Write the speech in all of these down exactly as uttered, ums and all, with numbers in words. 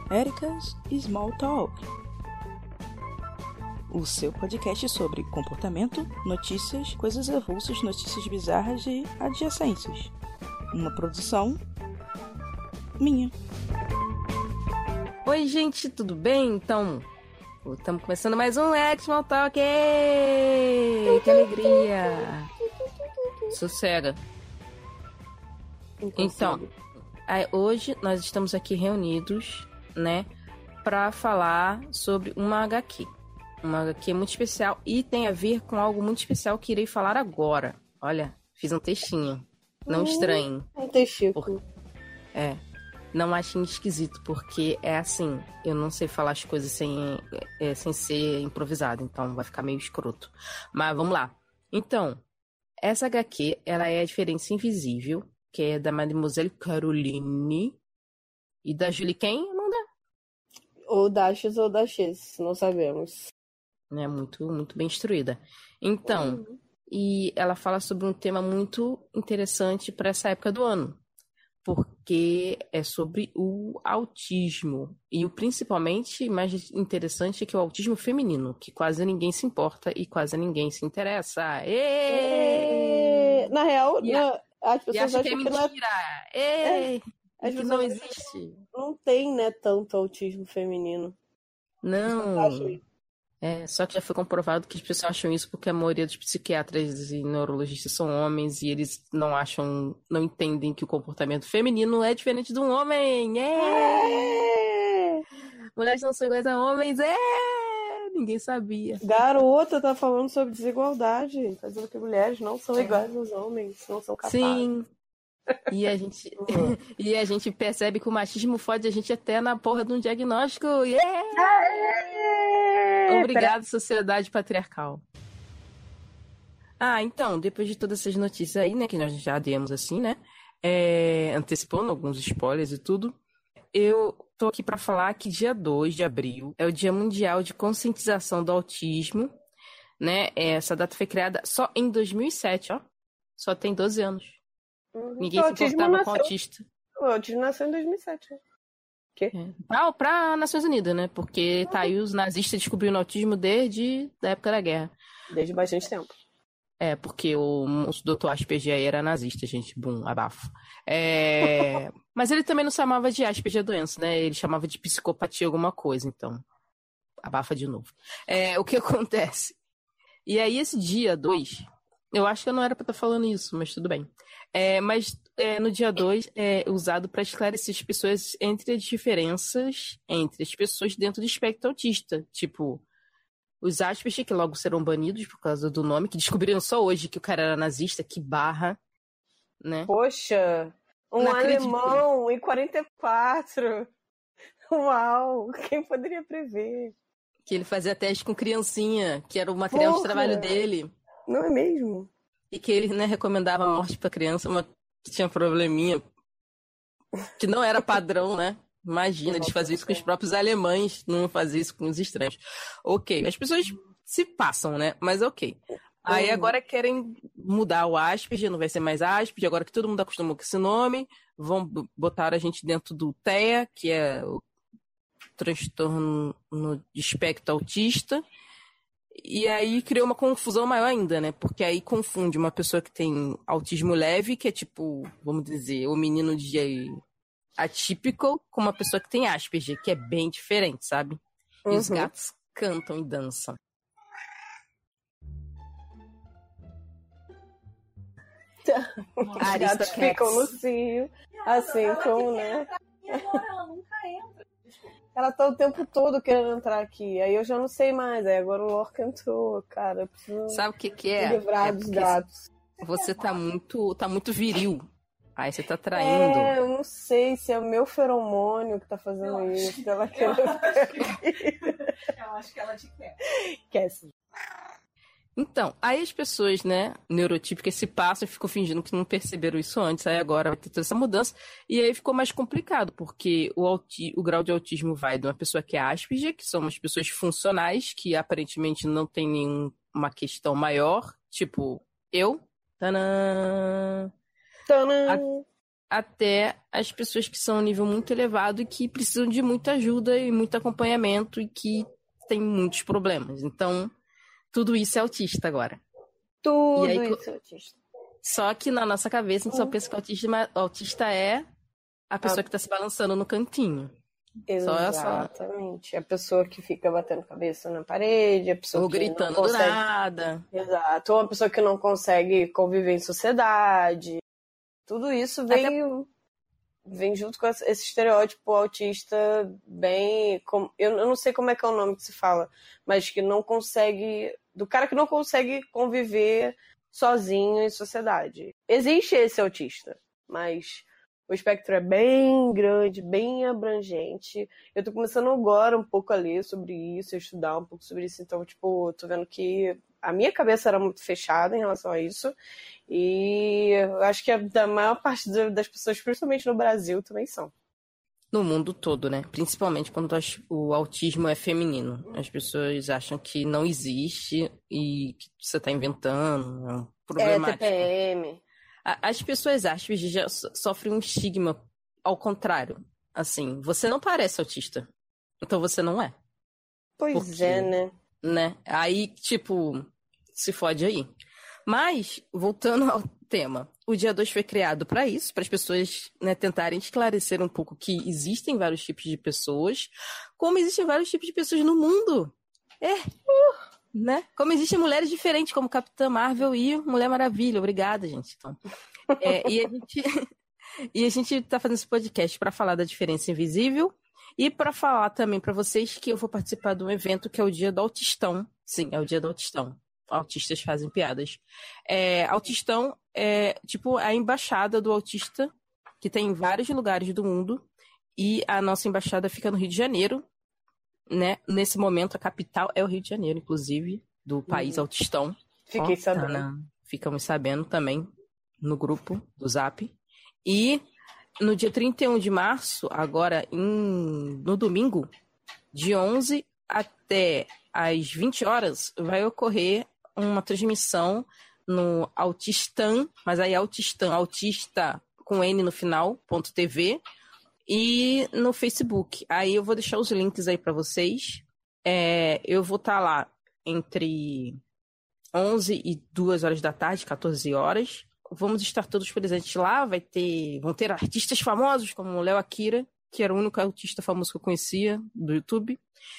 Erika's Small Talk, o seu podcast sobre comportamento, notícias, coisas avulsas, notícias bizarras e adjacências. Uma produção minha. Oi, gente, tudo bem? Então, estamos começando mais um Erika's Small Talk. Ei, que alegria! Sossega. Então, hoje nós estamos aqui reunidos, né, para falar sobre uma agá quê. Uma agá quê muito especial e tem a ver com algo muito especial que irei falar agora. Olha, fiz um textinho. Não hum, estranhem. Um textinho. Por... É. Não achem esquisito, porque é assim, eu não sei falar as coisas sem, é, sem ser improvisado, então vai ficar meio escroto. Mas vamos lá. Então, essa agá quê, ela é A Diferença Invisível, que é da Mademoiselle Caroline e da Julie quem? Não dá. Ou da X ou da X, não sabemos. É muito, muito bem instruída. Então, uhum. E ela fala sobre um tema muito interessante para essa época do ano, porque é sobre o autismo. E o principalmente mais interessante é que é o autismo feminino, que quase ninguém se importa e quase ninguém se interessa. Êêêê! Na real, yeah. na, as pessoas acham acham que é que mentira. Não é... É, é, que não existe. Não tem, né, tanto autismo feminino. Não. É, só que já foi comprovado que as pessoas acham isso porque a maioria dos psiquiatras e neurologistas são homens e eles não acham, não entendem que o comportamento feminino é diferente de um homem. É! É! Mulheres não são iguais a homens. É! Ninguém sabia. Garota tá falando sobre desigualdade. Tá dizendo que mulheres não são iguais aos homens, não são capazes. Sim. E a gente, e a gente percebe que o machismo fode a gente até na porra de um diagnóstico. Yeah! Obrigado, sociedade patriarcal. Ah, então, depois de todas essas notícias aí, né, que nós já demos assim, né, é, antecipando alguns spoilers e tudo, eu tô aqui para falar que dia dois de abril é o Dia Mundial de Conscientização do Autismo, né, essa data foi criada só em dois mil e sete, ó, só tem doze anos. Uhum. Ninguém o se importava nasceu... com autista. O autismo nasceu em dois mil e sete, né? É. Pra, pra Nações Unidas, né? Porque uhum. tá aí os nazistas descobrindo o autismo desde a época da guerra. Desde bastante tempo. É, porque o, o doutor Asperger era nazista, gente. Bum, abafo. É... Mas ele também não chamava de Asperger a doença, né? Ele chamava de psicopatia alguma coisa, então. Abafa de novo. É, o que acontece? E aí, esse dia dois, eu acho que eu não era pra estar falando isso, mas tudo bem. É, mas é, no dia dois é usado para esclarecer as pessoas entre as diferenças entre as pessoas dentro do espectro autista. Tipo, os Asperger, que logo serão banidos por causa do nome, que descobriram só hoje que o cara era nazista, que barra, né? Poxa, um alemão em quarenta e quatro. Uau, quem poderia prever? Que ele fazia teste com criancinha, que era o material Porra. de trabalho dele. Não é mesmo? E que ele, né, recomendava a morte pra criança, mas tinha probleminha que não era padrão, né? Imagina, eles faziam isso com os próprios alemães, não faziam isso com os estranhos. Ok, as pessoas se passam, né? Mas ok. Aí agora querem mudar o Asperger, não vai ser mais Asperger, agora que todo mundo acostumou com esse nome, vão botar a gente dentro do T E A, que é o transtorno no espectro autista. E aí criou uma confusão maior ainda, né? Porque aí confunde uma pessoa que tem autismo leve, que é tipo, vamos dizer, o menino de atípico, com uma pessoa que tem Asperger, que é bem diferente, sabe? E uhum. os gatos cantam e dançam. Os gatos ficam no cio, assim como, né? Ela nunca entra. Ela tá o tempo todo querendo entrar aqui. Aí eu já não sei mais. Aí agora o Lorca entrou, cara. Eu preciso Sabe o que que é? livrar é dos gatos. Você tá muito, tá muito viril. Aí você tá traindo. É, eu não sei se é o meu feromônio que tá fazendo eu isso. Acho... Ela quer... Eu acho que ela te quer. Quer sim. Então, aí as pessoas, né, neurotípicas se passam e ficam fingindo que não perceberam isso antes, aí agora vai ter toda essa mudança, e aí ficou mais complicado, porque o, auti- o grau de autismo vai de uma pessoa que é Asperger, que são umas pessoas funcionais, que aparentemente não tem nenhuma questão maior, tipo, eu, tanã, tanã. até as pessoas que são a um nível muito elevado e que precisam de muita ajuda e muito acompanhamento e que têm muitos problemas. Então, tudo isso é autista agora. Tudo aí, isso é autista. Só que na nossa cabeça a gente só pensa que autista, autista é a pessoa Ah. que está se balançando no cantinho. Exatamente. Só essa... A pessoa que fica batendo cabeça na parede, a pessoa Ou que gritando não consegue... do nada. Exato. Ou a pessoa que não consegue conviver em sociedade. Tudo isso vem, Até... vem junto com esse estereótipo autista bem... Eu não sei como é que é o nome que se fala, mas que não consegue... Do cara que não consegue conviver sozinho em sociedade. Existe esse autista, mas... O espectro é bem grande, bem abrangente. Eu tô começando agora um pouco a ler sobre isso, a estudar um pouco sobre isso. Então, tipo, tô vendo que a minha cabeça era muito fechada em relação a isso. E eu acho que a da maior parte das pessoas, principalmente no Brasil, também são. No mundo todo, né? Principalmente quando o autismo é feminino. As pessoas acham que não existe e que você tá inventando. É um problemático. É T P M. As pessoas acham que já sofrem um estigma ao contrário. Assim, você não parece autista. Então você não é. Pois Porque, é, né? né? Aí, tipo, se fode aí. Mas, voltando ao tema, o dia dois foi criado para isso, para as pessoas, né, tentarem esclarecer um pouco que existem vários tipos de pessoas, como existem vários tipos de pessoas no mundo. É. Uh. Né? Como existem mulheres diferentes, como Capitã Marvel e Mulher Maravilha. Obrigada, gente. Então, é, e, a gente e a gente tá fazendo esse podcast para falar da diferença invisível e para falar também para vocês que eu vou participar de um evento que é o Dia do Autistão. Sim, é o Dia do Autistão. Autistas fazem piadas. É, Autistão é tipo a embaixada do autista, que tem em vários lugares do mundo, e a nossa embaixada fica no Rio de Janeiro. Né? Nesse momento, a capital é o Rio de Janeiro, inclusive, do país uhum. autistão. Fiquei Ó, sabendo. Tá na... Ficamos sabendo também no grupo do Zap. E no dia trinta e um de março, agora em... no domingo, de onze até às vinte horas, vai ocorrer uma transmissão no Autistan, mas aí Autistan, autista com N no final, ponto T V. E no Facebook. Aí eu vou deixar os links aí para vocês. É, eu vou estar tá lá entre onze e duas horas da tarde, quatorze horas. Vamos estar todos presentes lá. Vai ter, vão ter artistas famosos como o Léo Akira, que era o único autista famoso que eu conhecia do YouTube.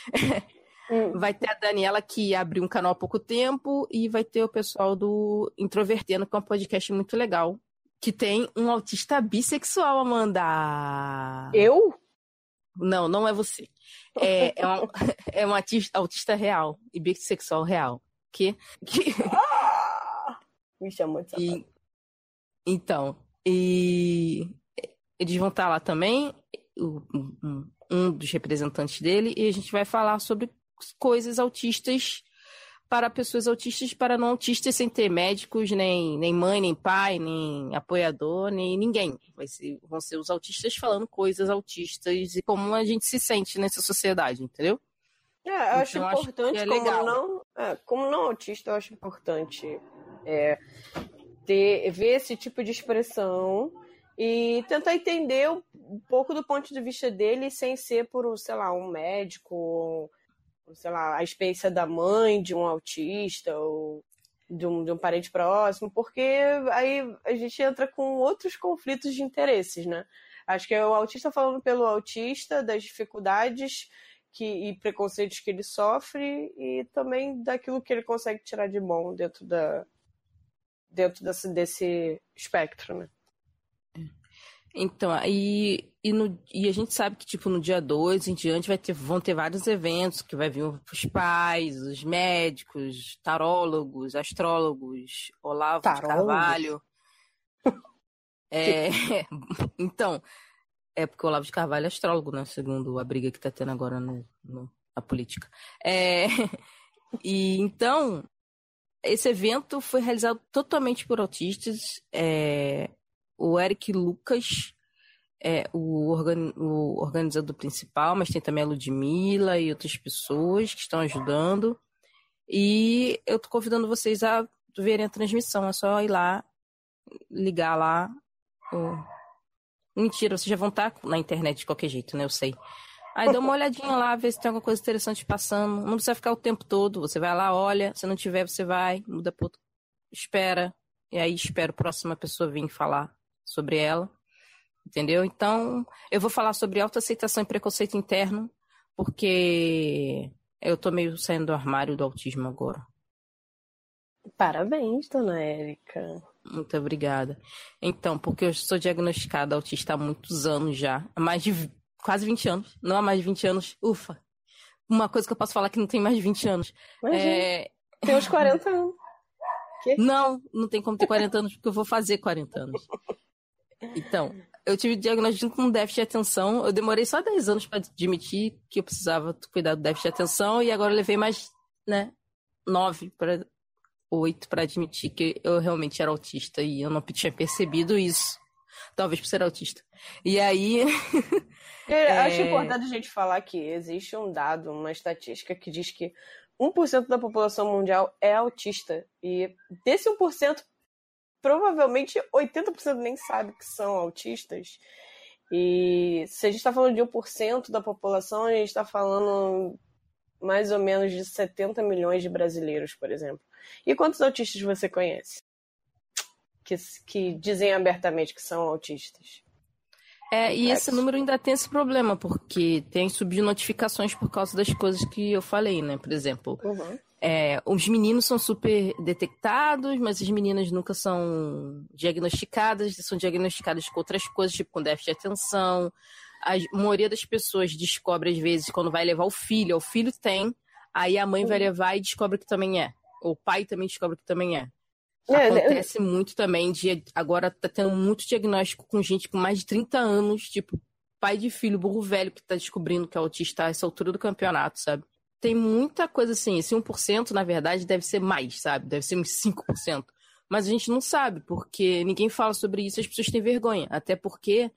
Hum. Vai ter a Daniela, que abriu um canal há pouco tempo. E vai ter o pessoal do Introvertendo, que é um podcast muito legal. Que tem um autista bissexual, Amanda. Eu? Não, não é você. É, é, um, é um autista, autista real e bissexual real. Que, que... Ah! Me chamou de safado. E, então, e eles vão estar lá também, um, um dos representantes dele, e a gente vai falar sobre coisas autistas para pessoas autistas, para não autistas, sem ter médicos, nem, nem mãe, nem pai, nem apoiador, nem ninguém. Vai ser, vão ser os autistas falando coisas autistas e como a gente se sente nessa sociedade, entendeu? É, eu então, acho importante, acho é como, não, é, como não autista, eu acho importante é, ter, ver esse tipo de expressão e tentar entender um, um pouco do ponto de vista dele sem ser por, sei lá, um médico, sei lá, a experiência da mãe de um autista ou de um, de um parente próximo, porque aí a gente entra com outros conflitos de interesses, né? Acho que é o autista falando pelo autista, das dificuldades que, e preconceitos que ele sofre e também daquilo que ele consegue tirar de bom dentro, da, dentro desse, desse espectro, né? Então, e, e, no, e a gente sabe que, tipo, no dia dois em diante vai ter, vão ter vários eventos que vai vir os pais, os médicos, tarólogos, astrólogos, Olavo Tarólogos? de Carvalho. É, então, é porque o Olavo de Carvalho é astrólogo, né? Segundo a briga que tá tendo agora no, no, na política. É, e então, esse evento foi realizado totalmente por autistas. É, o Eric Lucas é o, organi- o organizador principal, mas tem também a Ludmilla e outras pessoas que estão ajudando. E eu tô convidando vocês a verem a transmissão. É só ir lá, ligar lá o Mentira, vocês já vão estar na internet de qualquer jeito, né? Eu sei. Aí dá uma olhadinha lá, vê se tem alguma coisa interessante passando. Não precisa ficar o tempo todo. Você vai lá, olha. Se não tiver, você vai, muda pro outro. Espera. E aí espera a próxima pessoa vir falar sobre ela. Entendeu? Então, eu vou falar sobre autoaceitação e preconceito interno, porque eu tô meio saindo do armário do autismo agora. Parabéns, dona Érica. Muito obrigada. Então, porque eu sou diagnosticada autista há muitos anos já. Há mais de quase vinte anos. Não há mais de vinte anos. Ufa. Uma coisa que eu posso falar que não tem mais de vinte anos. Imagina. É... Tem uns quarenta anos. Que? Não, não tem como ter quarenta anos, porque eu vou fazer quarenta anos. Então, eu tive diagnóstico com déficit de atenção. Eu demorei só dez anos para admitir que eu precisava cuidar do déficit de atenção. E agora eu levei mais, né, nove para oito para admitir que eu realmente era autista. E eu não tinha percebido isso. Talvez por ser autista. E aí... Eu é... acho importante a gente falar que existe um dado, uma estatística que diz que um por cento da população mundial é autista. E desse um por cento, provavelmente oitenta por cento nem sabe que são autistas. E se a gente está falando de um por cento da população, a gente está falando mais ou menos de setenta milhões de brasileiros, por exemplo. E quantos autistas você conhece? Que, que dizem abertamente que são autistas. É, e esse número ainda tem esse problema, porque tem subnotificações por causa das coisas que eu falei, né? Por exemplo, Uhum. é, os meninos são super detectados, mas as meninas nunca são diagnosticadas, são diagnosticadas com outras coisas, tipo com déficit de atenção. A maioria das pessoas descobre, às vezes, quando vai levar o filho, o filho tem, aí a mãe uhum. vai levar e descobre que também é. Ou o pai também descobre que também é. Acontece muito também de agora tá tendo muito diagnóstico com gente com mais de trinta anos, tipo, pai de filho, burro velho, que tá descobrindo que é autista a essa altura do campeonato, sabe? Tem muita coisa assim, esse um por cento, na verdade, deve ser mais, sabe? Deve ser uns cinco por cento. Mas a gente não sabe, porque ninguém fala sobre isso, as pessoas têm vergonha. Até porque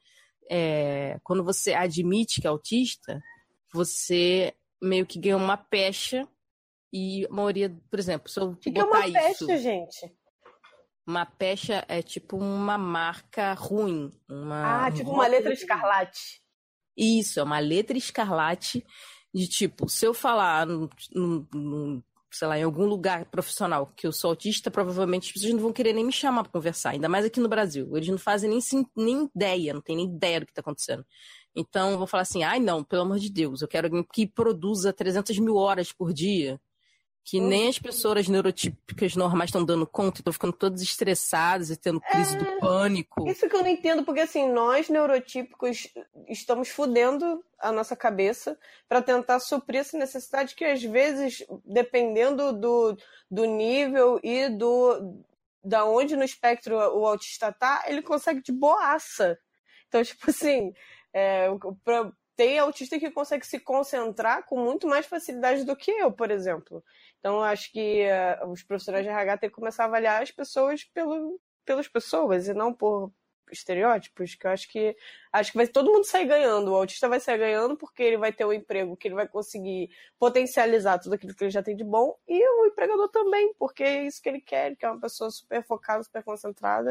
é, quando você admite que é autista, você meio que ganha uma pecha e a maioria, por exemplo, se eu que botar que é uma isso... pecha, gente? Uma pecha é tipo uma marca ruim. Uma... Ah, tipo uma letra escarlate. Isso, é uma letra escarlate de tipo, se eu falar, no, no, no, sei lá, em algum lugar profissional que eu sou autista, provavelmente as pessoas não vão querer nem me chamar para conversar, ainda mais aqui no Brasil. Eles não fazem nem, nem ideia, não tem nem ideia do que está acontecendo. Então, eu vou falar assim, ai não, pelo amor de Deus, eu quero alguém que produza trezentas mil horas por dia, que nem as pessoas neurotípicas normais estão dando conta, estão ficando todas estressadas e tendo crise é, do pânico. Isso que eu não entendo, porque assim, nós neurotípicos estamos fudendo a nossa cabeça para tentar suprir essa necessidade que às vezes, dependendo do, do nível e do da onde no espectro o autista tá, ele consegue de boaça. Então, tipo assim, é, pra, tem autista que consegue se concentrar com muito mais facilidade do que eu, por exemplo. Então, eu acho que uh, os profissionais de R H têm que começar a avaliar as pessoas pelo, pelas pessoas e não por estereótipos, que eu acho que acho que vai todo mundo sair ganhando. O autista vai sair ganhando porque ele vai ter um emprego que ele vai conseguir potencializar tudo aquilo que ele já tem de bom, e o empregador também, porque é isso que ele quer, que é uma pessoa super focada, super concentrada.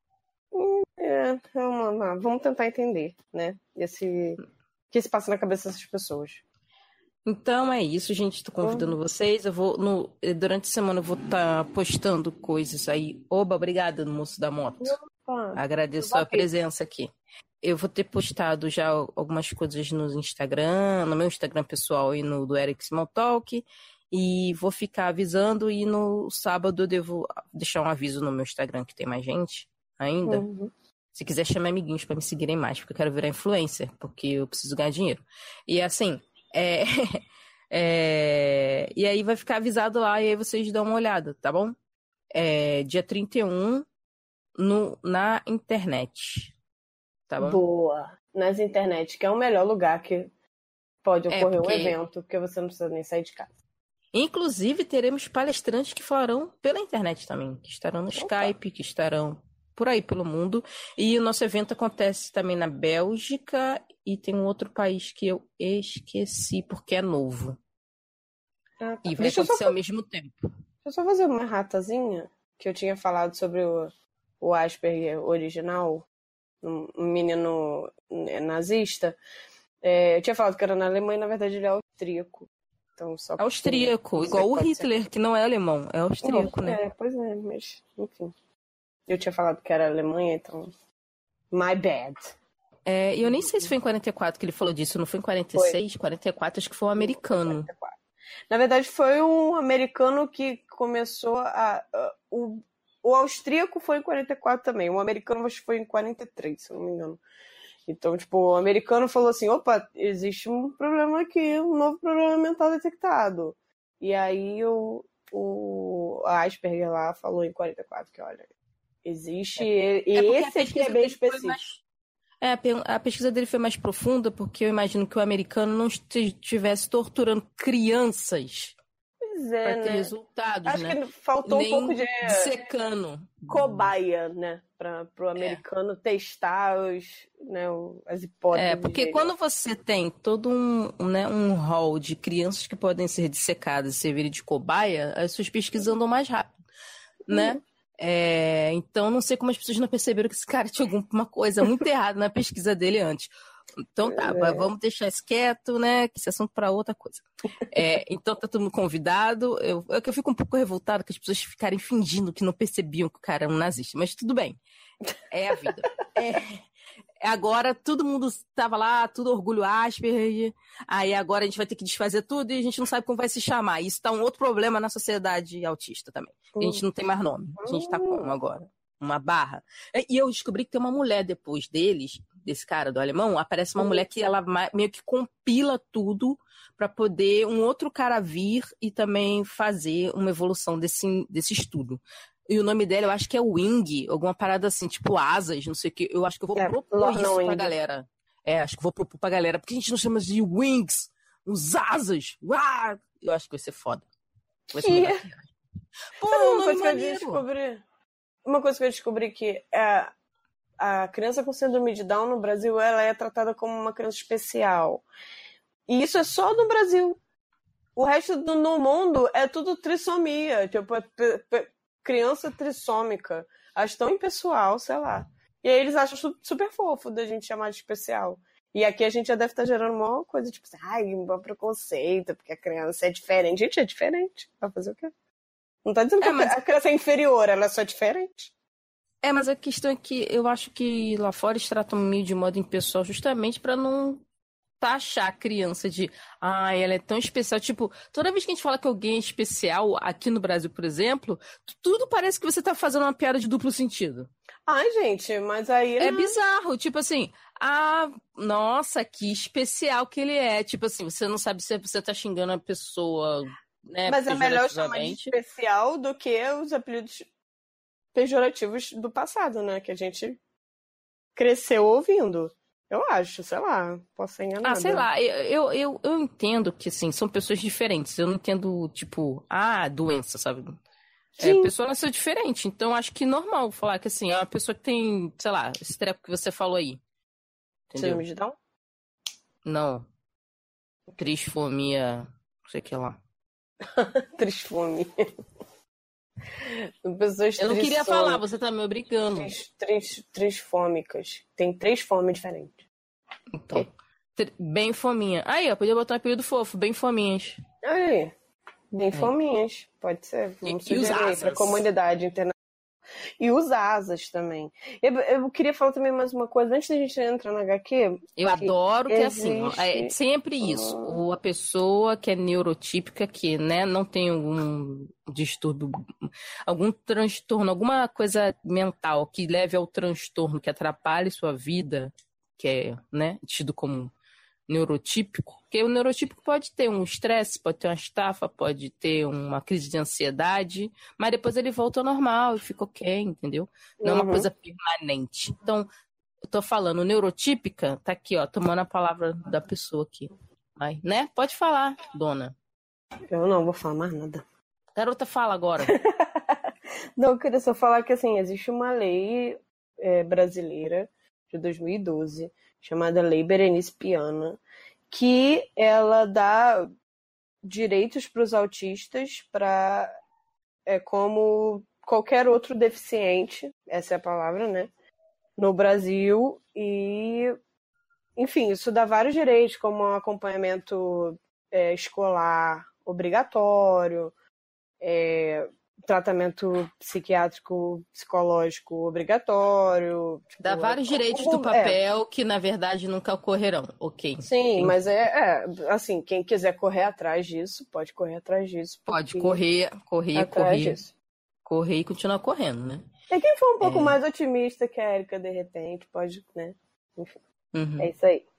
É, vamos, vamos tentar entender, né? Esse, o que se passa na cabeça dessas pessoas. Então é isso, gente. Estou convidando uhum. vocês. Eu vou no, durante a semana eu vou estar tá postando coisas aí. Oba, obrigada, moço da moto. Opa, agradeço a presença aqui. Eu vou ter postado já algumas coisas no Instagram, no meu Instagram pessoal e no do Eric Smalltalk. E vou ficar avisando. E no sábado eu devo deixar um aviso no meu Instagram, que tem mais gente ainda. Uhum. Se quiser chamar amiguinhos para me seguirem mais, porque eu quero virar influencer, porque eu preciso ganhar dinheiro. E assim. É, é, e aí vai ficar avisado lá e aí vocês dão uma olhada, tá bom? É, dia trinta e um no, na internet, tá bom? Boa, nas internet, que é o melhor lugar que pode ocorrer é porque... um evento, porque você não precisa nem sair de casa. Inclusive teremos palestrantes que falarão pela internet também, que estarão no Opa. Skype, que estarão por aí pelo mundo. E o nosso evento acontece também na Bélgica e tem um outro país que eu esqueci porque é novo. Ah, tá. E vai Deixa acontecer só... ao mesmo tempo. Deixa eu só fazer uma ratazinha que eu tinha falado sobre o, o Asperger original. um, um menino nazista. É, eu tinha falado que era na Alemanha, na verdade ele é austríaco. Então, só austríaco, igual o Hitler, ser. Que não é alemão, é austríaco, não, né? É, pois é, mas enfim. Eu tinha falado que era Alemanha, então... My bad. É, e eu nem sei se foi em quarenta e quatro que ele falou disso, não foi em quarenta e seis? Foi. quarenta e quatro acho que foi um americano. Na verdade, foi um americano que começou a... a o, o austríaco foi em quarenta e quatro também, o americano acho que foi em quarenta e três, se eu não me engano. Então, tipo, o americano falou assim, opa, existe um problema aqui, um novo problema mental detectado. E aí o, o Asperger lá falou em quarenta e quatro que, olha, existe... É, e é esse aqui é bem específico. Mais... É, a pesquisa dele foi mais profunda porque eu imagino que o americano não estivesse torturando crianças pois é, para ter né? resultados, Acho né? que faltou nem um pouco de... dissecando. Cobaia, né? Para o americano é. testar os, né, as hipóteses. É, porque dele. Quando você tem todo um, né, um hall de crianças que podem ser dissecadas e servirem de cobaia, as suas pesquisas andam mais rápido, né? Hum. É, então, não sei como as pessoas não perceberam que esse cara tinha alguma coisa muito errada na pesquisa dele antes. Então tá, é. vamos deixar isso quieto, né? Que esse assunto para outra coisa. É, então tá todo mundo convidado. Eu, eu, eu fico um pouco revoltada que as pessoas ficarem fingindo que não percebiam que o cara é um nazista, mas tudo bem. É a vida. É, agora todo mundo estava lá, tudo orgulho Asperger. Aí agora a gente vai ter que desfazer tudo e a gente não sabe como vai se chamar. Isso tá um outro problema na sociedade autista também. A gente não tem mais nome. A gente tá como agora? Uma barra. E eu descobri que tem uma mulher depois deles, desse cara do alemão, aparece uma mulher que ela meio que compila tudo para poder um outro cara vir e também fazer uma evolução desse, desse estudo. E o nome dela eu acho que é Wing, alguma parada assim, tipo asas, não sei o que. Eu acho que eu vou é, propor isso pra Wing. galera. É, acho que eu vou propor pra galera. Porque a gente não chama de wings, uns asas. Uau! Eu acho que vai ser foda. Vai ser melhor. Pô, uma coisa que eu descobri. Uma coisa que eu descobri que é, a criança com síndrome de Down no Brasil, ela é tratada como uma criança especial. E isso é só no Brasil. O resto do no mundo é tudo trissomia. Tipo, é p- p- criança trissômica. Acho tão impessoal, sei lá. E aí eles acham super fofo da gente chamar de especial. E aqui a gente já deve estar gerando uma coisa, tipo assim, ai, um bom preconceito, porque a criança é diferente. Gente, é diferente. Vai fazer o quê? Não tá dizendo é, que mas... a criança é inferior, ela é só diferente. É, mas a questão é que eu acho que lá fora eles tratam meio de modo impessoal justamente pra não taxar a criança de, ah, ela é tão especial. Tipo, toda vez que a gente fala que alguém é especial, aqui no Brasil, por exemplo, tudo parece que você tá fazendo uma piada de duplo sentido. Ai, gente, mas aí... É não... bizarro, tipo assim, ah, nossa, que especial que ele é. Tipo assim, você não sabe se você tá xingando a pessoa... Né, mas é melhor chamar de especial do que os apelidos pejorativos do passado, né? Que a gente cresceu ouvindo. Eu acho, sei lá, posso ser enganada. Ah, sei lá, eu, eu, eu entendo que, assim, são pessoas diferentes. Eu não entendo, tipo, ah, doença, sabe? É, a pessoa nasceu diferente, então acho que é normal falar que, assim, é uma pessoa que tem, sei lá, esse treco que você falou aí. Entendeu? Síndrome de Down? Não. Trisfomia, não sei o que lá. Trisfome. Pessoas eu não queria falar, você tá me obrigando. Tris, tris, trisfômicas. Tem três fomes diferentes. Então, tr- bem fominha. Aí, ó, podia botar um apelido fofo, bem fominhas. Aí, bem aí. Fominhas, pode ser. Vamos e, e os asas. Pra comunidade internacional. E os asas também. Eu, eu queria falar também mais uma coisa, antes da gente entrar na H Q. Eu adoro que, existe... assim, é sempre isso. Uhum. A pessoa que é neurotípica, que, né, não tem algum distúrbio, algum transtorno, alguma coisa mental que leve ao transtorno, que atrapalhe sua vida, que é, né, tido como neurotípico, porque o neurotípico pode ter um estresse, pode ter uma estafa, pode ter uma crise de ansiedade, mas depois ele volta ao normal e fica ok, entendeu? Não é uma Uhum. coisa permanente. Então, eu tô falando neurotípica, tá aqui, ó, tomando a palavra da pessoa aqui. Aí, né? Pode falar, dona. Eu não vou falar mais nada. Garota, fala agora. Não, eu queria só falar que, assim, existe uma lei é, brasileira de dois mil e doze, chamada Lei Berenice Piana, que ela dá direitos para os autistas para, é, como qualquer outro deficiente, essa é a palavra, né? no Brasil e, enfim, isso dá vários direitos, como um acompanhamento é, escolar obrigatório, é, tratamento psiquiátrico, psicológico obrigatório. Tipo, Dá vários direitos do papel é. que, na verdade, nunca ocorrerão. Ok. Sim, Tem... mas é, é, assim, quem quiser correr atrás disso, pode correr atrás disso. Pode correr, correr, correr. Disso. Correr e continuar correndo, né? E quem for um pouco é... mais otimista que a Erika, de repente, pode, né? Enfim, uhum. É isso aí.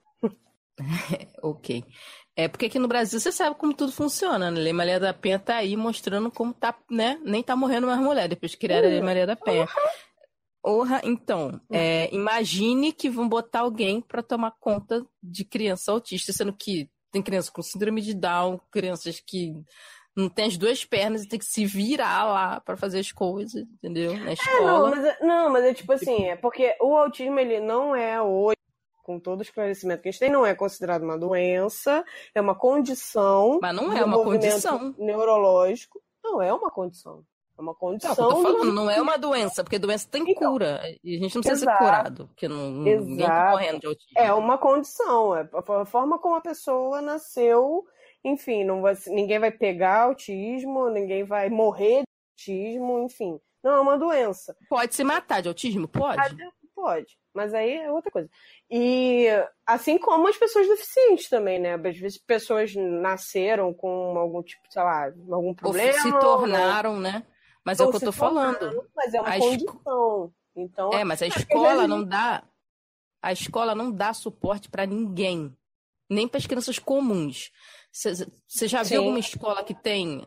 Ok. É porque aqui no Brasil você sabe como tudo funciona, né? Lei Maria da Penha tá aí mostrando como tá, né? Nem tá morrendo mais mulher depois que criaram a Lei Maria da Penha. Orra, então, é, imagine que vão botar alguém para tomar conta de criança autista, sendo que tem criança com síndrome de Down, crianças que não tem as duas pernas e tem que se virar lá para fazer as coisas, entendeu? Na escola. É, não, mas, é, não, mas é tipo assim, é porque o autismo ele não é hoje, com todo o esclarecimento que a gente tem, não é considerado uma doença, é uma condição. Mas não é uma condição. Neurológico. Não, é uma condição. É uma condição. Não, eu tô falando, não é uma doença, porque doença tem então, cura. E a gente não precisa exato, ser curado, porque não, ninguém tá morrendo de autismo. É uma condição. É a forma como a pessoa nasceu, enfim, não vai, ninguém vai pegar autismo, ninguém vai morrer de autismo, enfim. Não é uma doença. Pode se matar de autismo? Pode. Pode. Mas aí é outra coisa. E assim como as pessoas deficientes também, né? Às vezes pessoas nasceram com algum tipo, sei lá, algum problema. Ou se tornaram, né? Mas é o que eu tô falando. Mas é uma a condição. Esco... Então, é, mas a escola não dá... A escola não dá suporte para ninguém. Nem para as crianças comuns. Você já Sim. viu alguma escola que tem...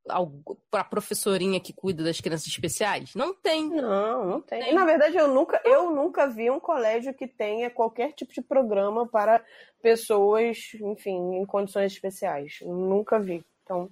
a professorinha que cuida das crianças especiais? Não tem. Não, não tem. tem. Na verdade, eu nunca, eu nunca vi um colégio que tenha qualquer tipo de programa para pessoas, enfim, em condições especiais. Nunca vi. Então,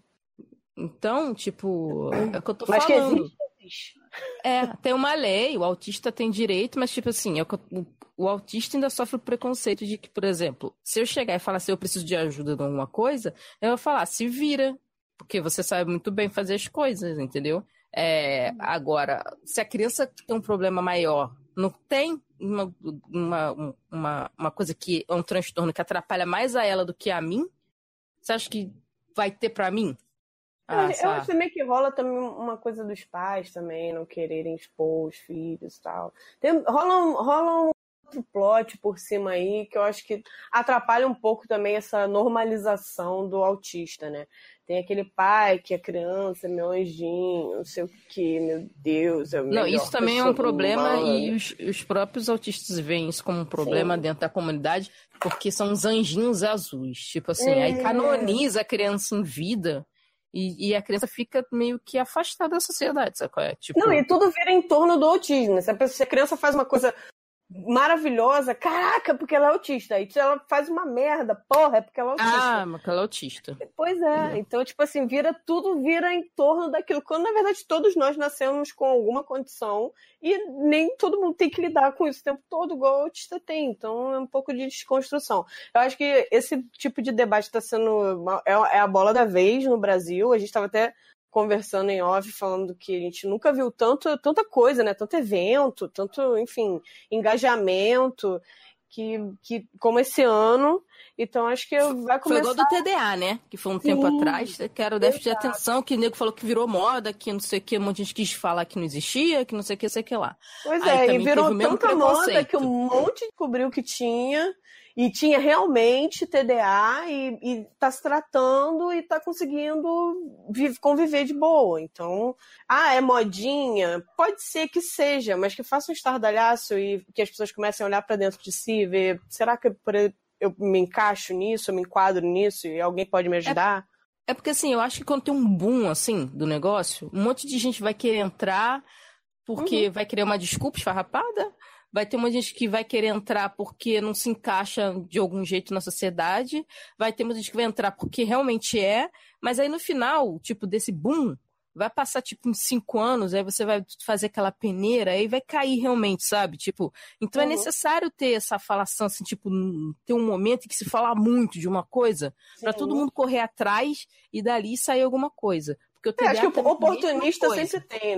então tipo, é o que eu tô mas falando. Que existe, existe. É, tem uma lei, o autista tem direito, mas tipo assim, é o, o autista ainda sofre o preconceito de que, por exemplo, se eu chegar e falar assim, eu preciso de ajuda em alguma coisa, eu vou falar, se vira. Porque você sabe muito bem fazer as coisas, entendeu? É, agora, se a criança tem um problema maior, não tem uma, uma, uma, uma coisa que é um transtorno que atrapalha mais a ela do que a mim, você acha que vai ter pra mim? Ah, eu, eu acho também que rola também uma coisa dos pais também, não quererem expor os filhos e tal. Tem, rola, um, rola um outro plot por cima aí que eu acho que atrapalha um pouco também essa normalização do autista, né? Tem aquele pai que a criança é meu anjinho, não sei o que, meu Deus. É o não, isso também é um problema e os, os próprios autistas veem isso como um problema Sim. dentro da comunidade, porque são os anjinhos azuis. Tipo assim, é. aí canoniza a criança em vida e, e a criança fica meio que afastada da sociedade, sabe qual é? Tipo... Não, e tudo vira em torno do autismo. Se a, pessoa, se a criança faz uma coisa maravilhosa, caraca, porque ela é autista. E se ela faz uma merda, porra, é porque ela é autista. Ah, mas ela é autista. Pois é. é. Então, tipo assim, vira tudo vira em torno daquilo. Quando, na verdade, todos nós nascemos com alguma condição e nem todo mundo tem que lidar com isso o tempo todo, igual o autista tem. Então, é um pouco de desconstrução. Eu acho que esse tipo de debate está sendo... Uma, é, é a bola da vez no Brasil. A gente estava até conversando em off, falando que a gente nunca viu tanto, tanta coisa, né? Tanto evento, tanto, enfim, engajamento, que, que, como esse ano. Então, acho que vai começar... Foi igual do T D A, né? Que foi um Sim, tempo atrás, que era o déficit de atenção, que o nego falou que virou moda, que não sei o que, um monte de gente quis falar que não existia, que não sei o que, sei o que lá. Pois Aí, é, e virou tanta moda que um monte descobriu que tinha... E tinha realmente T D A e, e tá se tratando e tá conseguindo conviver de boa. Então, ah, é modinha? Pode ser que seja, mas que faça um estardalhaço e que as pessoas comecem a olhar para dentro de si e ver, será que eu me encaixo nisso, eu me enquadro nisso e alguém pode me ajudar? É, é porque, assim, eu acho que quando tem um boom, assim, do negócio, um monte de gente vai querer entrar porque uhum. vai querer uma desculpa esfarrapada. Vai ter uma gente que vai querer entrar porque não se encaixa de algum jeito na sociedade. Vai ter muita gente que vai entrar porque realmente é. Mas aí no final, tipo, desse boom, vai passar tipo uns cinco anos, aí você vai fazer aquela peneira, aí vai cair realmente, sabe? Tipo, então uhum. é necessário ter essa falação, assim, tipo, ter um momento em que se fala muito de uma coisa, para todo mundo correr atrás e dali sair alguma coisa. Porque o T D A é, acho que o oportunista sempre tem, né?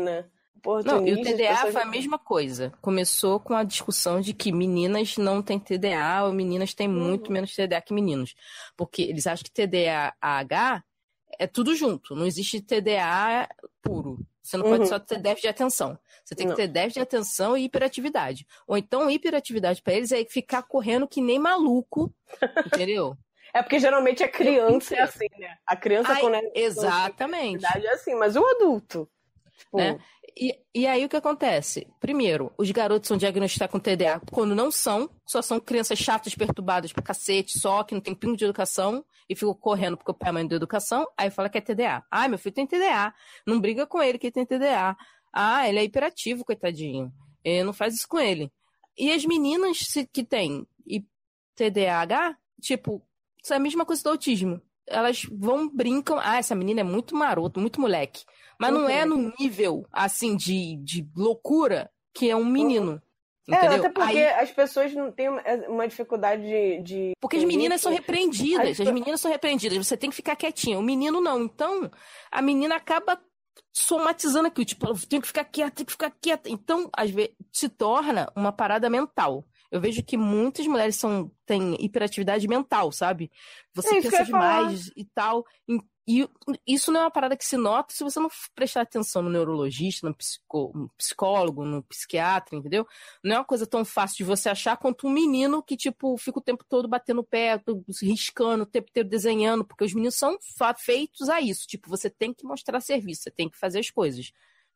Não, e o oportunistas, T D A pessoas... foi a mesma coisa. Começou com a discussão de que meninas não têm T D A ou meninas têm muito Uhum. menos T D A que meninos. Porque eles acham que T D A H é tudo junto. Não existe T D A puro. Você não Uhum. pode só ter déficit de atenção. Você tem que Não. ter déficit de atenção e hiperatividade. Ou então, hiperatividade para eles é ficar correndo que nem maluco, entendeu? É porque geralmente a criança é inteiro. assim, né? A criança Ai, quando é exatamente. idade é assim, mas o adulto, tipo, Né? E, e aí o que acontece? Primeiro, os garotos são diagnosticados com T D A quando não são, só são crianças chatas, perturbadas pra cacete, só que não tem pingo de educação e ficam correndo porque o pai e a mãe deu educação, aí fala que é T D A. Ah, meu filho tem T D A, não briga com ele que tem T D A. Ah, ele é hiperativo, coitadinho. É, não faz isso com ele. E as meninas se- que têm e- T D A H, tipo, isso é a mesma coisa do autismo. Elas vão, brincam, ah, essa menina é muito maroto, muito moleque. Mas não é no nível, assim, de, de loucura que é um menino. é, Entendeu? até porque Aí- as pessoas não têm uma, uma dificuldade de, de porque as meninas são As- repreendidas. As meninas são repreendidas. Você tem que ficar quietinha. O menino não. Então, a menina acaba somatizando aquilo. Tipo, eu tenho que ficar quieta, tenho que ficar quieta. Então, às vezes, se torna uma parada mental. Eu vejo que muitas mulheres são, têm hiperatividade mental, sabe? Você É isso que eu pensa ia falar. demais e tal. E, e isso não é uma parada que se nota se você não prestar atenção no neurologista, no, psico, no psicólogo, no psiquiatra, entendeu? Não é uma coisa tão fácil de você achar quanto um menino que, tipo, fica o tempo todo batendo o pé, riscando, o tempo inteiro desenhando, porque os meninos são fa- feitos a isso. Tipo, você tem que mostrar serviço, você tem que fazer as coisas.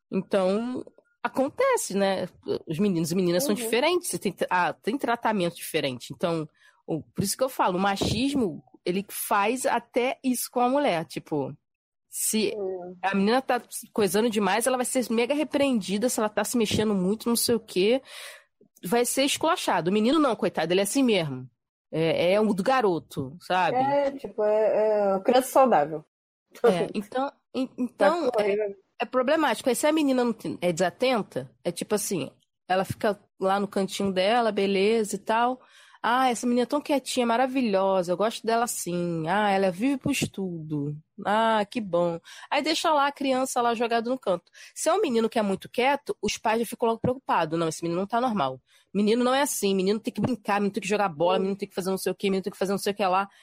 Então, acontece, né? Os meninos e meninas são Uhum. diferentes, você tem, ah, tem tratamento diferente. Então, o- por isso que eu falo, o machismo, ele faz até isso com a mulher. Tipo, se Hum. a menina tá coisando demais, ela vai ser mega repreendida, se ela tá se mexendo muito, não sei o quê, vai ser esculachado. O menino não, coitado, ele é assim mesmo. É, é o do garoto, sabe? É, tipo, é, é criança saudável. É, então, en- então Tá é, correndo. é problemático. Aí se a menina não tem- é desatenta, é tipo assim, ela fica lá no cantinho dela, beleza e tal. Ah, essa menina é tão quietinha, maravilhosa, eu gosto dela assim. Ah, ela vive pro estudo. Ah, que bom. Aí deixa lá a criança lá jogada no canto. Se é um menino que é muito quieto, os pais já ficam logo preocupados. Não, esse menino não tá normal. Menino não é assim, menino tem que brincar, menino tem que jogar bola, menino tem que fazer não sei o quê, menino tem que fazer não sei o que lá.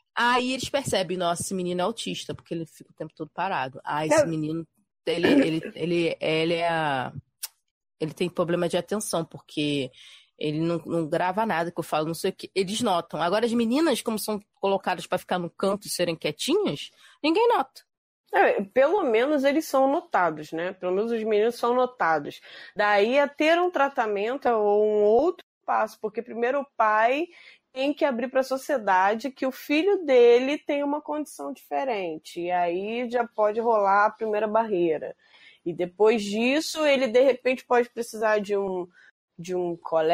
Aí eles percebem, nossa, esse menino é autista, porque ele fica o tempo todo parado. Ah, esse É. menino, ele, ele, ele, ele é a- ele tem problema de atenção, porque ele não, não grava nada que eu falo, não sei o que. Eles notam. Agora, as meninas, como são colocadas para ficar no canto e serem quietinhas, ninguém nota. É, pelo menos eles são notados, né? Pelo menos os meninos são notados. Daí a ter um tratamento ou um outro passo, porque primeiro o pai tem que abrir para a sociedade que o filho dele tem uma condição diferente. E aí já pode rolar a primeira barreira. E depois disso, ele de repente pode precisar de um, de um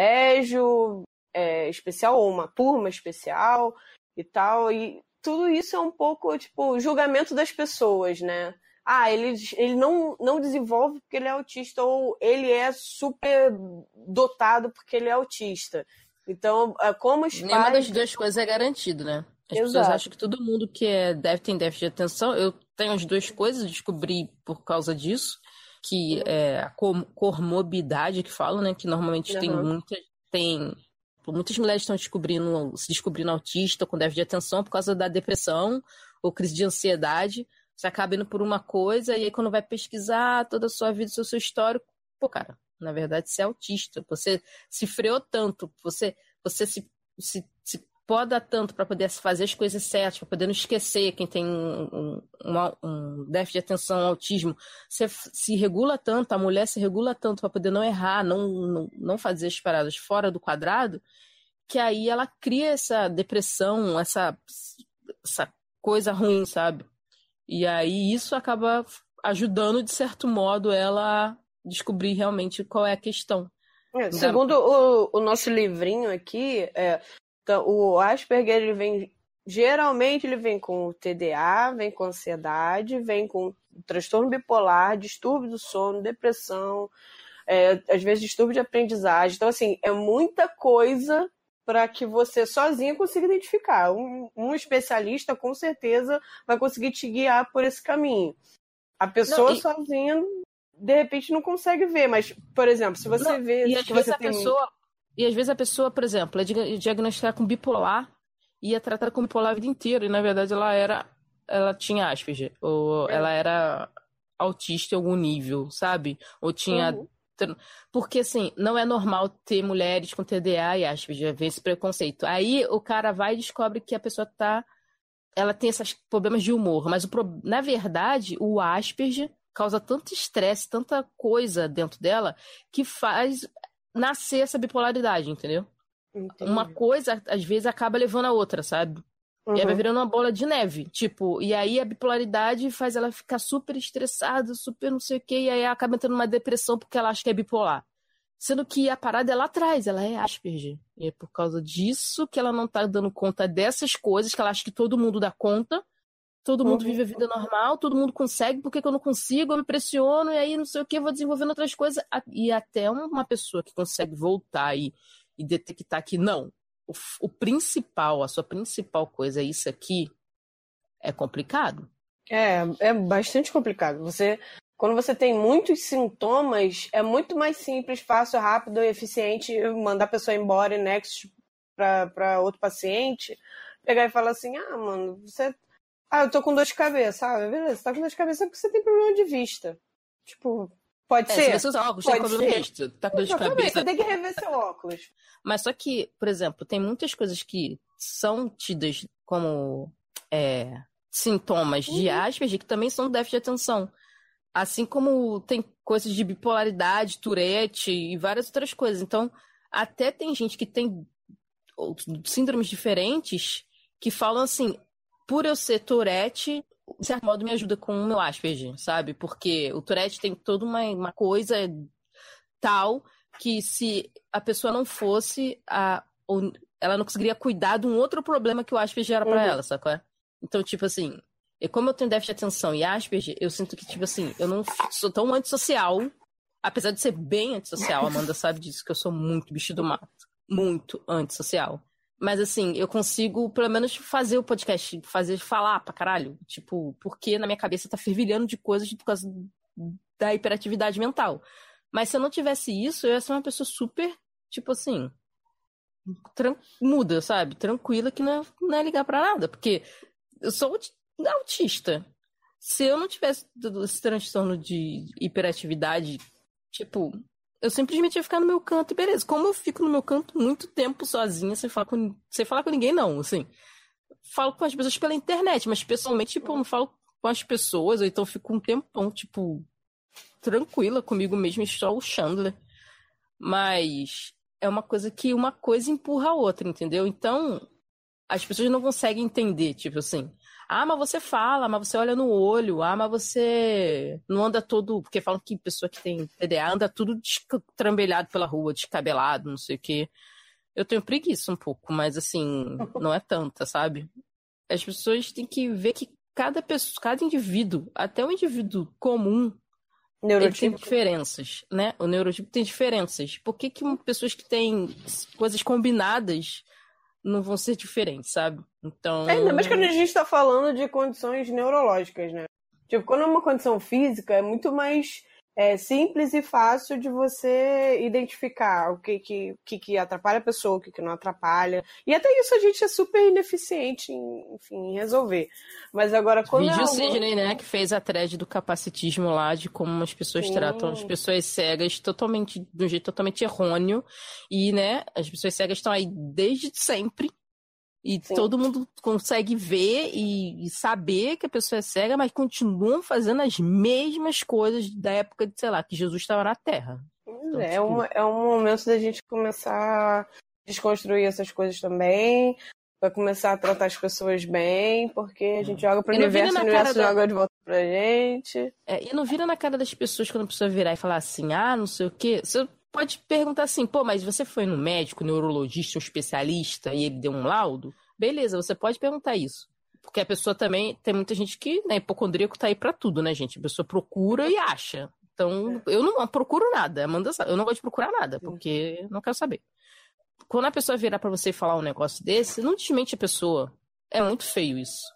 colégio é, especial ou uma turma especial e tal. E tudo isso é um pouco, tipo, julgamento das pessoas, né? Ah, ele, ele não, não desenvolve porque ele é autista, ou ele é super dotado porque ele é autista. Então, como os Nenhuma pais... das duas coisas é garantido, né? As Exato. pessoas acham que todo mundo que é, deve tem déficit de atenção. Eu tenho as duas coisas, descobri por causa disso, que é a com- comorbidade que falam, né? Que normalmente tem Uhum. muitas, tem muitas mulheres estão descobrindo, se descobrindo autista com déficit de atenção por causa da depressão ou crise de ansiedade. Você acaba indo por uma coisa e aí quando vai pesquisar toda a sua vida, o seu histórico, pô, cara, na verdade você é autista. Você se freou tanto, você, você se, se, se poda tanto para poder fazer as coisas certas, para poder não esquecer quem tem um, um, uma- um déficit de atenção, um autismo. Você f- se regula tanto, a mulher se regula tanto para poder não errar, não, não, não fazer as paradas fora do quadrado, que aí ela cria essa depressão, essa, essa coisa ruim, sabe? E aí isso acaba ajudando, de certo modo, ela a descobrir realmente qual é a questão. É, segundo o, o nosso livrinho aqui, é, então, o Asperger, ele vem, geralmente ele vem com o T D A, vem com ansiedade, vem com transtorno bipolar, distúrbio do sono, depressão, é, às vezes distúrbio de aprendizagem. Então, assim, é muita coisa para que você sozinho consiga identificar. Um, um especialista, com certeza, vai conseguir te guiar por esse caminho. A pessoa Não, e- sozinha de repente não consegue ver, mas, por exemplo, se você Não, vê e às que vezes você a tem... pessoa, e às vezes a pessoa, por exemplo, é dia- diagnosticada com bipolar e é tratada como bipolar a vida inteira, e na verdade ela era, ela tinha Asperger, ou É. ela era autista em algum nível, sabe? Ou tinha... Uhum. tran- Porque, assim, não é normal ter mulheres com T D A e Asperger, vem esse preconceito. Aí o cara vai e descobre que a pessoa tá... Ela tem esses problemas de humor, mas o pro- na verdade, o Asperger causa tanto estresse, tanta coisa dentro dela, que faz nascer essa bipolaridade, entendeu? Entendi. Uma coisa, às vezes, acaba levando a outra, sabe? E aí vai Uhum. virando uma bola de neve. Tipo, e aí a bipolaridade faz ela ficar super estressada, super não sei o quê, e aí ela acaba entrando numa depressão porque ela acha que é bipolar. Sendo que a parada é lá atrás, ela é Asperger. E é por causa disso que ela não tá dando conta dessas coisas, que ela acha que todo mundo dá conta, todo mundo Uhum. vive a vida normal, todo mundo consegue, por que que eu não consigo? Eu me pressiono, e aí não sei o que, vou desenvolvendo outras coisas. A- E até uma pessoa que consegue voltar e, e detectar que não, o, f- o principal, a sua principal coisa é isso aqui, é complicado. É, é bastante complicado. Você, quando você tem muitos sintomas, é muito mais simples, fácil, rápido e eficiente mandar a pessoa embora e next para outro paciente, pegar e falar assim, ah, mano, você... Ah, eu tô com dor de cabeça. Ah, beleza, você tá com dor de cabeça porque você tem problema de vista. Tipo, pode É, ser? se você usar óculos, tem Pode problema de ser. vista, tá com dor de Exatamente, cabeça. você tem que rever seu óculos. Mas só que, por exemplo, tem muitas coisas que são tidas como é, sintomas de Uhum. Asperger que também são déficit de atenção. Assim como tem coisas de bipolaridade, Tourette e várias outras coisas. Então, até tem gente que tem síndromes diferentes que falam assim, por eu ser Tourette, de certo modo me ajuda com o meu Asperger, sabe? Porque o Tourette tem toda uma, uma coisa tal que se a pessoa não fosse, a, ou ela não conseguiria cuidar de um outro problema que o Asperger era pra Uhum. ela, sacou? Então, tipo assim, e como eu tenho déficit de atenção e Asperger, eu sinto que, tipo assim, eu não sou tão antissocial, apesar de ser bem antissocial, a Amanda sabe disso, que eu sou muito bicho do mato. Muito antissocial. Mas, assim, eu consigo, pelo menos, fazer o podcast, fazer falar pra caralho. Tipo, porque na minha cabeça tá fervilhando de coisas por causa da hiperatividade mental. Mas se eu não tivesse isso, eu ia ser uma pessoa super, tipo assim, tran- muda, sabe? Tranquila, que não é, não é ligar pra nada. Porque eu sou auti- autista. Se eu não tivesse do- esse transtorno de hiperatividade, tipo, eu simplesmente ia ficar no meu canto e beleza. Como eu fico no meu canto muito tempo sozinha, sem falar com, sem falar com ninguém, não, assim. Falo com as pessoas pela internet, mas pessoalmente, tipo, eu não falo com as pessoas, ou então fico um tempão, tipo, tranquila comigo mesma e só o Chandler. Mas é uma coisa que uma coisa empurra a outra, entendeu? Então, as pessoas não conseguem entender, tipo assim, ah, mas você fala, mas você olha no olho, ah, mas você não anda todo, porque falam que pessoa que tem T D A anda tudo destrambelhado pela rua, descabelado, não sei o quê. Eu tenho preguiça um pouco, mas assim, não é tanta, sabe? As pessoas têm que ver que cada pessoa, cada indivíduo, até o indivíduo comum, ele tem Neurotipo. diferenças, né? O neurotipo tem diferenças. Por que que pessoas que têm coisas combinadas não vão ser diferentes, sabe? Então... É, ainda mais quando a gente tá falando de condições neurológicas, né? Tipo, quando é uma condição física, é muito mais é, simples e fácil de você identificar o que que, o que, que atrapalha a pessoa, o que, que não atrapalha. E até isso a gente é super ineficiente em, enfim, em resolver. Mas agora, quando Vídeo é o alguma... Sidney, né, que fez a thread do capacitismo lá, de como as pessoas Sim. tratam as pessoas cegas totalmente, de um jeito totalmente errôneo. E, né, as pessoas cegas estão aí desde sempre. E Sim. todo mundo consegue ver e, e saber que a pessoa é cega, mas continuam fazendo as mesmas coisas da época de, sei lá, que Jesus estava na Terra. Então, é, tipo, um, é um momento da gente começar a desconstruir essas coisas também, vai começar a tratar as pessoas bem, porque a gente joga pro E não vira universo, o na universo cara da- joga de volta pra gente. É, e não vira na cara das pessoas quando a pessoa virar e falar assim, ah, não sei o quê. Você pode perguntar assim, pô, mas você foi no médico, neurologista, um especialista e ele deu um laudo? Beleza, você pode perguntar isso. Porque a pessoa também, tem muita gente que, né, hipocondríaco tá aí pra tudo, né, gente? A pessoa procura e acha. Então, eu não procuro nada, Amanda sabe, eu não gosto de procurar nada, porque não quero saber. Quando a pessoa virar pra você e falar um negócio desse, não desmente a pessoa. É muito feio isso.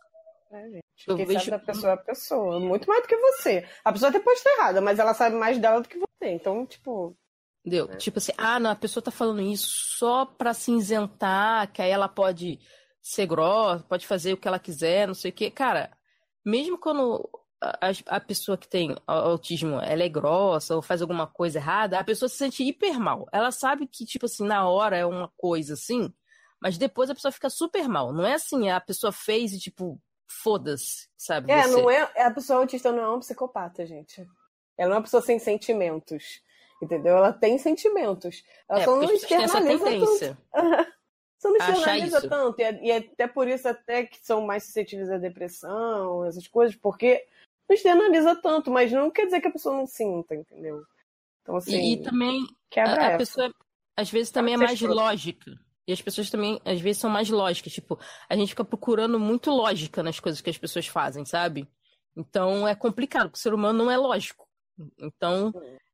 É, gente. Eu Quem vejo- sabe da pessoa é a pessoa. Muito mais do que você. A pessoa até pode estar errada, mas ela sabe mais dela do que você. Então, tipo... Entendeu? É. Tipo assim, ah, não, a pessoa tá falando isso só pra se isentar, que aí ela pode ser grossa, pode fazer o que ela quiser, não sei o quê. Cara, mesmo quando a, a pessoa que tem autismo, ela é grossa ou faz alguma coisa errada, a pessoa se sente hiper mal. Ela sabe que, tipo assim, na hora é uma coisa assim, mas depois a pessoa fica super mal. Não é assim, a pessoa fez e, tipo, foda-se, sabe? É, você. não é, a pessoa autista não é uma psicopata, gente. Ela não é uma pessoa sem sentimentos. Entendeu? Ela tem sentimentos. Ela É, só porque não as pessoas têm essa externaliza tendência. tanto. Só não Achar externaliza isso. tanto. E é, e é até por isso até que são mais suscetíveis à depressão, essas coisas, porque não externaliza tanto, mas não quer dizer que a pessoa não sinta, entendeu? Então, assim, E, e também quebra a, a essa. pessoa, às vezes, também é Pode ser mais escroto. lógica. E as pessoas também, às vezes, são mais lógicas. Tipo, a gente fica procurando muito lógica nas coisas que as pessoas fazem, sabe? Então, é complicado, porque o ser humano não é lógico. Então,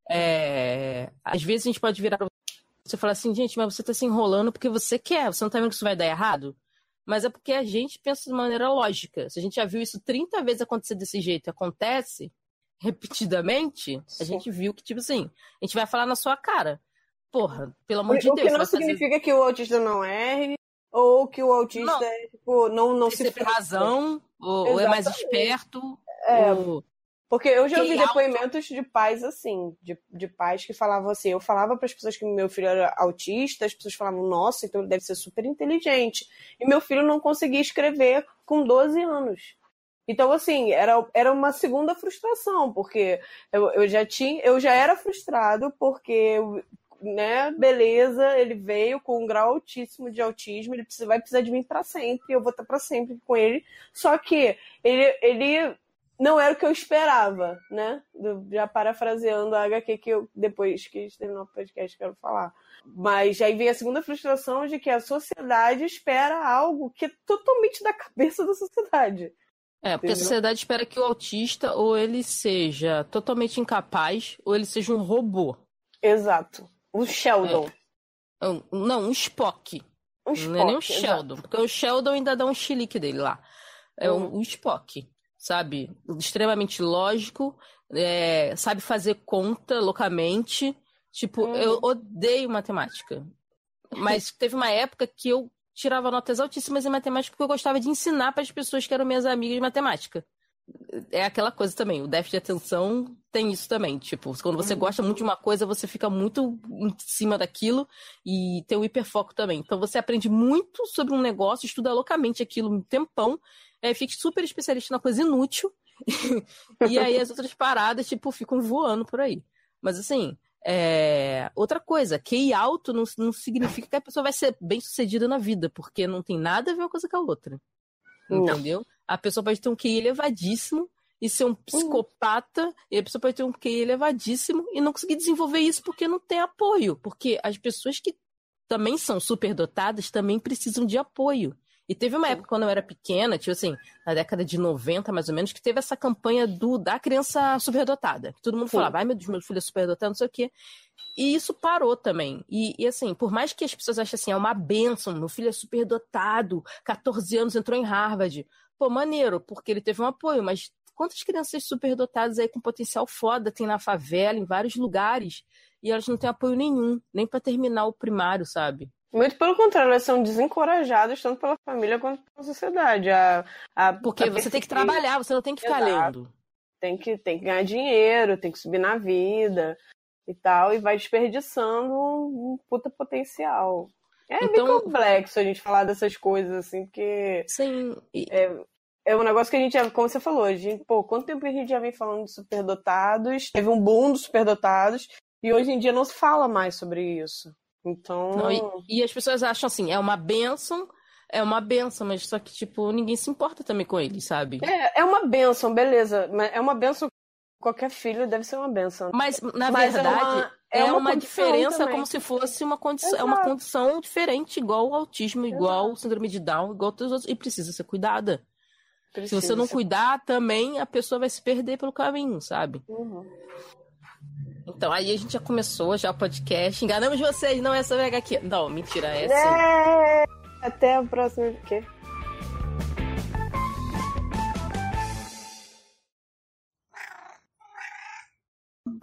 é... às vezes a gente pode virar pra você e falar assim, gente, mas você tá se enrolando porque você quer. Você não tá vendo que isso vai dar errado? Mas é porque a gente pensa de maneira lógica. Se a gente já viu isso trinta vezes acontecer desse jeito e acontece repetidamente, a Sim. gente viu que, tipo assim, a gente vai falar na sua cara. Porra, pelo amor O, de o Deus, que você não vai fazer significa que o autista não erre, ou que o autista Não. é, tipo, não, não tem se sempre frustra. razão, ou, ou é mais Exatamente. esperto, É, ou... Porque eu já ouvi Quem alto- depoimentos de pais assim, de, de pais que falavam assim, eu falava para as pessoas que meu filho era autista, as pessoas falavam, nossa, então ele deve ser super inteligente. E meu filho não conseguia escrever com doze anos. Então, assim, era, era uma segunda frustração, porque eu, eu já tinha, eu já era frustrado porque, né, beleza, ele veio com um grau altíssimo de autismo, ele precisa, vai precisar de mim para sempre, eu vou estar para sempre com ele. Só que ele, ele não era o que eu esperava, né? Já parafraseando a agá quê que eu, depois que terminar o podcast, quero falar. Mas aí vem a segunda frustração de que a sociedade espera algo que é totalmente da cabeça da sociedade. É, porque a Entendeu? sociedade espera que o autista ou ele seja totalmente incapaz, ou ele seja um robô. Exato. O Sheldon. Um- Não, um Spock. Um Não é nem um Spock, Sheldon, porque o Sheldon ainda dá um chilique dele lá. É um, Uhum. um Spock, sabe? Extremamente lógico, é, sabe fazer conta loucamente. Tipo, Uhum. eu odeio matemática. Mas teve uma época que eu tirava notas altíssimas em matemática porque eu gostava de ensinar para as pessoas que eram minhas amigas de matemática. É aquela coisa também, o déficit de atenção tem isso também. Tipo, quando você gosta muito de uma coisa, você fica muito em cima daquilo e tem o hiperfoco também. Então você aprende muito sobre um negócio, estuda loucamente aquilo um tempão, aí fica super especialista na coisa inútil, e aí as outras paradas, tipo, ficam voando por aí. Mas assim, é... outra coisa, Q I alto não, não significa que a pessoa vai ser bem sucedida na vida, porque não tem nada a ver uma coisa com a outra. Não. Entendeu? A pessoa pode ter um Q I elevadíssimo e ser um psicopata, e a pessoa pode ter um Q I elevadíssimo e não conseguir desenvolver isso porque não tem apoio. Porque as pessoas que também são superdotadas também precisam de apoio. E teve uma época, quando eu era pequena, tipo assim, na década de noventa, mais ou menos, que teve essa campanha do, da criança superdotada. Que todo mundo Sim. falava, ai meu Deus, meu filho é superdotado, não sei o quê. E isso parou também. E, e assim, por mais que as pessoas achem assim, é uma bênção, meu filho é superdotado, catorze anos, entrou em Harvard. Pô, maneiro, porque ele teve um apoio, mas quantas crianças superdotadas aí com potencial foda tem na favela, em vários lugares, e elas não têm apoio nenhum, nem pra terminar o primário, sabe? Muito pelo contrário, elas são desencorajadas tanto pela família quanto pela sociedade. A, a, Porque a você tem que perseguir- trabalhar, você não tem que ficar Exato. lendo. tem que, tem que ganhar dinheiro, tem que subir na vida e tal, e vai desperdiçando um, um puta potencial. É Então- bem complexo a gente falar dessas coisas, assim, porque Sim, e- é um negócio que a gente, já, como você falou, a gente, pô, quanto tempo a gente já vem falando de superdotados, teve um boom dos superdotados, e hoje em dia não se fala mais sobre isso. Então, não, e, e as pessoas acham assim, é uma bênção, é uma bênção, mas só que, tipo, ninguém se importa também com eles, sabe? é, é uma bênção, beleza, mas é uma bênção, qualquer filho deve ser uma bênção. Mas, na Mas é verdade, uma- é é uma, uma condição diferença também. como se fosse uma condição, é uma Exato. condição diferente, igual o autismo, igual o síndrome de Down, igual todos os outros, e precisa ser cuidada. Se você não Precisa. cuidar, também a pessoa vai se perder pelo caminho, sabe? Uhum. Então, aí a gente já começou já o podcast. Enganamos vocês, não é sobre H Q. Não, mentira, é sim. É, até a próxima. O quê?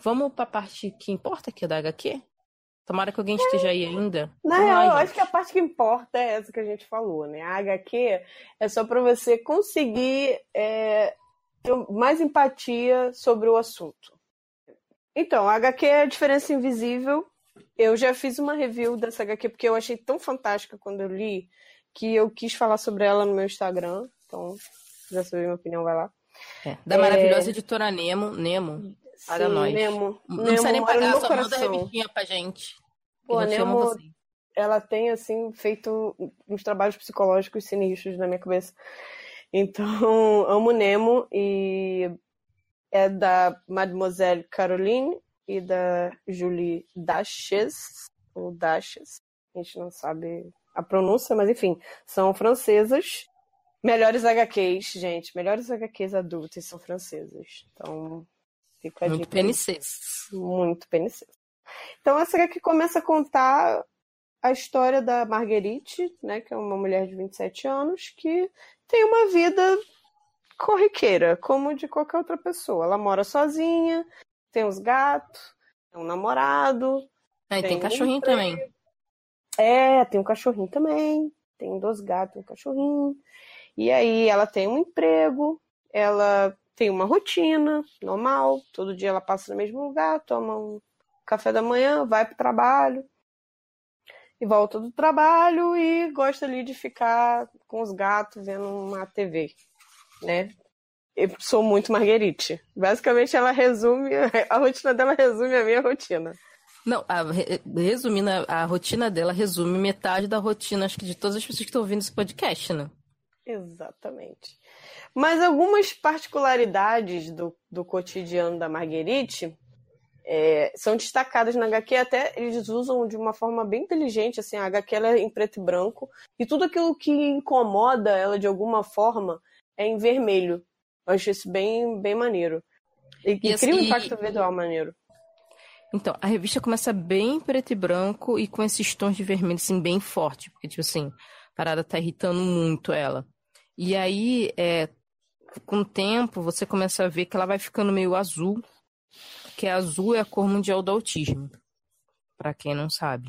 vamos pra parte que importa, que é da agá quê? Tomara que alguém esteja aí ainda. Na Vamos real, lá, eu gente. acho que a parte que importa é essa que a gente falou, né? A agá quê é só pra você conseguir é, ter mais empatia sobre o assunto. Então, a agá quê é a Diferença Invisível. Eu já fiz uma review dessa agá quê porque eu achei tão fantástica quando eu li que eu quis falar sobre ela no meu Instagram. Então, se quiser saber minha opinião, vai lá. É, da maravilhosa editora Nemo. Nemo, paga Sim, nós. Nemo. Não Nemo precisa nem mora no pagar, meu só manda coração. revistinha pra gente. Pô, a a gente ama Nemo, você. ela tem, assim, feito uns trabalhos psicológicos sinistros na minha cabeça. Então, amo Nemo e é da Mademoiselle Caroline e da Julie Daches, ou Daches, a gente não sabe a pronúncia, mas enfim, são francesas. Melhores agá quês, gente, melhores agá quês adultas são francesas. Então, fica a Muito dica aí. P N Cs. Muito P N C. Então, essa agá quê começa a contar a história da Marguerite, né, que é uma mulher de vinte e sete anos, que tem uma vida corriqueira, como de qualquer outra pessoa. Ela mora sozinha, tem uns gatos, tem um namorado. Ah, e tem um cachorrinho emprego. também. É, tem um cachorrinho também. Tem dois gatos e um cachorrinho. E aí ela tem um emprego, ela tem uma rotina normal, todo dia ela passa no mesmo lugar, toma um café da manhã, vai pro trabalho e volta do trabalho e gosta ali de ficar com os gatos vendo uma T V, né? Eu sou muito Marguerite. Basicamente ela resume, a rotina dela resume a minha rotina. Não, a, re- resumindo, a, a rotina dela resume metade da rotina, acho que de todas as pessoas que estão ouvindo esse podcast, né? Exatamente. Mas algumas particularidades do, do cotidiano da Marguerite é, são destacadas na agá quê, até eles usam de uma forma bem inteligente, assim, a agá quê ela é em preto e branco, e tudo aquilo que incomoda ela de alguma forma é em vermelho. Eu acho isso bem, bem maneiro. E, E e cria um assim- impacto visual maneiro. Então, a revista começa bem preto e branco e com esses tons de vermelho, assim, bem forte. Porque, tipo assim, a parada tá irritando muito ela. E aí, é, com o tempo, você começa a ver que ela vai ficando meio azul. Que azul é a cor mundial do autismo. Pra quem não sabe.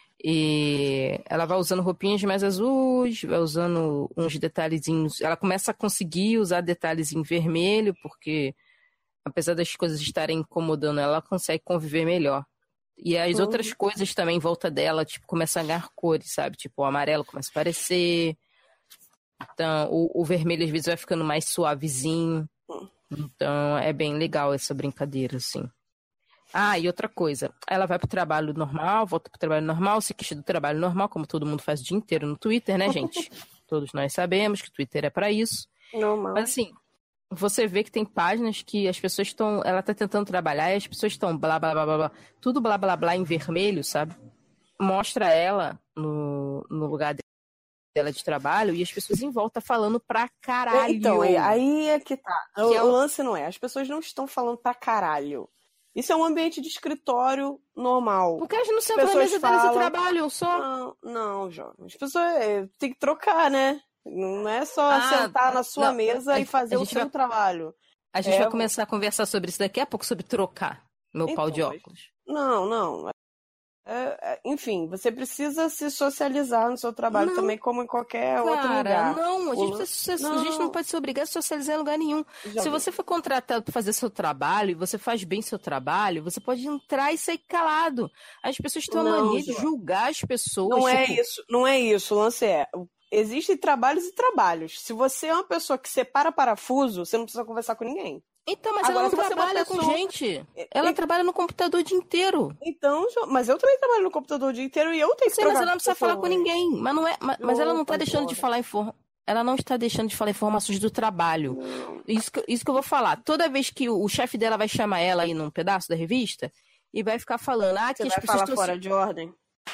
E ela vai usando roupinhas mais azuis, vai usando uns detalhezinhos. Ela começa a conseguir usar detalhes em vermelho, porque apesar das coisas estarem incomodando ela, ela consegue conviver melhor. E as Uhum. outras coisas também em volta dela, tipo, começam a ganhar cores, sabe? Tipo, o amarelo começa a aparecer. Então, o, o vermelho às vezes vai ficando mais suavezinho. Então, é bem legal essa brincadeira, assim. Ah, e outra coisa, ela vai pro trabalho normal, volta pro trabalho normal, se queixa do trabalho normal, como todo mundo faz o dia inteiro no Twitter, né, gente? Todos nós sabemos que o Twitter é pra isso. Normal. Mas assim, você vê que tem páginas que as pessoas estão. Ela tá tentando trabalhar e as pessoas estão blá blá blá blá blá. Tudo blá blá blá em vermelho, sabe? Mostra ela no, no lugar dela de trabalho e as pessoas em volta falando pra caralho. Então, é- aí é que tá. O, Que é o o- lance não é. As pessoas não estão falando pra caralho. Isso é um ambiente de escritório normal. Porque elas não sentam na pessoas mesa delas de falam- trabalho, só. Não, não, jovem. As pessoas é, tem que trocar, né? Não é só Ah, sentar na sua não, mesa a- e fazer a o gente seu vai- trabalho. A gente É, vai começar a conversar sobre isso daqui a pouco, sobre trocar meu pau Então, de mas- óculos. Não, não. É, é, enfim, você precisa se socializar no seu trabalho Não, também, como em qualquer outro Cara, lugar. não, a gente, O- precisa- a gente não não. pode ser obrigado a socializar em lugar nenhum. Já Se vi. você for contratado para fazer seu trabalho e você faz bem seu trabalho, você pode entrar e sair calado. As pessoas têm uma Não, mania de Jó. julgar as pessoas. Não é tipo, isso, não é isso. O lance é, existem trabalhos e trabalhos. Se você é uma pessoa que separa parafuso, você não precisa conversar com ninguém. Então, mas Agora, ela se não você é uma trabalha com pessoa- gente. Ela E- trabalha no computador o dia inteiro. Então, Jó, mas eu também trabalho no computador o dia inteiro e eu tenho que Sim, mas trocar ela não precisa pessoas. falar com ninguém. Mas, não é, mas, mas ela não está Opa, deixando de porra. falar inform... Ela não está deixando de falar informações do trabalho. Isso que, isso que eu vou falar. Toda vez que o, o chefe dela vai chamar ela aí num pedaço da revista e vai ficar falando, ah, que Você as vai pessoas falar estão fora se... de ordem?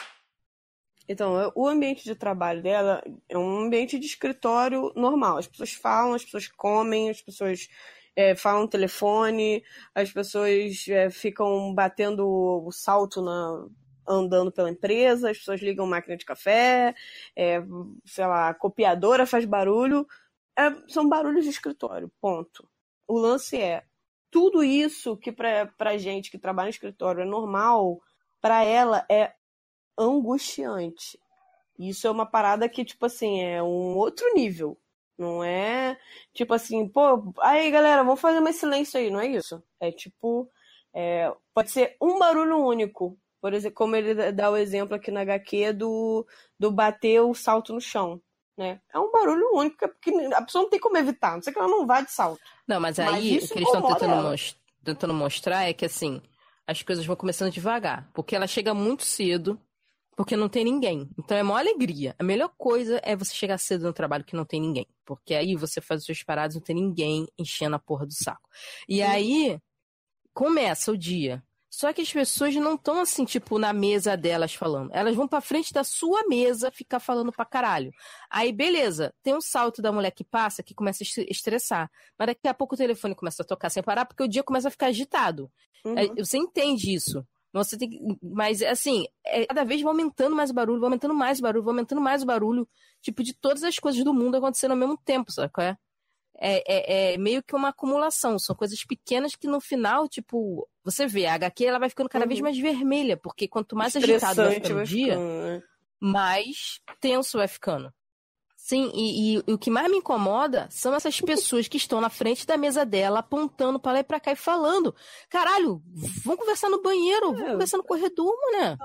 Então, é- o ambiente de trabalho dela é um ambiente de escritório normal. As pessoas falam, as pessoas comem, as pessoas é, falam no telefone, as pessoas é, ficam batendo o salto na, andando pela empresa, as pessoas ligam máquina de café, é, sei lá, a copiadora faz barulho. É, são barulhos de escritório, ponto. O lance é, tudo isso que pra, pra gente que trabalha no escritório é normal, pra ela é angustiante. Isso é uma parada que, tipo assim, é um outro nível. Não é tipo assim, pô, aí galera, vamos fazer mais silêncio aí, não é isso? É tipo, é, pode ser um barulho único. Por exemplo, como ele dá o exemplo aqui na agá quê do, do bater o salto no chão. Né? É um barulho único, porque a pessoa não tem como evitar, não sei que ela não vá de salto. Não, mas aí Mas o que eles estão incomoda tentando, ela. mos- tentando mostrar é que assim, as coisas vão começando devagar. Porque ela chega muito cedo, porque não tem ninguém. Então é maior alegria. A melhor coisa é você chegar cedo no trabalho que não tem ninguém. Porque aí você faz os seus parados, não tem ninguém enchendo a porra do saco. E aí começa o dia. Só que as pessoas não estão assim, tipo, na mesa delas falando. Elas vão pra frente da sua mesa ficar falando pra caralho. Aí, beleza, tem um salto da mulher que passa que começa a estre- estressar. Mas daqui a pouco o telefone começa a tocar sem parar porque o dia começa a ficar agitado. Uhum. É, Você entende isso. Você tem que... Mas, assim, é, cada vez vai aumentando mais o barulho, vai aumentando mais o barulho, vai aumentando mais o barulho. Tipo, de todas as coisas do mundo acontecendo ao mesmo tempo, sabe qual é? É, é, é meio que uma acumulação. São coisas pequenas que no final, tipo, você vê, a agá quê ela vai ficando cada Uhum. vez mais vermelha, porque quanto mais agitado vai Estressante ficando o vai dia, ficando, né? mais tenso vai ficando. Sim, e, e o que mais me incomoda são essas pessoas que estão na frente da mesa dela, apontando pra lá e pra cá e falando. Caralho, vamos conversar no banheiro, vamos É. conversar no corredor, né?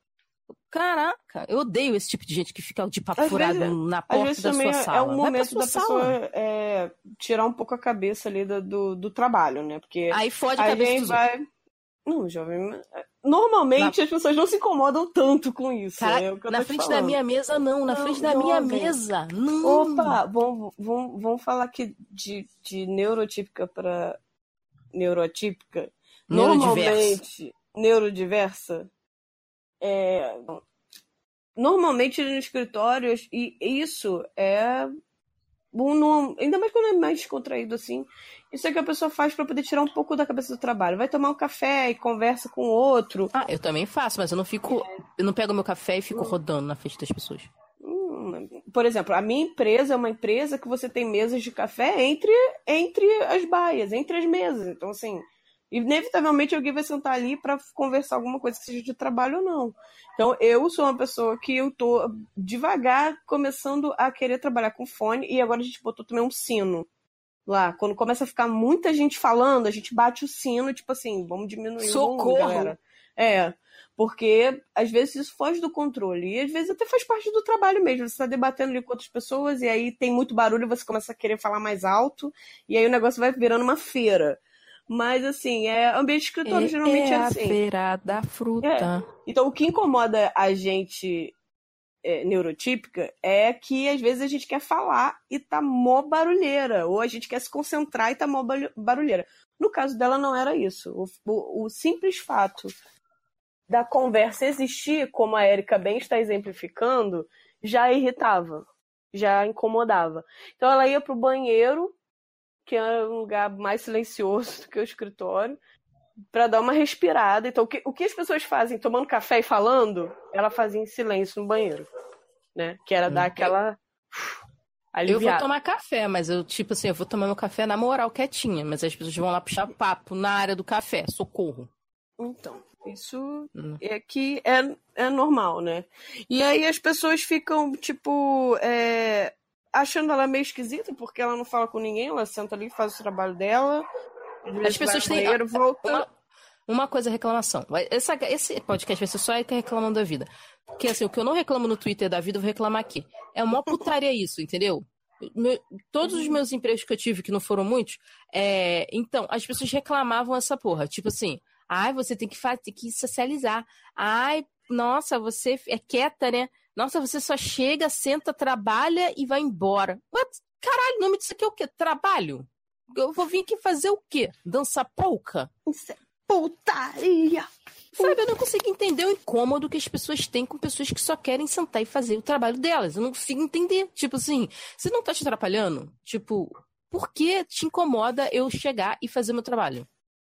Caraca, eu odeio esse tipo de gente que fica de papo Às furado vezes- na Às porta vezes da também sua é- sala. é um Vai pra momento sua da sala. pessoa é, tirar um pouco a cabeça ali do, do, do trabalho, né? Porque Aí fode a a cabeça gente dos vai. Não, jovem. Normalmente as pessoas não se incomodam tanto com isso. Cara, é o que eu na tô te frente da falando. minha mesa, não. Na Não, frente da minha jovem. mesa, não. Opa, vamos, vamos, vamos falar aqui de, de neurotípica para neurotípica. Neurodiversa. Normalmente, neurodiversa. É, normalmente nos escritórios, e isso é. um- não- ainda mais quando é mais descontraído assim. Isso é que a pessoa faz para poder tirar um pouco da cabeça do trabalho. Vai tomar um café e conversa com o outro. Ah, eu também faço, mas eu não fico. Eu não pego meu café e fico rodando na frente das pessoas. Hum, Por exemplo, a minha empresa é uma empresa que você tem mesas de café entre, entre as baias, entre as mesas. Então, assim, inevitavelmente alguém vai sentar ali para conversar alguma coisa que seja de trabalho ou não. Então, eu sou uma pessoa que eu tô devagar começando a querer trabalhar com fone, e agora a gente botou também um sino lá. Quando começa a ficar muita gente falando, a gente bate o sino, tipo assim, vamos diminuir o volume, Socorro! galera. É, porque às vezes isso foge do controle, e às vezes até faz parte do trabalho mesmo. Você está debatendo ali com outras pessoas, e aí tem muito barulho, você começa a querer falar mais alto, e aí o negócio vai virando uma feira. Mas assim, é ambiente de escritório, geralmente é a assim. feira da fruta. Então, o que incomoda a gente é, neurotípica é que às vezes a gente quer falar e tá mó barulheira, ou a gente quer se concentrar e tá mó balu- barulheira. No caso dela, não era isso. O, o- o simples fato da conversa existir, como a Érica bem está exemplificando, já irritava, já incomodava. Então, ela ia pro banheiro, que é um lugar mais silencioso do que o escritório, para dar uma respirada. Então, o que, o que as pessoas fazem tomando café e falando, ela fazia em silêncio no banheiro, né? Que era dar aquela Eu vou aliviada. tomar café, mas eu, tipo assim, eu vou tomar meu café na moral, quietinha. Mas as pessoas vão lá puxar papo na área do café. Socorro. Então, isso Hum. é que é, é normal, né? E aí as pessoas ficam, tipo, é, achando ela meio esquisita, porque ela não fala com ninguém, ela senta ali, faz o trabalho dela, às vezes As pessoas vai ao têm. banheiro, volta. Uma, uma coisa, reclamação. Essa, esse podcast vai ser só Erika reclamando da vida. Porque assim, o que eu não reclamo no Twitter da vida, eu vou reclamar aqui. É uma putaria isso, entendeu? Meu- todos os meus empregos que eu tive, que não foram muitos, é, então, as pessoas reclamavam essa porra. Tipo assim, ai, você tem que, fa- tem que socializar. Ai, nossa, você é quieta, né? Nossa, você só chega, senta, trabalha e vai embora. What? Caralho, o nome disso aqui é o quê? Trabalho? Eu vou vir aqui fazer o quê? Dançar polca? Isso é putaria! Sabe, eu não consigo entender o incômodo que as pessoas têm com pessoas que só querem sentar e fazer o trabalho delas. Eu não consigo entender. Tipo assim, você não tá te atrapalhando? Tipo, por que te incomoda eu chegar e fazer meu trabalho?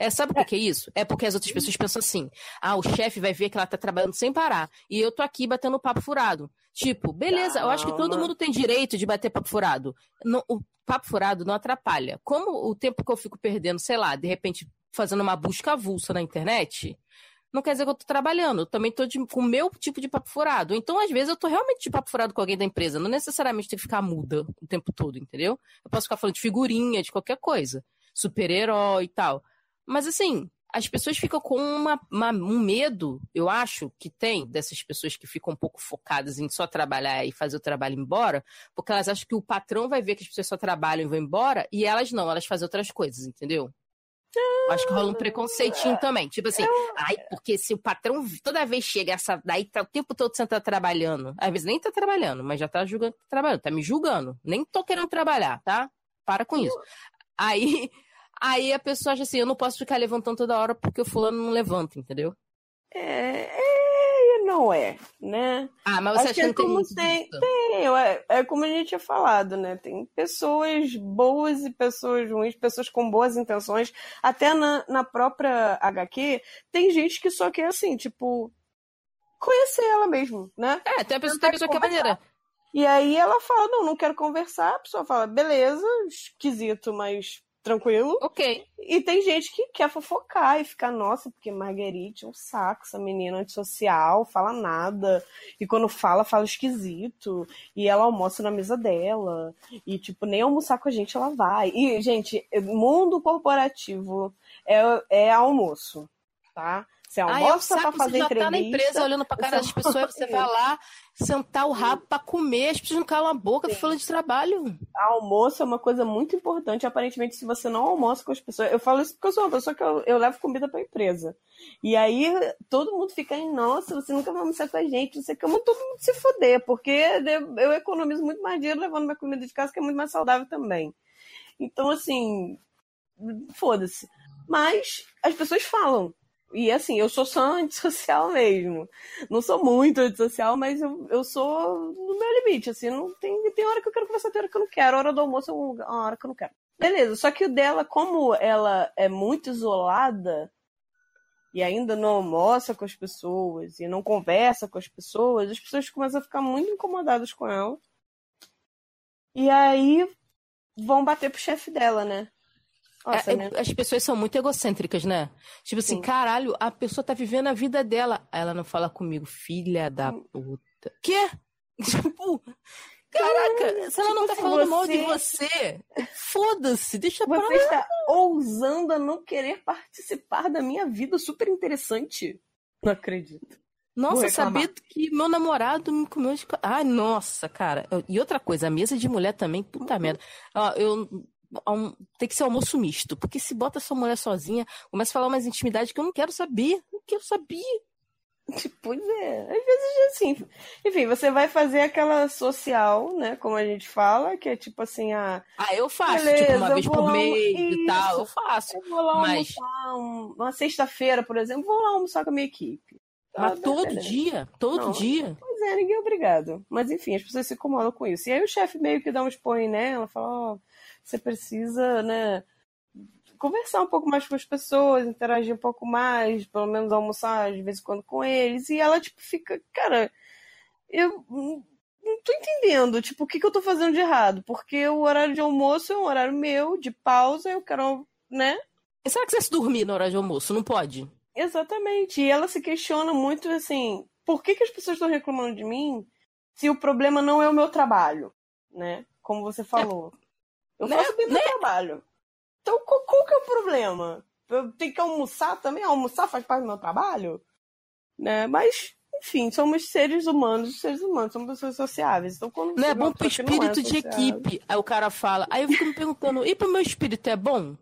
É, sabe o que, que é isso? É porque as outras pessoas pensam assim, ah, o chefe vai ver que ela tá trabalhando sem parar, e eu tô aqui batendo papo furado. Tipo, beleza, eu acho que todo mundo tem direito de bater papo furado. Não, o papo furado não atrapalha. Como o tempo que eu fico perdendo, sei lá, de repente fazendo uma busca avulsa na internet, não quer dizer que eu tô trabalhando. Eu também tô de, com o meu tipo de papo furado. Então, às vezes, eu tô realmente de papo furado com alguém da empresa. Não necessariamente tem que ficar muda o tempo todo, entendeu? Eu posso ficar falando de figurinha, de qualquer coisa. Super-herói e tal. Mas, assim, as pessoas ficam com uma, uma, um medo, eu acho, que tem, dessas pessoas que ficam um pouco focadas em só trabalhar e fazer o trabalho embora, porque elas acham que o patrão vai ver que as pessoas só trabalham e vão embora, e elas não, elas fazem outras coisas, entendeu? Eu acho que rola um preconceitinho também. Tipo assim, ai, porque se o patrão toda vez chega essa, daí tá o tempo todo sentado trabalhando, às vezes nem tá trabalhando, mas já tá julgando, tá trabalhando, tá me julgando. Nem tô querendo trabalhar, tá? Para com isso. Aí, aí a pessoa acha assim, eu não posso ficar levantando toda hora porque o fulano não levanta, entendeu? É, é e não é, né? Ah, mas você Acho acha que que é não tem como isso? tem, tem é, é como a gente tinha falado, né? Tem pessoas boas e pessoas ruins, pessoas com boas intenções. Até na, na própria agá quê, tem gente que só quer, assim, tipo, conhecer ela mesmo, né? É, tem a pessoa, tem a pessoa que é maneira. E aí ela fala, não, não quero conversar. A pessoa fala, beleza, esquisito, mas tranquilo. Ok. E tem gente que quer fofocar e ficar, nossa, porque Marguerite é um saco, essa menina antissocial, fala nada. E quando fala, fala esquisito. E ela almoça na mesa dela. E, tipo, nem almoçar com a gente ela vai. E, gente, mundo corporativo é, é almoço, tá? Você almoça ah, é pra fazer você já entrevista. Tá na empresa olhando pra cara das pessoas, você vai lá sentar o rabo pra comer, as pessoas não calam a boca falando de trabalho. Almoço é uma coisa muito importante. Aparentemente, se você não almoça com as pessoas... Eu falo isso porque eu sou uma pessoa que eu, eu levo comida pra empresa. E aí, todo mundo fica aí, nossa, você nunca vai almoçar com a gente, não sei o que, todo mundo se foder, porque eu, eu economizo muito mais dinheiro levando minha comida de casa, que é muito mais saudável também. Então, assim, foda-se. Mas as pessoas falam. E assim, eu sou só antissocial mesmo. Não sou muito antissocial, mas eu, eu sou no meu limite. Assim, não tem, tem hora que eu quero conversar, tem hora que eu não quero. A hora do almoço é uma hora que eu não quero. Beleza, só que o dela, como ela é muito isolada e ainda não almoça com as pessoas e não conversa com as pessoas, as pessoas começam a ficar muito incomodadas com ela. E aí vão bater pro chefe dela, né? Nossa, é, né? As pessoas são muito egocêntricas, né? Tipo assim, Sim. caralho, a pessoa tá vivendo a vida dela. Aí ela não fala comigo, filha da puta. Quê? Tipo, caraca, se ela tipo não tá falando você... mal de você, foda-se, deixa pra lá. Você está ousando a não querer participar da minha vida super interessante. Não acredito. Nossa, sabia que meu namorado me comeu de... Ai, nossa, cara. E outra coisa, a mesa de mulher também, puta uhum. merda. Ó, eu... Um, tem que ser almoço misto, porque se bota sua mulher sozinha, começa a falar umas intimidades que eu não quero saber, não quero saber. Pois é, às vezes assim, enfim, você vai fazer aquela social, né, como a gente fala, que é tipo assim, a... Ah, eu faço, beleza, tipo, uma vez por mês um... e tal, eu faço. Eu vou lá mas... almoçar um... uma sexta-feira, por exemplo, vou lá almoçar com a minha equipe. Mas ah, todo beleza. dia, todo não, dia. Pois é, ninguém é obrigado. Mas enfim, as pessoas se incomodam com isso. E aí o chefe meio que dá um expõe nela, fala, ó... Oh, você precisa, né, conversar um pouco mais com as pessoas, interagir um pouco mais, pelo menos almoçar de vez em quando com eles. E ela, tipo, fica, cara, eu não tô entendendo, tipo, o que que eu tô fazendo de errado? Porque o horário de almoço é um horário meu, de pausa, eu quero, né? E será que você se dormir no horário de almoço? Não pode? Exatamente. E ela se questiona muito, assim, por que que as pessoas estão reclamando de mim se o problema não é o meu trabalho, né? Como você falou. É. Eu faço né? bem meu né? trabalho. Então, qual, qual que é o problema? Eu tenho que almoçar também? Almoçar faz parte do meu trabalho? Né? Mas, enfim, somos seres humanos, seres humanos, somos pessoas sociáveis. Então, quando não é bom pro espírito é de equipe. Aí o cara fala, aí eu fico me perguntando, e pro meu espírito é bom?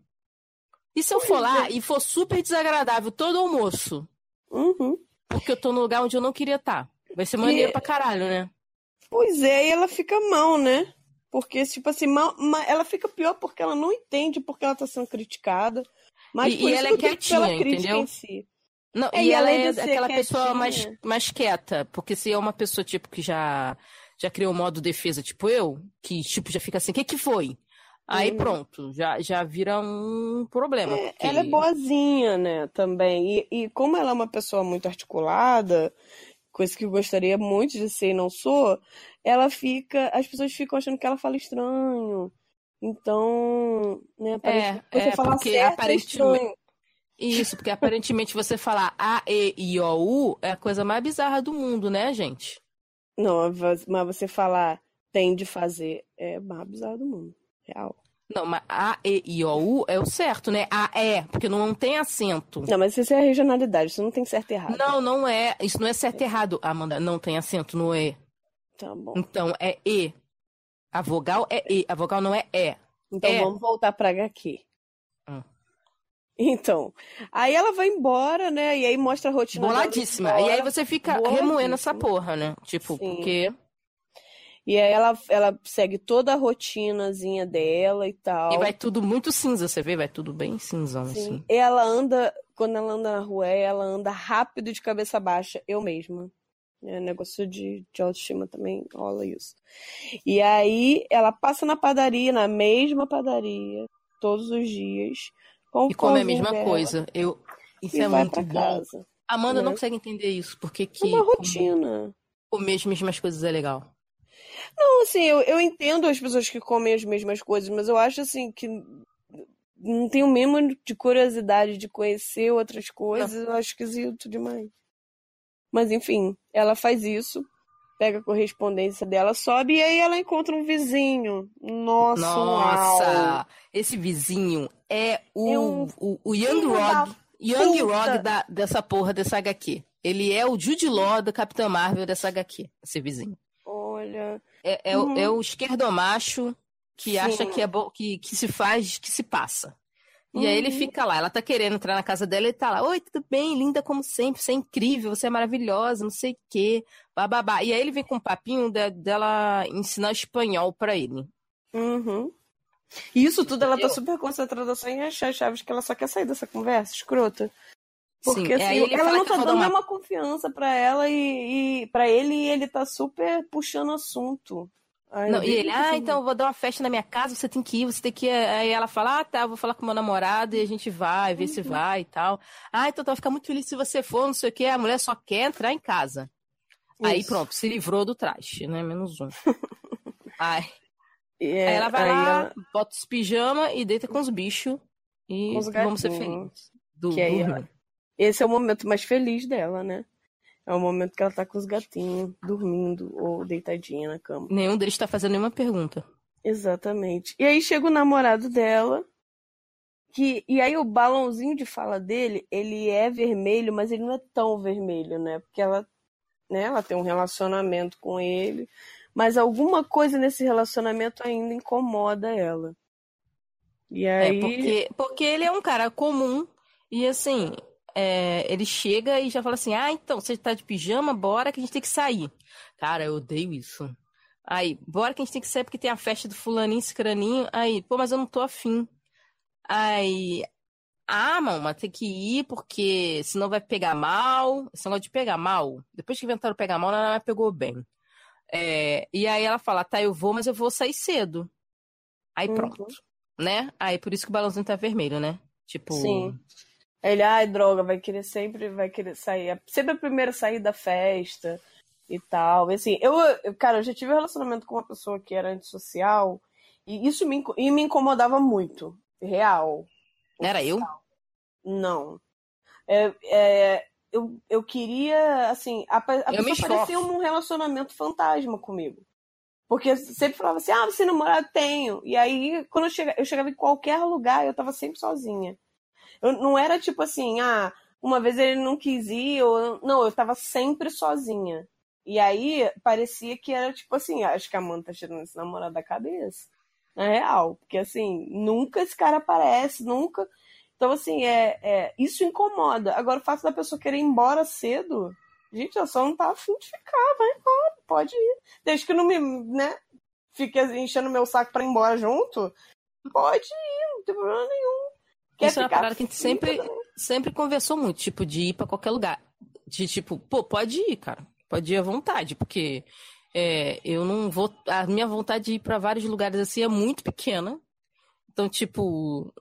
E se eu for lá e for super desagradável todo almoço? Uhum. Porque eu tô no lugar onde eu não queria estar. Vai ser maneiro e... pra caralho, né? Pois é, e ela fica mal, né? Porque, tipo assim, mal, mal, ela fica pior porque ela não entende porque ela tá sendo criticada. Mas e, e ela é quietinha, entendeu? Em si. Não, é, e ela é aquela quietinha. pessoa mais, né? mais quieta. Porque se é uma pessoa, tipo, que já, já criou o modo defesa, tipo eu, que, tipo, já fica assim, o que que foi? Aí Uhum. pronto, já, já vira um problema. É, Porque... ela é boazinha, né, também. E, e como ela é uma pessoa muito articulada, coisa que eu gostaria muito de ser e não sou, ela fica. As pessoas ficam achando que ela fala estranho. Então, né, aparentemente, É, você é falar porque certo é aparentemente. estranho. Isso, porque aparentemente você falar A, E, I, O, U é a coisa mais bizarra do mundo, né, gente? Não, mas mas você falar tem de fazer é mais bizarro do mundo. Real. Não, mas A, E, I, O, U é o certo, né? A, E, porque não tem acento. Não, mas isso é regionalidade, isso não tem certo e errado. Não, não é. Isso não é certo e errado, Amanda. Não tem acento no E. Tá bom. Então é E. A vogal é E. A vogal não é E. Então É. vamos voltar pra H Q. Hum. Então, aí ela vai embora, né? E aí mostra a rotina dela Boladíssima. embora. E aí você fica Boladíssima. remoendo essa porra, né? Tipo, Sim. porque. E aí ela, ela segue toda a rotinazinha dela e tal. E vai tudo muito cinza, você vê? Vai tudo bem cinzão, Sim. assim. E ela anda, quando ela anda na rua, ela anda rápido de cabeça baixa, eu mesma. É, negócio de, de autoestima também rola isso. E aí ela passa na padaria, na mesma padaria, todos os dias. Com o E come a pãozinho mesma dela, coisa. Eu... Isso e é vai muito pra bom. casa. Amanda né? não consegue entender isso. Porque É que uma rotina. comer as mesmas coisas é legal. Não, assim, eu, eu entendo as pessoas que comem as mesmas coisas, mas eu acho assim que não tenho o mínimo de curiosidade de conhecer outras coisas, eu acho esquisito demais. Mas enfim, ela faz isso, pega a correspondência dela, sobe e aí ela encontra um vizinho. Nossa, Nossa! uau! Esse vizinho é o, É um o, o Young filho da Rog, Young puta. Rog da, dessa porra dessa H Q. Ele é o Jude Law da Capitã Marvel dessa H Q, esse vizinho. Olha. É, é, Uhum. o, é o esquerdomacho que Sim. acha que é bom, que, que se faz, que se passa. E aí ele Uhum. fica lá, ela tá querendo entrar na casa dela e tá lá, oi, tudo bem, linda como sempre, você é incrível, você é maravilhosa, não sei o quê, bababá. E aí ele vem com um papinho de- dela ensinar espanhol pra ele. Uhum. E isso tudo ela tá Entendeu? super concentrada só em achar chaves que ela só quer sair dessa conversa, escrota. Porque Sim, assim, aí ele ela fala não que tá vai dar dando uma- nenhuma confiança pra ela e, e para ele e ele tá super puxando assunto. Ai, Não, eu e vi ele, isso, ah, assim. então eu vou dar uma festa na minha casa, você tem que ir, você tem que ir. Aí ela fala, ah, tá, eu vou falar com meu namorado e a gente vai, ver se vai e tal. Ah, então tu vai ficar muito feliz se você for, não sei o quê. A mulher só quer entrar em casa. Aí Isso. pronto, se livrou do traste, né? Menos um. Aí, E aí é, ela vai aí lá, ela- bota os pijama e deita com os bichos e Com os vamos ser gatinhos. felizes. Do, Que aí dormindo. ela- esse é o momento mais feliz dela, né? É o momento que ela tá com os gatinhos dormindo ou deitadinha na cama. Nenhum deles tá fazendo nenhuma pergunta. Exatamente. E aí chega o namorado dela, que e aí o balãozinho de fala dele, ele é vermelho, mas ele não é tão vermelho, né? Porque ela, né, ela tem um relacionamento com ele, mas alguma coisa nesse relacionamento ainda incomoda ela. E É, aí, porque, porque ele é um cara comum e assim, é, ele chega e já fala assim, ah, então, você tá de pijama, bora que a gente tem que sair. Cara, eu odeio isso. Aí, bora que a gente tem que sair porque tem a festa do fulaninho, cicraninho. Aí, pô, mas eu não tô afim. Aí, ah, mano, mas tem que ir porque senão vai pegar mal. Esse negócio de pegar mal, depois que inventaram pegar mal, ela não pegou bem. É, e aí ela fala, tá, eu vou, mas eu vou sair cedo. Aí Uhum. pronto, né? Aí por isso que o balãozinho tá vermelho, né? Tipo, sim. Ele, ai, droga, vai querer sempre, vai querer sair, sempre a primeira a sair da festa e tal. E assim, eu, eu, cara, eu já tive um relacionamento com uma pessoa que era antissocial e isso me, inco- e me incomodava muito, real. era eu? Não. É, é, eu, eu queria, assim, a, pe- a Eu me pessoa parecia esforço. um relacionamento fantasma comigo. Porque sempre falava assim, ah, você namorado? Tenho. E aí, quando eu chegava, eu chegava em qualquer lugar, eu tava sempre sozinha. Eu, não era tipo assim, ah, uma vez ele não quis ir, ou... não, eu tava sempre sozinha. E aí, parecia que era tipo assim, acho que a Amanda tá tirando esse namorado da cabeça. Na real. Porque assim, nunca esse cara aparece, nunca... Então, assim, é, é, isso incomoda. Agora, o fato da pessoa querer ir embora cedo, gente, eu só não tá afim de ficar, vai embora, pode ir. Desde que não me, né, fique enchendo meu saco pra ir embora junto, pode ir, não tem problema nenhum. Quer Isso é uma ficar, parada que a gente fica sempre, também. sempre conversou muito, tipo, de ir pra qualquer lugar. De tipo, pô, pode ir, cara. Pode ir à vontade, porque é, eu não vou. A minha vontade de ir pra vários lugares assim é muito pequena. Então, tipo...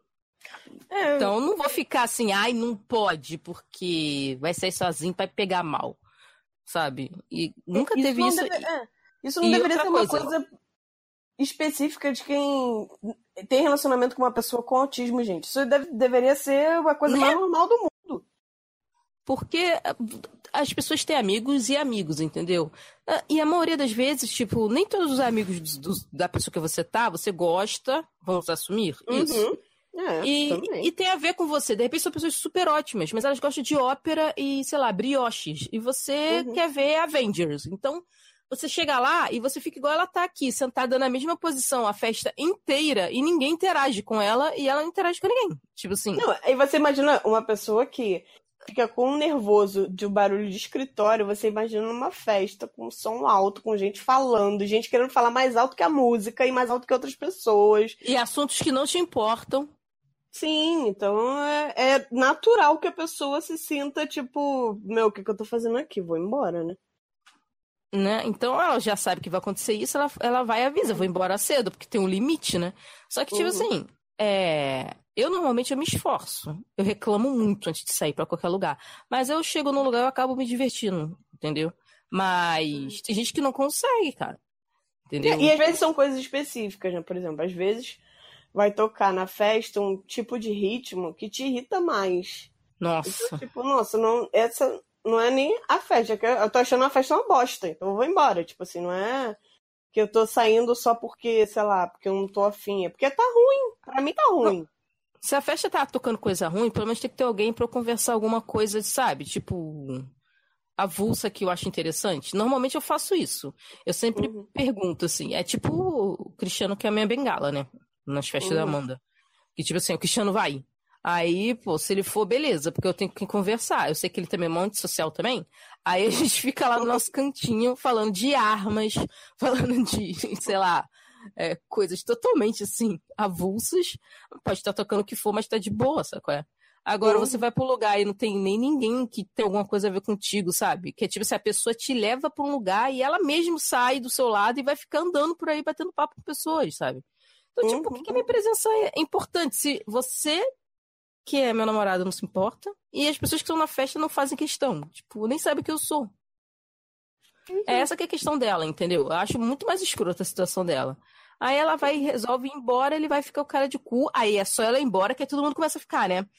É, Então, eu não vou ficar assim, ai, não pode, porque vai sair sozinho, vai pegar mal, sabe? E nunca isso teve não isso. deve- é, isso não E deveria outra ser uma coisa. coisa específica de quem tem relacionamento com uma pessoa com autismo, gente. Isso deve- deveria ser uma coisa Né? mais normal do mundo. Porque as pessoas têm amigos e amigos, entendeu? E a maioria das vezes, tipo, nem todos os amigos do- do- da pessoa que você tá, você gosta, vamos assumir isso. Uhum. É, E, também. e tem a ver com você. De repente são pessoas super ótimas, mas elas gostam de ópera e, sei lá, brioches. E você Uhum. quer ver Avengers. Então, você chega lá e você fica igual ela tá aqui, sentada na mesma posição a festa inteira e ninguém interage com ela e ela não interage com ninguém. Tipo assim. Não, aí você imagina uma pessoa que fica com um nervoso de um barulho de escritório, você imagina numa festa com som alto, com gente falando, gente querendo falar mais alto que a música e mais alto que outras pessoas. E assuntos que não te importam. Sim, então é, é natural que a pessoa se sinta tipo, meu, o que, que eu tô fazendo aqui? Vou embora, né? Né? Então ela já sabe que vai acontecer isso, ela, ela vai e avisa, vou embora cedo, porque tem um limite, né? Só que, tipo Uhum. assim, é... eu normalmente eu me esforço. Eu reclamo muito antes de sair pra qualquer lugar. Mas eu chego num lugar e eu acabo me divertindo, entendeu? Mas tem gente que não consegue, cara. Entendeu? E às vezes são coisas específicas, né? Por exemplo, às vezes vai tocar na festa um tipo de ritmo que te irrita mais. Nossa. Então, tipo, nossa, não, essa não é nem a festa, é que eu tô achando a festa uma bosta, então eu vou embora. Tipo assim, não é que eu tô saindo só porque, sei lá, porque eu não tô afim, é porque tá ruim. Pra mim tá ruim. Se a festa tá tocando coisa ruim, pelo menos tem que ter alguém pra eu conversar alguma coisa, sabe? Tipo, avulsa que eu acho interessante. Normalmente eu faço isso. Eu sempre Uhum. pergunto, assim. É tipo o Cristiano que é a minha bengala, né? Nas festas da Uhum. Amanda. Que tipo assim, o Cristiano vai. Aí, pô, se ele for, beleza, porque eu tenho que conversar. Eu sei que ele também é um monte social também. Aí a gente fica lá no nosso cantinho falando de armas, falando de, sei lá, é, coisas totalmente assim, avulsas. Pode estar tocando o que for, mas tá de boa, sabe qual é? Agora Uhum. você vai pro lugar e não tem nem ninguém que tem alguma coisa a ver contigo, sabe? Que é tipo, se a pessoa te leva pra um lugar e ela mesmo sai do seu lado e vai ficar andando por aí batendo papo com pessoas, sabe? Então, tipo, por que, que a minha presença é importante? Se você, que é meu namorado, não se importa, e as pessoas que estão na festa não fazem questão. Tipo, nem sabem que eu sou. Uhum. É essa que é a questão dela, entendeu? Eu acho muito mais escrota a situação dela. Aí ela vai e resolve ir embora, ele vai ficar o cara de cu. Aí é só ela ir embora que aí todo mundo começa a ficar, né?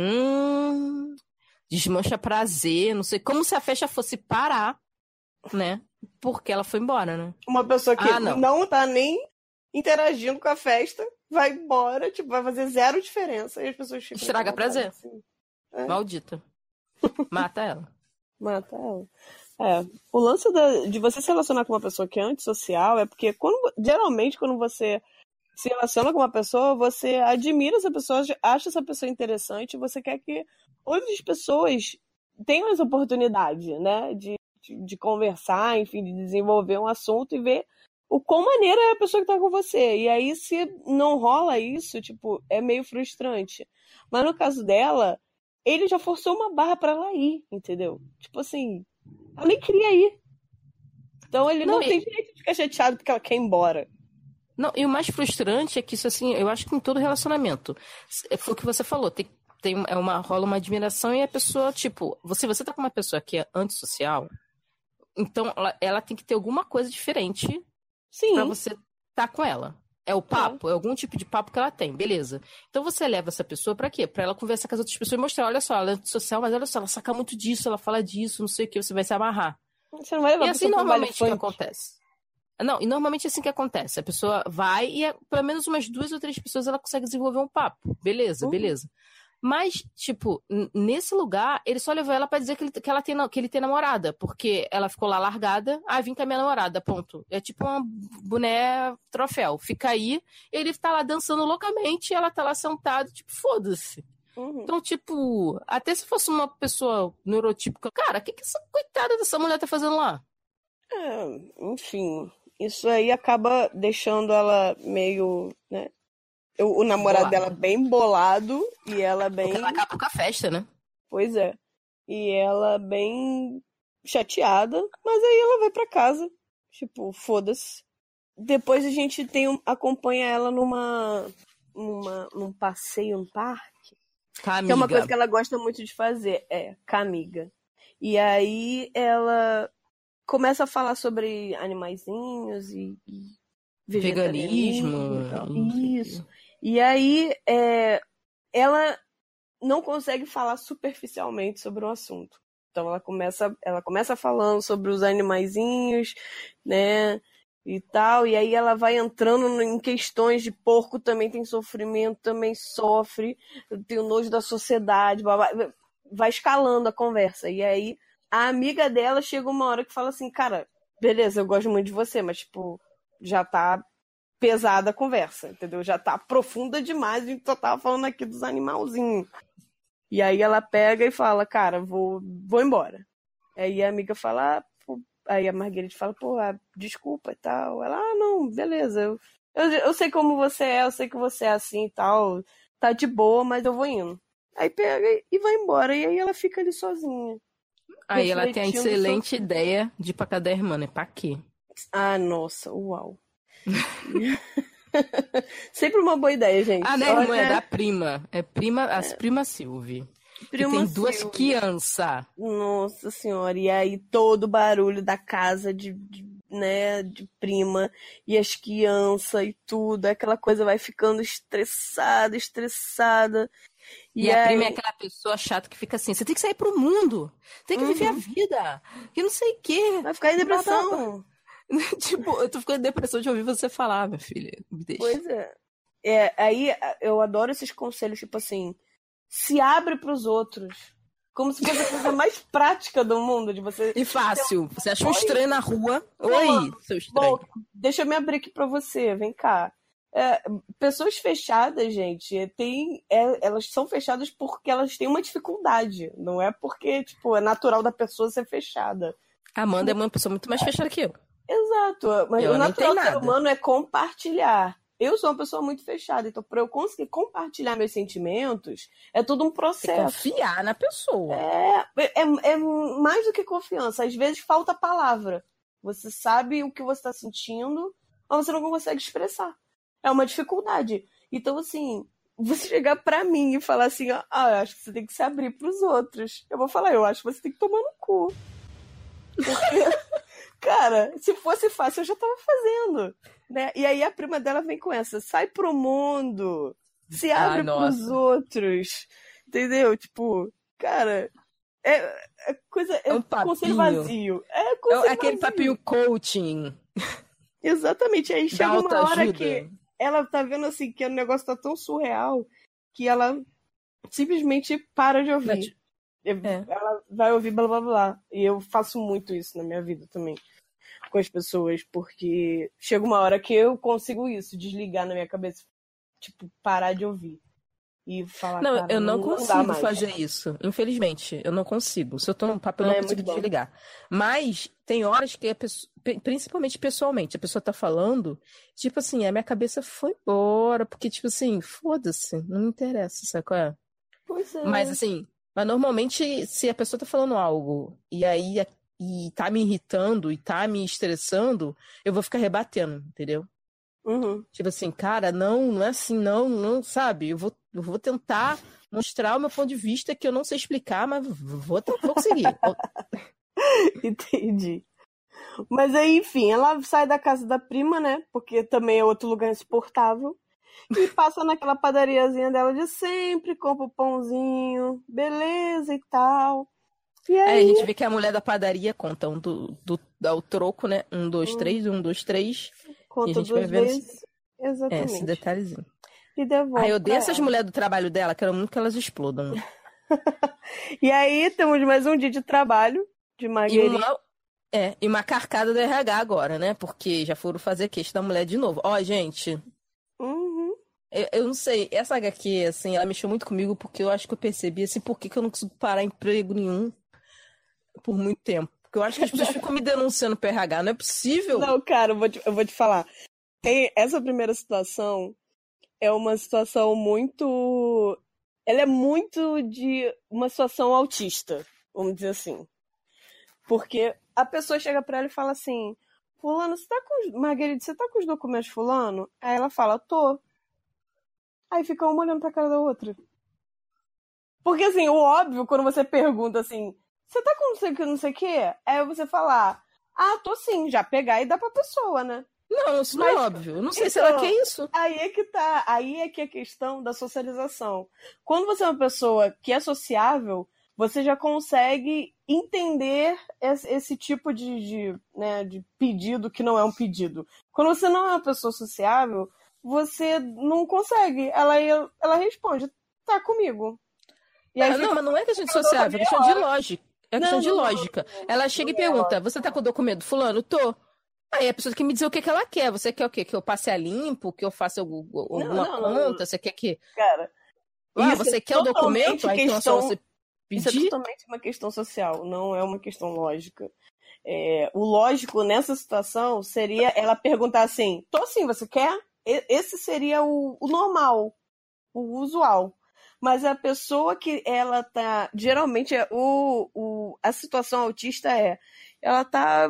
Hum, desmancha prazer, não sei. Como se a festa fosse parar, né? Porque ela foi embora, né? Uma pessoa que Ah, não. não tá nem interagindo com a festa, vai embora, tipo, vai fazer zero diferença. E as pessoas ficam Estraga prazer. assim. É. Maldita. Mata ela. Mata ela. É, o lance da- de você se relacionar com uma pessoa que é antissocial é porque quando, geralmente quando você se relaciona com uma pessoa, você admira essa pessoa, acha essa pessoa interessante, você quer que outras pessoas tenham essa oportunidade, né, de, de, de conversar, enfim, de desenvolver um assunto e ver o quão maneira é a pessoa que tá com você. E aí, se não rola isso, tipo, é meio frustrante. Mas no caso dela, ele já forçou uma barra pra ela ir, entendeu? Tipo assim, ela nem queria ir. Então ele não, Não, e- tem direito de ficar chateado porque ela quer ir embora. Não, e o mais frustrante é que isso, assim, eu acho que em todo relacionamento. Foi o que você falou, tem, tem é uma, rola uma admiração e a pessoa, tipo, você, você tá com uma pessoa que é antissocial, então ela, ela tem que ter alguma coisa diferente Sim. pra você tá com ela. É o papo, é. algum tipo de papo que ela tem, beleza. Então você leva essa pessoa pra quê? Pra ela conversar com as outras pessoas e mostrar, olha só, ela é antissocial, mas olha só, ela saca muito disso, ela fala disso, não sei o que, você vai se amarrar. Você não vai levar E a assim pessoa pra um baile normalmente o que funk. acontece. Não, e normalmente é assim que acontece. A pessoa vai e é, pelo menos umas duas ou três pessoas ela consegue desenvolver um papo. Beleza, Uhum. beleza. Mas, tipo, n- nesse lugar, ele só levou ela pra dizer que ele, que ela tem, na- que ele tem namorada. Porque ela ficou lá largada. Ah, vim com a minha namorada, ponto. É tipo uma boné troféu. Fica aí, ele tá lá dançando loucamente e ela tá lá sentada, tipo, foda-se. Uhum. Então, tipo, até se fosse uma pessoa neurotípica, cara, o que, que essa coitada dessa mulher tá fazendo lá? É, enfim, isso aí acaba deixando ela meio, né? O, o namorado Bolada. dela bem bolado e ela bem. Porque ela acaba com a festa, né? Pois é. E ela bem chateada, mas aí ela vai pra casa. Tipo, foda-se. Depois a gente tem um- acompanha ela numa numa, num passeio no parque, Camiga. que é uma coisa que ela gosta muito de fazer, é, camiga. E aí ela começa a falar sobre animaizinhos e, e vegetarianismo Veganismo. e tal. não sei o quê. Isso. E aí é, ela não consegue falar superficialmente sobre o assunto. Então ela começa, ela começa falando sobre os animaizinhos, né, e tal, e aí ela vai entrando em questões de porco também tem sofrimento, também sofre, tem o nojo da sociedade, vai escalando a conversa. E aí a amiga dela chega uma hora que fala assim, cara, beleza, eu gosto muito de você, mas tipo, já tá pesada a conversa, entendeu? Já tá profunda demais, a gente só tava falando aqui dos animalzinhos. E aí ela pega e fala, cara, vou, vou embora. Aí a amiga fala, ah, pô... aí a Marguerite fala, pô, ah, desculpa e tal. Ela, ah, não, beleza, eu, eu, eu sei como você é, eu sei que você é assim e tal, tá de boa, mas eu vou indo. Aí pega e vai embora, e aí ela fica ali sozinha. Aí ela tem a refletindo excelente sobre- ideia de ir pra casa da irmã, né? Pra quê? Ah, nossa, uau. Sempre uma boa ideia, gente. Ah, né, irmã? Olha, É da prima. É prima, as primas Silvie. Que prima tem duas Silvia. crianças. Nossa senhora, e aí todo o barulho da casa de, de, né, de prima e as crianças e tudo, aquela coisa vai ficando estressada, estressada. E, E, a aí, prima é aquela pessoa chata que fica assim, você tem que sair pro mundo, tem que viver a Uhum. vida, que não sei o quê. vai ficar em depressão. Tipo, eu tô ficando em depressão de ouvir você falar, minha filha. Me deixa. Pois é. É, aí eu adoro esses conselhos, tipo assim, se abre pros outros. Como se fosse a coisa mais prática do mundo, de você. E fácil, você acha um Oi? estranho na rua. Oi, Fulano, seu estranho. Bom, deixa eu me abrir aqui pra você, vem cá. É, pessoas fechadas, gente, tem, é, elas são fechadas porque elas têm uma dificuldade. Não é porque, tipo, é natural da pessoa ser fechada. A Amanda é uma pessoa muito mais fechada que eu. Exato. Mas Eu o nem natural do tenho ser nada. humano é compartilhar. Eu sou uma pessoa muito fechada, então para eu conseguir compartilhar meus sentimentos, é todo um Você processo. confiar na pessoa. É, é, é mais do que confiança. Às vezes falta palavra. Você sabe o que você está sentindo, mas você não consegue expressar. É uma dificuldade. Então, assim, você chegar pra mim e falar assim, ah, eu acho que você tem que se abrir pros outros. Eu vou falar, eu acho que você tem que tomar no cu. Porque, cara, se fosse fácil, eu já tava fazendo. Né? E aí a prima dela vem com essa, sai pro mundo, se abre Ah, pros nossa. outros. Entendeu? Tipo, cara, é, é coisa. É, É um conselho papinho. vazio. É É conselho aquele vazio. papinho coaching. Exatamente. Aí Da chega uma hora autoajuda. que ela tá vendo assim que o negócio tá tão surreal que ela simplesmente para de ouvir. É. Ela vai ouvir blá blá blá. E eu faço muito isso na minha vida também. Com as pessoas, porque chega uma hora que eu consigo isso, desligar na minha cabeça, tipo, parar de ouvir. E falar, Não, cara, eu não, não dá consigo mais. fazer isso. Infelizmente, eu não consigo. Se eu tô num papo, eu Ah, não é consigo muito bom. desligar. Mas tem horas que a pessoa, pri- principalmente pessoalmente, a pessoa tá falando, tipo assim, a minha cabeça foi embora, porque, tipo assim, foda-se, não me interessa, sabe qual é? Pois é. Mas assim, mas normalmente, se a pessoa tá falando algo e aí a- e tá me irritando e tá me estressando, eu vou ficar rebatendo, entendeu? Uhum. Tipo assim, cara, não, não é assim, não, não, sabe? Eu vou, eu vou tentar mostrar o meu ponto de vista que eu não sei explicar, mas vou, vou conseguir. Entendi. Mas aí, enfim, ela sai da casa da prima, né? Porque também é outro lugar insuportável. E passa naquela padariazinha dela de sempre, compra o pãozinho, beleza e tal. E Aí a aí, gente vê que a mulher da padaria conta um do, do, dá o troco, né? Um, dois, Hum. três, um, dois, três. E a conta gente vai duas vendo vezes. esse, é, Exatamente. esse detalhezinho. E devolve Aí eu pra odeio essas ela. mulheres do trabalho dela, quero muito que elas explodam. E aí, temos mais um dia de trabalho de E Marguerite. uma, é, e uma carcada do R H agora, né? Porque já foram fazer queixa da mulher de novo. Ó, gente, Uhum. eu, eu não sei, essa H Q, assim, ela mexeu muito comigo porque eu acho que eu percebi, assim, por que que eu não consigo parar emprego nenhum por muito tempo. Porque eu acho que as pessoas ficam me denunciando pro R H, não é possível. Não, cara, eu vou te, eu vou te falar. Tem- essa primeira situação é uma situação muito. Ela é muito de uma situação autista, vamos dizer assim. Porque a pessoa chega pra ela e fala assim: Fulano, você tá com os... Marguerite, você tá com os documentos Fulano? Aí ela fala: tô. Aí fica uma olhando pra cara da outra. Porque, assim, o óbvio, quando você pergunta assim, você tá com não sei o que, não sei o que? É você falar, ah, tô sim, já pegar e dar pra pessoa, né? Não, isso não Mas, é óbvio. Eu não sei então, se ela quer isso. Aí é que tá, aí é que é a questão da socialização. Quando você é uma pessoa que é sociável, você já consegue entender esse, esse tipo de, de, né, de pedido que não é um pedido. Quando você não é uma pessoa sociável, você não consegue. Ela, ela responde, tá comigo. E aí Ah, não, fica- mas não é questão de sociável, é questão de lógica. É questão Não, de não, não, lógica. não, não, Ela chega e não é pergunta: lógica. você tá com o documento fulano? Tô. Aí a pessoa tem que me dizer o que, que ela quer. Você quer o quê? Que eu passe a limpo? Que eu faça algum- Não, alguma não, não, conta? não. Você quer que. Cara, Ah, isso você é quer o documento? totalmente Aí então é só questão... você Isso é pedir. totalmente uma questão social, não é uma questão lógica. É, o lógico nessa situação seria ela perguntar assim: tô sim, você quer? E- Esse seria o, o normal, o usual. Mas a pessoa que ela tá. Geralmente, é o, o, a situação autista é. Ela tá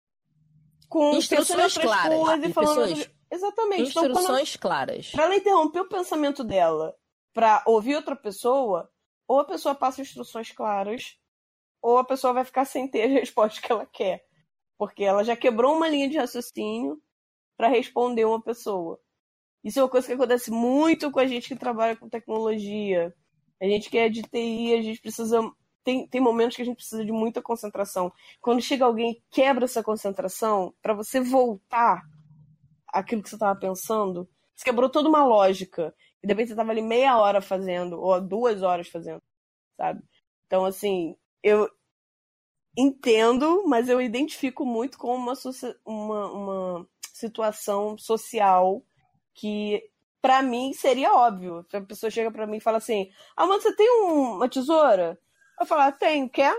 com, pensando em Instruções outras claras. coisas e E falando. pessoas, Exatamente. Então, quando ela instruções claras. para ela interromper o pensamento dela para ouvir outra pessoa, ou a pessoa passa instruções claras, ou a pessoa vai ficar sem ter a resposta que ela quer. Porque ela já quebrou uma linha de raciocínio para responder uma pessoa. Isso é uma coisa que acontece muito com a gente que trabalha com tecnologia. A gente que é de T I, a gente precisa. Tem, tem momentos que a gente precisa de muita concentração. Quando chega alguém e quebra essa concentração, para você voltar aquilo que você estava pensando, você quebrou toda uma lógica. E depois você estava ali meia hora fazendo, ou duas horas fazendo, sabe? Então, assim, eu entendo, mas eu identifico muito com uma, uma, uma situação social que, pra mim, seria óbvio. Se a pessoa chega pra mim e fala assim, Amanda, você tem um, uma tesoura? Eu falo, ah, tenho, quer?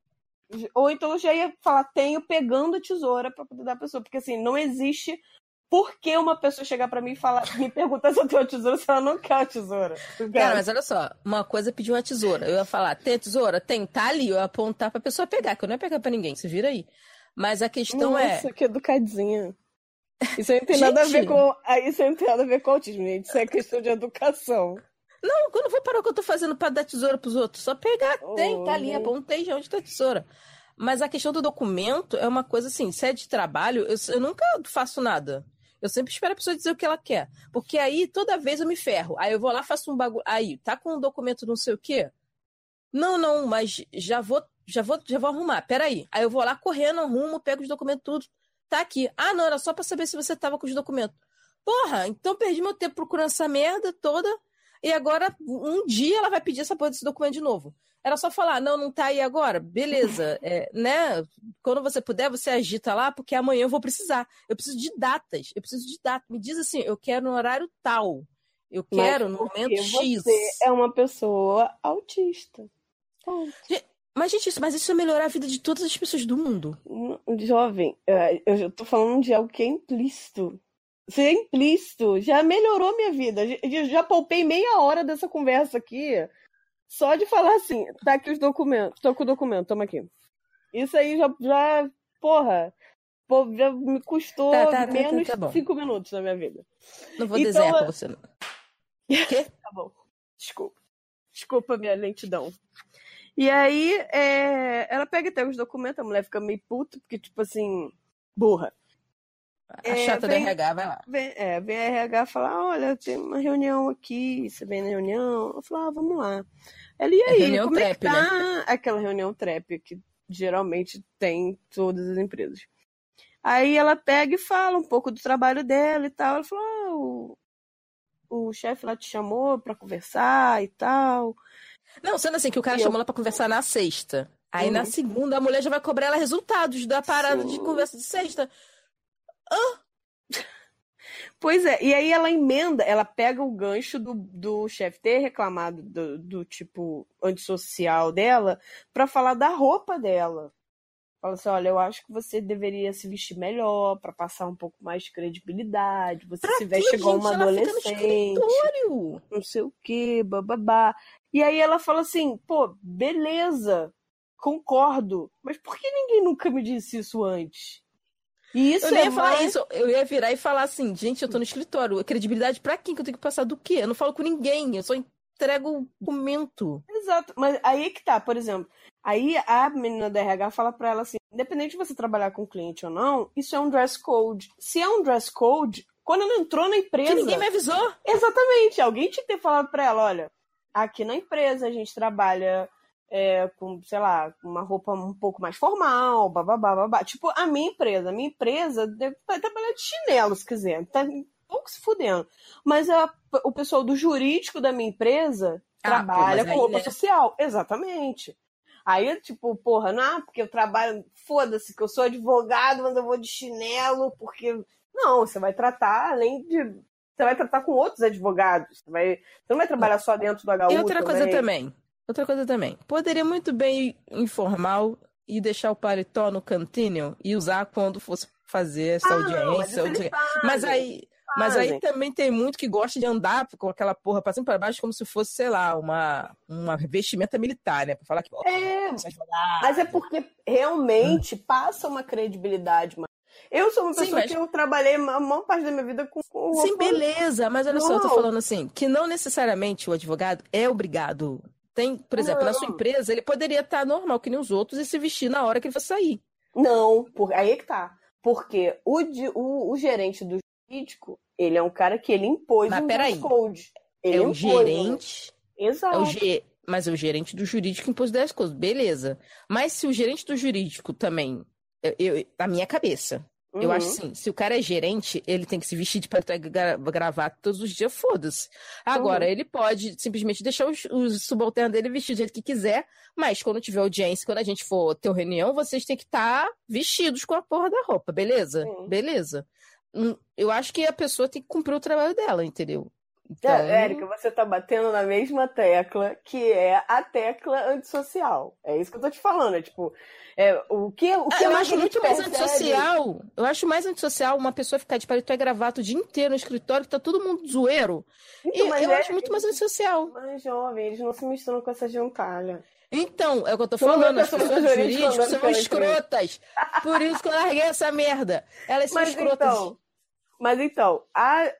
Ou então eu já ia falar, tenho, pegando a tesoura pra poder dar a pessoa. Porque, assim, não existe por que uma pessoa chegar pra mim e falar, me perguntar se eu tenho a tesoura se ela não quer a tesoura. Cara, mas olha só, uma coisa é pedir uma tesoura. Eu ia falar, tem a tesoura? Tem, tá ali. Eu ia apontar pra pessoa pegar, que eu não ia pegar pra ninguém, se vira aí. Mas a questão Nossa, é. que educadinha. Isso aí não tem nada a ver Gente! com. Isso aí não tem nada a ver com autismo, gente. Isso é questão de educação. Não, eu não vou parar o que eu tô fazendo pra dar tesoura pros outros. Só pegar, tem, tá ali, Olha. apontei já onde tá a tesoura. Mas a questão do documento é uma coisa assim, se é de trabalho, eu, eu nunca faço nada. Eu sempre espero a pessoa dizer o que ela quer. Porque aí, toda vez eu me ferro. Aí eu vou lá, faço um bagulho. Aí, tá com um documento não sei o quê? Não, não, mas já vou, já vou, já vou arrumar. Peraí. Aí eu vou lá correndo, arrumo, pego os documentos, tudo. Tá aqui. Ah, não, era só pra saber se você tava com os documentos. Porra, então perdi meu tempo procurando essa merda toda. E agora, um dia ela vai pedir essa porra desse documento de novo. Era só falar, não, não tá aí agora? Beleza, é, né? Quando você puder, você agita lá, porque amanhã eu vou precisar. Eu preciso de datas, eu preciso de datas. Me diz assim, eu quero no horário tal. Eu quero Mas no porque momento X. você é uma pessoa autista. Ponto. Gente, Mas, gente, isso, mas isso é melhorar a vida de todas as pessoas do mundo. Jovem, é, eu já tô falando de algo que é implícito. Isso é implícito. Já melhorou minha vida. Já, já poupei meia hora dessa conversa aqui. Só de falar assim, tá aqui os documentos. Tô com o documento, toma aqui. Isso aí já, já porra, pô, já me custou Tá, tá, tá, menos tá, tá bom. cinco minutos na minha vida. Não vou Então, desenhar com você, não. Quê? Tá bom. Desculpa. Desculpa a minha lentidão. E aí, é, ela pega até os documentos, a mulher fica meio puta, porque, tipo assim, burra. A É, chata vem- da R H, vai lá. Vem, é, vem a R H falar, olha, tem uma reunião aqui, você vem na reunião? Eu falo, ah, vamos lá. Ela, e É aí, reunião como é que trap, tá? Aquela reunião trap que geralmente tem em todas as empresas. Aí ela pega e fala um pouco do trabalho dela e tal. Ela falou, ah, o, o chefe lá te chamou pra conversar e tal. Não, sendo assim, que o cara E eu- chamou ela pra conversar na sexta. Aí na Uhum. segunda a mulher já vai cobrar ela resultados da parada Sim. de conversa de sexta. Pois é, e aí ela emenda, ela pega o gancho do, do chefe ter reclamado do, do tipo antissocial dela pra falar da roupa dela. Fala assim, olha, eu acho que você deveria se vestir melhor pra passar um pouco mais de credibilidade. Você se veste Que, igual gente, uma ela fica no adolescente, escritório. não sei o que, bababá. E aí ela fala assim, pô, beleza, concordo, mas por que ninguém nunca me disse isso antes? E isso Eu nem é ia falar mais... isso, eu ia virar e falar assim, gente, eu tô no escritório, credibilidade pra quem que eu tenho que passar do quê? Eu não falo com ninguém, eu só entrego documento. Exato, mas aí é que tá, por exemplo, aí a menina da R H fala pra ela assim, independente de você trabalhar com cliente ou não, isso é um dress code. Se é um dress code, quando ela entrou na empresa... Que ninguém me avisou. Exatamente, alguém tinha que ter falado pra ela, olha, aqui na empresa a gente trabalha é, com, sei lá, uma roupa um pouco mais formal, bababá, babá. Tipo, a minha empresa, a minha empresa deve trabalhar de chinelo, se quiser, tá um pouco se fudendo. Mas a, o pessoal do jurídico da minha empresa Ah, trabalha pô, mas com aí, roupa né? social, exatamente. Aí, tipo, porra, não, porque eu trabalho, foda-se, que eu sou advogado, mas eu vou de chinelo, porque... Não, você vai tratar, além de... Você vai tratar com outros advogados. Você, vai... você não vai trabalhar só dentro do H U E outra também. coisa também, outra coisa também, poderia muito bem ir informal e deixar o paletó no cantinho e usar quando fosse fazer essa Ah, não, mas audiência. isso ou eles dizer- fazem, Mas aí, mas aí fazem. também tem muito que gosta de andar com aquela porra pra cima e pra baixo como se fosse, sei lá, uma, uma vestimenta militar, né? Pra falar que, ó, É, você é advogado. mas é porque realmente passa uma credibilidade. Mano. Eu sou uma Sim, pessoa mas- que eu trabalhei a maior parte da minha vida com, com Sim, roupa. beleza, mas olha só, eu tô Não. falando assim, que não necessariamente o advogado é obrigado. Tem, por exemplo, na sua Não. empresa, ele poderia estar normal que nem os outros e se vestir na hora que ele for sair. Não, por... aí é que tá. Porque o, di- o, o gerente do jurídico, ele é um cara que ele impôs Mas um peraí, dress code. Ele É o impôs, né? gerente, Exato. é o ge... mas é o gerente do jurídico impôs dez coisas, beleza. Mas se o gerente do jurídico também, eu, eu- na minha cabeça, eu Uhum. acho assim, se o cara é gerente, ele tem que se vestir de paletó e gra- gravata todos os dias, foda-se. Agora, Uhum. ele pode simplesmente deixar os, os subalternos dele vestir do jeito que quiser, mas quando tiver audiência, quando a gente for ter uma reunião, vocês têm que estar vestidos com a porra da roupa, beleza? Sim. Beleza. Hum, Eu acho que a pessoa tem que cumprir o trabalho dela, entendeu? Então, É, Érica, você tá batendo na mesma tecla, que é a tecla antissocial. É isso que eu tô te falando. É tipo, é, o que, o que Ah, eu mais acho muito mais percebe... antissocial. Eu acho mais antissocial uma pessoa ficar de paletó e gravata o dia inteiro no escritório, que tá todo mundo zoeiro. Então, E mas eu é- acho muito mais antissocial. Mas, jovem, eles não se misturam com essa gentalha. Então, é o que eu tô Tu não vê falando, as pessoas pessoas do jurídico jurídicas andando são pela escrotas. Por isso que eu larguei essa merda. Elas são Mas escrotas. então, mas então, a,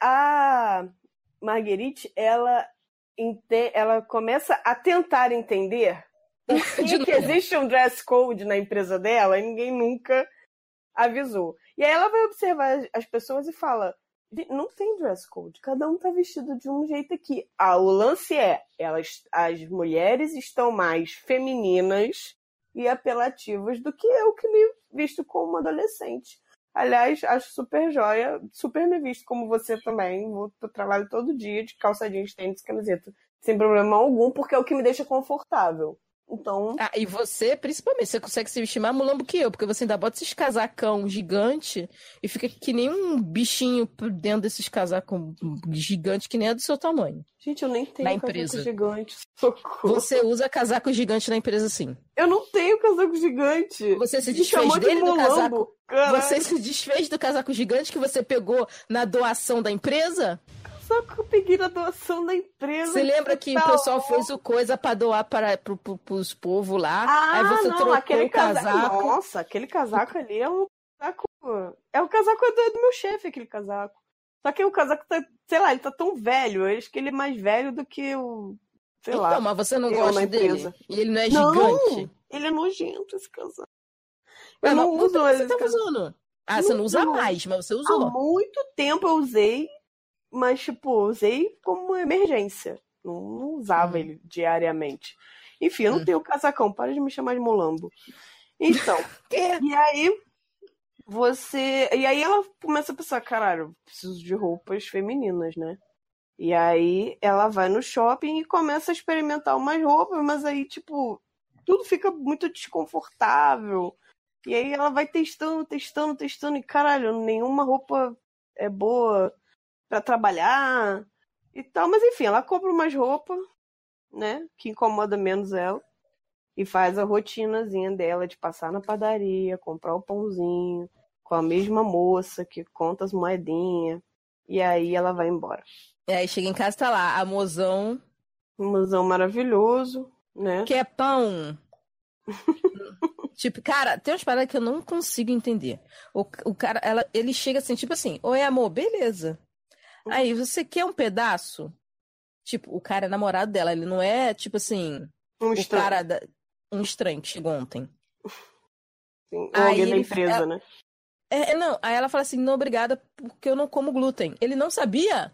a Marguerite, ela, ente- ela começa a tentar entender por que, De que novo. existe um dress code na empresa dela e ninguém nunca avisou. E aí ela vai observar as pessoas e fala: não tem dress code, cada um tá vestido de um jeito aqui. Ah, o lance é, elas, as mulheres estão mais femininas e apelativas do que eu que me visto como uma adolescente. Aliás, acho super joia, super me visto como você também. Vou pro trabalho todo dia de calça jeans, tênis, camiseta, sem problema algum, porque é o que me deixa confortável. Então, Ah, e você, principalmente, você consegue se vestir mais mulambo que eu, porque você ainda bota esses casacão gigante e fica que nem um bichinho por dentro desses casacão gigante que nem é do seu tamanho. gente, eu nem tenho Na casaco empresa. gigante. Socorro. Você usa casaco gigante na empresa, sim. Eu não tenho casaco gigante. Você se Me desfez chamou de dele do mulambo. casaco? Caralho, Você se desfez do casaco gigante que você pegou na doação da empresa? só que eu peguei na doação da empresa. Você lembra que tá o pessoal louco. fez o coisa pra doar para pro, pro, pros povos lá? Ah, aí você não, trocou aquele o casaco. casaco. Nossa, aquele casaco ali é um casaco. É o casaco do, do meu chefe, aquele casaco. Só que o casaco tá, sei lá, ele tá tão velho. Eu acho que ele é mais velho do que o. Sei Então, lá. mas você não eu gosta na dele? empresa. E ele não é Não, gigante? ele é nojento, esse casaco. Ué, Eu não mas uso quanto tempo esse você tá casaco. usando? Ah, você não usa Não. mais, mas você Há usou. muito tempo eu usei, mas, tipo, usei como emergência. Não, não usava Hum. ele diariamente. Enfim, eu não Hum. tenho casacão, para de me chamar de molambo. Então, É. e aí você. E aí ela começa a pensar, caralho, eu preciso de roupas femininas, né? E aí ela vai no shopping e começa a experimentar umas roupas, mas aí, tipo, tudo fica muito desconfortável. E aí ela vai testando, testando, testando, e caralho, nenhuma roupa é boa pra trabalhar e tal. Mas enfim, ela compra umas roupas, né, que incomoda menos ela. E faz a rotinazinha dela de passar na padaria, comprar o pãozinho, com a mesma moça que conta as moedinhas. E aí ela vai embora. E aí chega em casa, tá lá, a mozão, Um musão maravilhoso, né? que é pão. Tipo, cara, tem umas paradas que eu não consigo entender. O, o cara, ela, ele chega assim, tipo assim, oi, amor, beleza. Aí, você quer um pedaço? Tipo, o cara é namorado dela, ele não é, tipo assim, Um o estranho. cara, da, um estranho que chegou ontem. Sim, ou Aí alguém da ele- empresa, ela- né? É, é, não, aí ela fala assim, não, obrigada, porque eu não como glúten. Ele não sabia?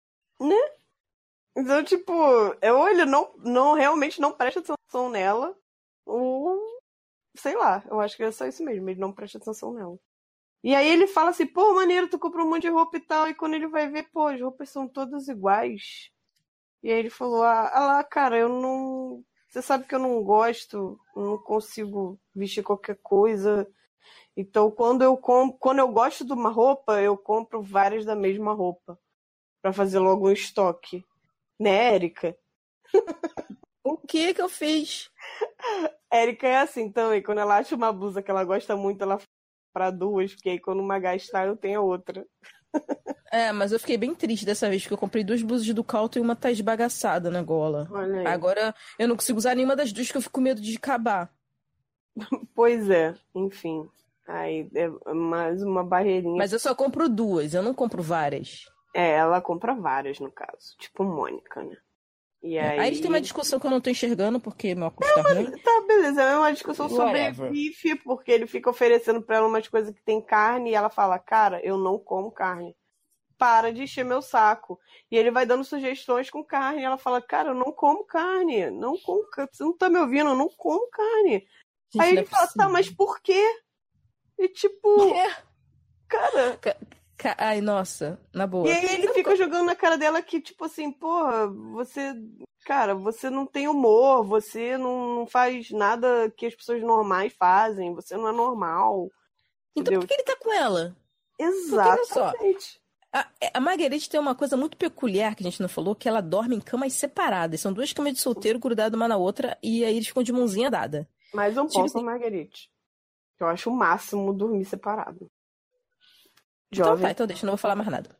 Então, tipo, é, ou ele não, não realmente não presta atenção nela, ou sei lá, eu acho que é só isso mesmo, ele não presta atenção nela. E aí ele fala assim, pô, maneiro, tu comprou um monte de roupa e tal, e quando ele vai ver, pô, as roupas são todas iguais. E aí ele falou, ah, ah lá, cara, eu não. Você sabe que eu não gosto, eu não consigo vestir qualquer coisa. Então, quando eu com... quando eu gosto de uma roupa, eu compro várias da mesma roupa. Pra fazer logo um estoque. Né, Érica? O que que eu fiz? Érica é assim também. Quando ela acha uma blusa que ela gosta muito, ela faz pra duas, porque aí quando uma gastar, eu tenho a outra. É, mas eu fiquei bem triste dessa vez, porque eu comprei duas blusas de Ducalto e uma tá esbagaçada na gola. Olha aí. Agora eu não consigo usar nenhuma das duas, que eu fico com medo de acabar. Pois é, enfim. Aí é mais uma barreirinha. Mas eu só compro duas, eu não compro várias. É, ela compra várias, no caso. Tipo Mônica, né? E É, aí... Aí eles têm uma discussão que eu não tô enxergando, porque meu óculos tá ruim. Tá, beleza. É uma discussão sobre Whatever. bife, porque ele fica oferecendo pra ela umas coisas que tem carne e ela fala, cara, eu não como carne. Para de encher meu saco. E ele vai dando sugestões com carne e ela fala, cara, eu não como carne. Não como carne. Você não tá me ouvindo? Eu não como carne. Gente, Aí não ele é fala, tá, possível. mas por quê? E tipo, É. cara... Ca- Ai, nossa, na boa. E aí ele fica jogando na cara dela que, tipo assim, porra, você... Cara, você não tem humor, você não, não faz nada que as pessoas normais fazem, você não é normal. Então Entendeu? por que ele tá com ela? olha só. Exatamente. A, a Marguerite tem uma coisa muito peculiar que a gente não falou, que ela dorme em camas separadas. São duas camas de solteiro grudadas uma na outra e aí eles ficam de mãozinha dada. Mais um Tipo ponto, assim- Marguerite. Eu acho o máximo dormir separado. Então Jovem. tá, então deixa, eu não vou falar mais nada.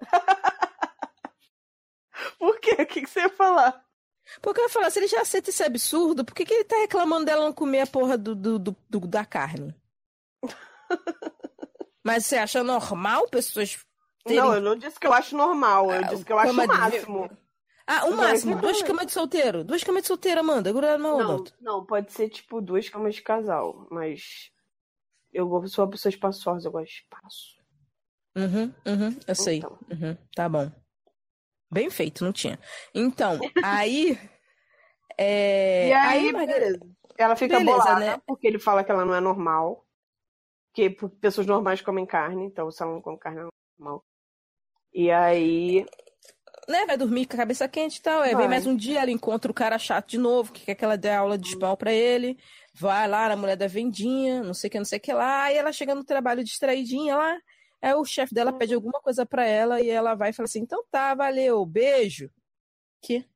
Por quê? O que, que você ia falar? Porque eu ia falar, se ele já aceita esse absurdo, por que, que ele tá reclamando dela não comer a porra do, do, do- do- da carne? Mas você acha normal pessoas terem... Não, eu não disse que eu acho normal, eu Ah, disse que eu acho cama o de- máximo. Ah, o Não, máximo, esse é duas problema. camas de solteiro. Duas camas de solteiro, Amanda, grudada uma na Não, outra. não, pode ser tipo duas camas de casal, mas eu sou uma pessoa espaçosa, eu gosto de espaço. Uhum, uhum, eu sei. Então. Uhum, tá bom. Bem feito, não tinha. Então, aí... É... E aí, a Margarete- beleza. Ela fica Beleza, bolada, né? porque ele fala que ela não é normal. Que p- pessoas normais comem carne, então se ela não come carne, ela não é normal. E aí. né, vai dormir com a cabeça quente e tal. Aí Vai. vem mais um dia, ela encontra o cara chato de novo, que quer que ela dê aula de espanhol pra ele. Vai lá na mulher da vendinha, não sei o que, não sei o que lá. Aí ela chega no trabalho distraidinha lá. Aí o chefe dela pede alguma coisa pra ela e ela vai e fala assim: então tá, valeu, beijo. Que?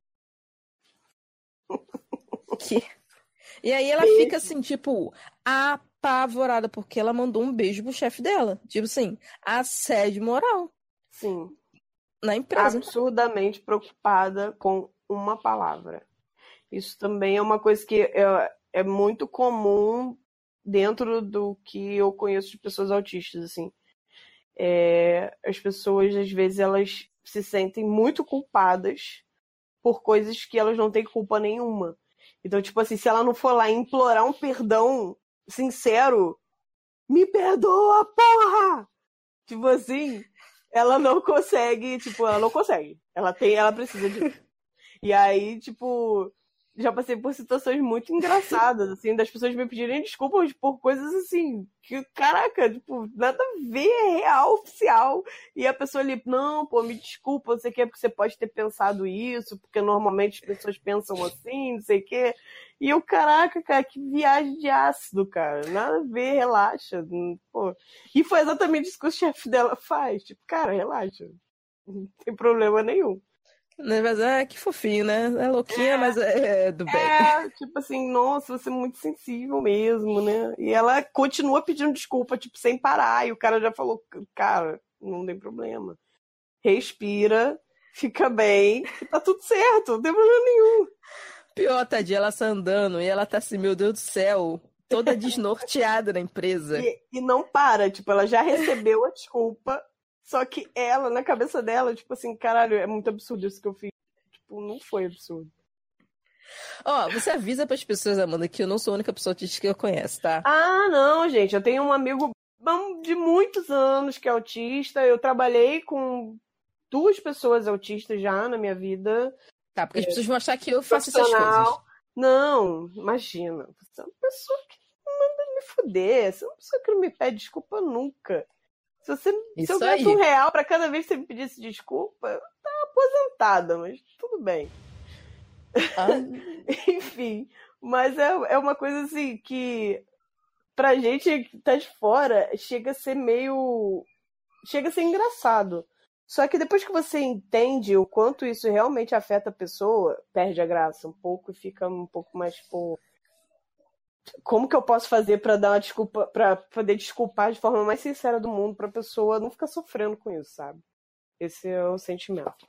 Que? E aí ela Beijo. fica assim, tipo, apavorada, porque ela mandou um beijo pro chefe dela. Tipo assim, assédio moral Sim. na empresa. Absurdamente preocupada com uma palavra. Isso também é uma coisa que é, é muito comum dentro do que eu conheço de pessoas autistas, assim. É, as pessoas, às vezes, elas se sentem muito culpadas por coisas que elas não têm culpa nenhuma. Então, tipo assim, se ela não for lá implorar um perdão sincero, me perdoa, porra! Tipo assim, ela não consegue, tipo, ela não consegue. Ela tem, ela precisa de. E aí, tipo, já passei por situações muito engraçadas, assim, das pessoas me pedirem desculpas por coisas assim, que, caraca, tipo, nada a ver, é real, oficial. E a pessoa ali, não, pô, me desculpa, não sei o que, porque você pode ter pensado isso, porque normalmente as pessoas pensam assim, não sei o que. E eu, caraca, cara, que viagem de ácido, cara. Nada a ver, relaxa. Pô. E foi exatamente isso que o chefe dela faz. Tipo, cara, relaxa. Não tem problema nenhum. Né, mas é que fofinho, né? É louquinha, mas é, é do bem. É, tipo assim, nossa, você é muito sensível mesmo, né? E ela continua pedindo desculpa, tipo, sem parar. E o cara já falou, cara, não tem problema. Respira, fica bem, e tá tudo certo, não tem problema nenhum. pior, tadinha, ela tá andando e ela tá assim, meu Deus do céu, toda desnorteada na empresa. E, e não para, tipo, ela já recebeu a desculpa, só que ela, na cabeça dela, tipo assim, caralho, é muito absurdo isso que eu fiz. Tipo, não foi absurdo. Ó, oh, você avisa pras pessoas, Amanda, que eu não sou a única pessoa autista que eu conheço, tá? Ah, não, gente, eu tenho um amigo de muitos anos que é autista, eu trabalhei com duas pessoas autistas já na minha vida. Tá, porque as pessoas vão achar que eu faço essas coisas. Não, imagina. Você é uma pessoa que manda me fuder. Você é uma pessoa que não me pede desculpa nunca. Se, você, se eu ganhasse um real pra cada vez que você me pedisse desculpa, eu tava aposentada, mas tudo bem. Ah. Enfim, mas é, é uma coisa assim que pra gente que tá de fora chega a ser meio... Chega a ser engraçado. Só que depois que você entende o quanto isso realmente afeta a pessoa, perde a graça um pouco e fica um pouco mais, tipo... Como que eu posso fazer pra dar uma desculpa, pra poder desculpar de forma mais sincera do mundo pra pessoa não ficar sofrendo com isso, sabe? Esse é o sentimento.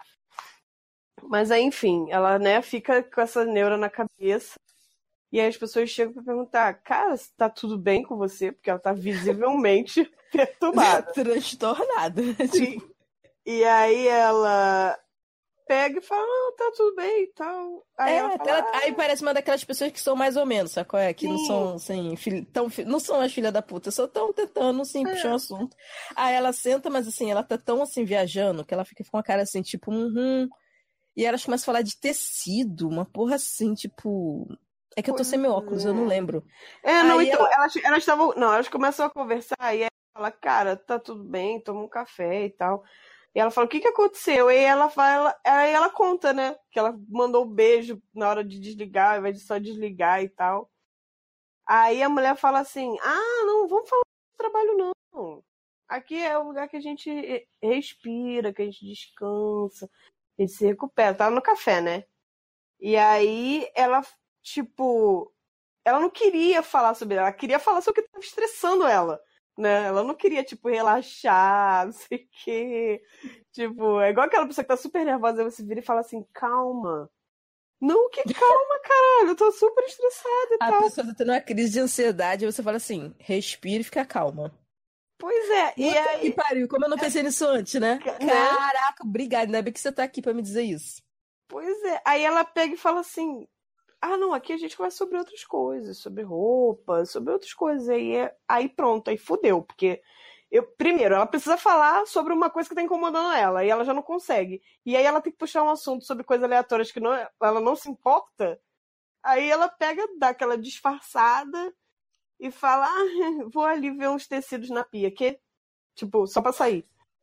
Mas aí, enfim, ela, né, fica com essa neura na cabeça e aí as pessoas chegam pra perguntar, cara, tá tudo bem com você? Porque ela tá visivelmente perturbada. Transtornada. Sim. E aí ela pega e fala, não, tá tudo bem e tal. Aí, é, ela fala, ela, ah, aí parece uma daquelas pessoas que são mais ou menos, sabe qual é? Que sim. não são, assim, filho, tão, não são as filhas da puta, só estão tentando, assim, É. puxar um assunto. Aí ela senta, mas assim, ela tá tão, assim, viajando, que ela fica com a cara assim, tipo, uhum. E elas começam a falar de tecido, uma porra assim, tipo... É que eu tô sem meu óculos, eu não lembro. É, não, aí então, ela... elas, elas estavam... Não, elas começam a conversar e aí ela fala, cara, tá tudo bem, toma um café e tal. E ela fala, o que que aconteceu? E aí ela fala, aí ela conta, né? Que ela mandou um beijo na hora de desligar, ao invés de só desligar e tal. Aí a mulher fala assim, ah, não, vamos falar do trabalho não. Aqui é o lugar que a gente respira, que a gente descansa, a gente se recupera. Tava no café, né? E aí ela, tipo, ela não queria falar sobre ela, ela queria falar sobre o que estava estressando ela. Né? Ela não queria, tipo, relaxar, não sei o quê. Tipo, é igual aquela pessoa que tá super nervosa, você vira e fala assim, calma. Não, que calma, caralho, eu tô super estressada e A tal. pessoa tá tendo uma crise de ansiedade, e você fala assim, respira e fica calma. Pois é, e Puta aí... que pariu, como eu não pensei nisso antes, né? Né? Caraca, obrigada, ainda bem que você tá aqui pra me dizer isso. Pois é, aí ela pega e fala assim, ah, não, aqui a gente conversa sobre outras coisas, sobre roupa, sobre outras coisas. Aí, é... aí pronto, aí fudeu, porque eu, primeiro, ela precisa falar sobre uma coisa que tá incomodando ela, e ela já não consegue. E aí ela tem que puxar um assunto sobre coisas aleatórias que não, ela não se importa. Aí ela pega, dá aquela disfarçada e fala, ah, vou ali ver uns tecidos na pia, que? Tipo, só pra sair.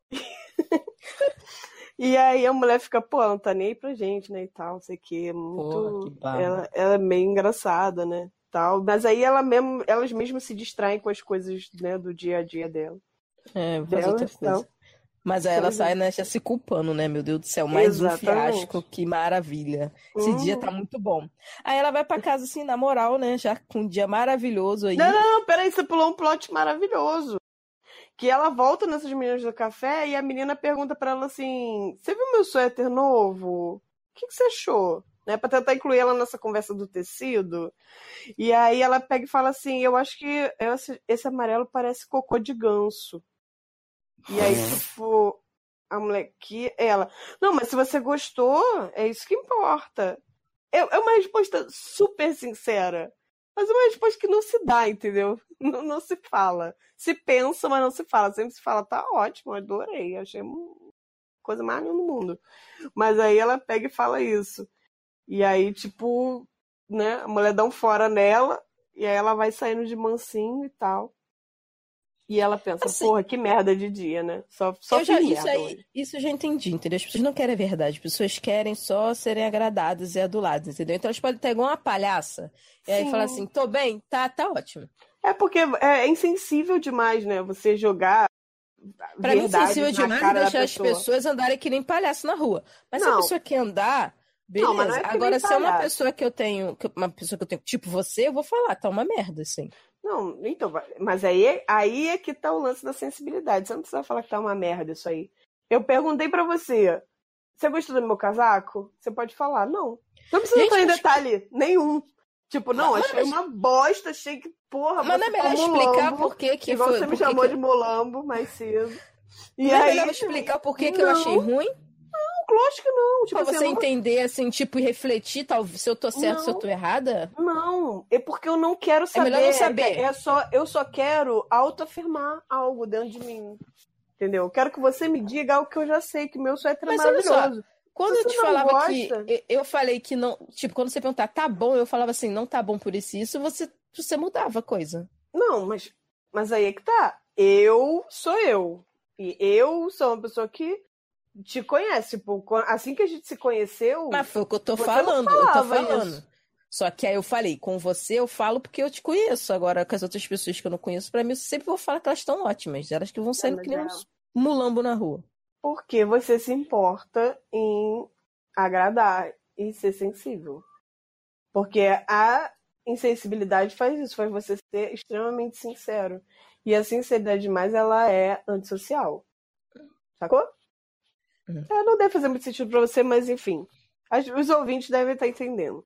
E aí a mulher fica, pô, ela não tá nem aí pra gente, né, e tal, não sei o quê. Muito... Porra, que ela, ela é meio engraçada, né, tal. Mas aí ela mesmo, elas mesmas se distraem com as coisas, né, do dia a dia dela. É, faz Delas, outra coisa. tal. Mas aí ela sai, né, já se culpando, né, meu Deus do céu, mais um Exatamente. fiasco, que maravilha. Esse Uhum. dia tá muito bom. Aí ela vai pra casa, assim, na moral, né, já com um dia maravilhoso aí. Não, não, não, peraí, você pulou um plot maravilhoso. Que ela volta nessas meninas do café e a menina pergunta pra ela assim, você viu meu suéter novo? O que, que você achou? Né, pra tentar incluir ela nessa conversa do tecido. E aí ela pega e fala assim, eu acho que esse, esse amarelo parece cocô de ganso. E aí, tipo, a mulher que ela, não, mas se você gostou, é isso que importa. É, é uma resposta super sincera. Mas é uma resposta que não se dá, entendeu? Não, não se fala. Se pensa, mas não se fala. Sempre se fala, tá ótimo, adorei. Achei uma coisa mais linda no mundo. Mas aí ela pega e fala isso. E aí, tipo, né, a mulher dá um fora nela, e aí ela vai saindo de mansinho e tal. E ela pensa, Assim, porra, que merda de dia, né? Só, só eu já, fiz isso, merda aí, hoje. isso eu já entendi, entendeu? As pessoas não querem a verdade, as pessoas querem só serem agradadas e aduladas, entendeu? Então elas podem ter igual uma palhaça, e aí Sim. falar assim, tô bem, tá, tá ótimo. É porque é insensível demais, né? Você jogar Pra mim, verdades sensível na demais é cara da deixar as pessoa. pessoas andarem que nem palhaço na rua. Mas se a Não. pessoa quer andar, beleza. Não, mas não é que Agora, nem se é uma palhaço. pessoa que eu tenho, que- uma pessoa que eu tenho, tipo você, eu vou falar, tá uma merda, assim. Não, então, mas aí, aí é que tá o lance da sensibilidade. Você não precisa falar que tá uma merda isso aí. Eu perguntei pra você, você gostou do meu casaco? Você pode falar, não. Não precisa Gente, entrar em mas- detalhe nenhum. Tipo, não, Mas- achei mas- uma bosta, achei que, porra, Mas não é você melhor ficou explicar molambo, por que que igual foi... você me por que chamou que- de molambo mais cedo. E Não é aí, melhor explicar por que que eu não, achei ruim? lógico que não. Tipo, Pra assim, você eu não- entender, assim, tipo, e refletir, talvez, se eu tô certo, se eu Não. tô errada? Não, é porque eu não quero saber. melhor não saber. É só, eu só quero autoafirmar algo dentro de mim. Entendeu? Eu quero que você me diga algo que eu já sei, que meu suéter é Mas olha só, maravilhoso. Quando Se eu você te não falava gosta- que... eu- Eu falei que não... Tipo, quando você perguntar, tá bom, eu falava assim, não tá bom por isso e isso, você, você mudava a coisa. Não, mas, mas aí é que tá. Eu sou eu. E eu sou uma pessoa que te conhece. Tipo, assim que a gente se conheceu. Mas foi o que eu tô Você falando, não eu tô falava falando. isso. Só que aí eu falei, com você eu falo porque eu te conheço. Agora, com as outras pessoas que eu não conheço, pra mim, eu sempre vou falar que elas estão ótimas. Elas que vão saindo mas que nem é- uns mulambo na rua. Porque você se importa em agradar e ser sensível. Porque a insensibilidade faz isso, faz você ser extremamente sincero. E a sinceridade demais, ela é antissocial. Sacou? Uhum. É, não deve fazer muito sentido pra você, mas enfim. As- os ouvintes devem estar entendendo.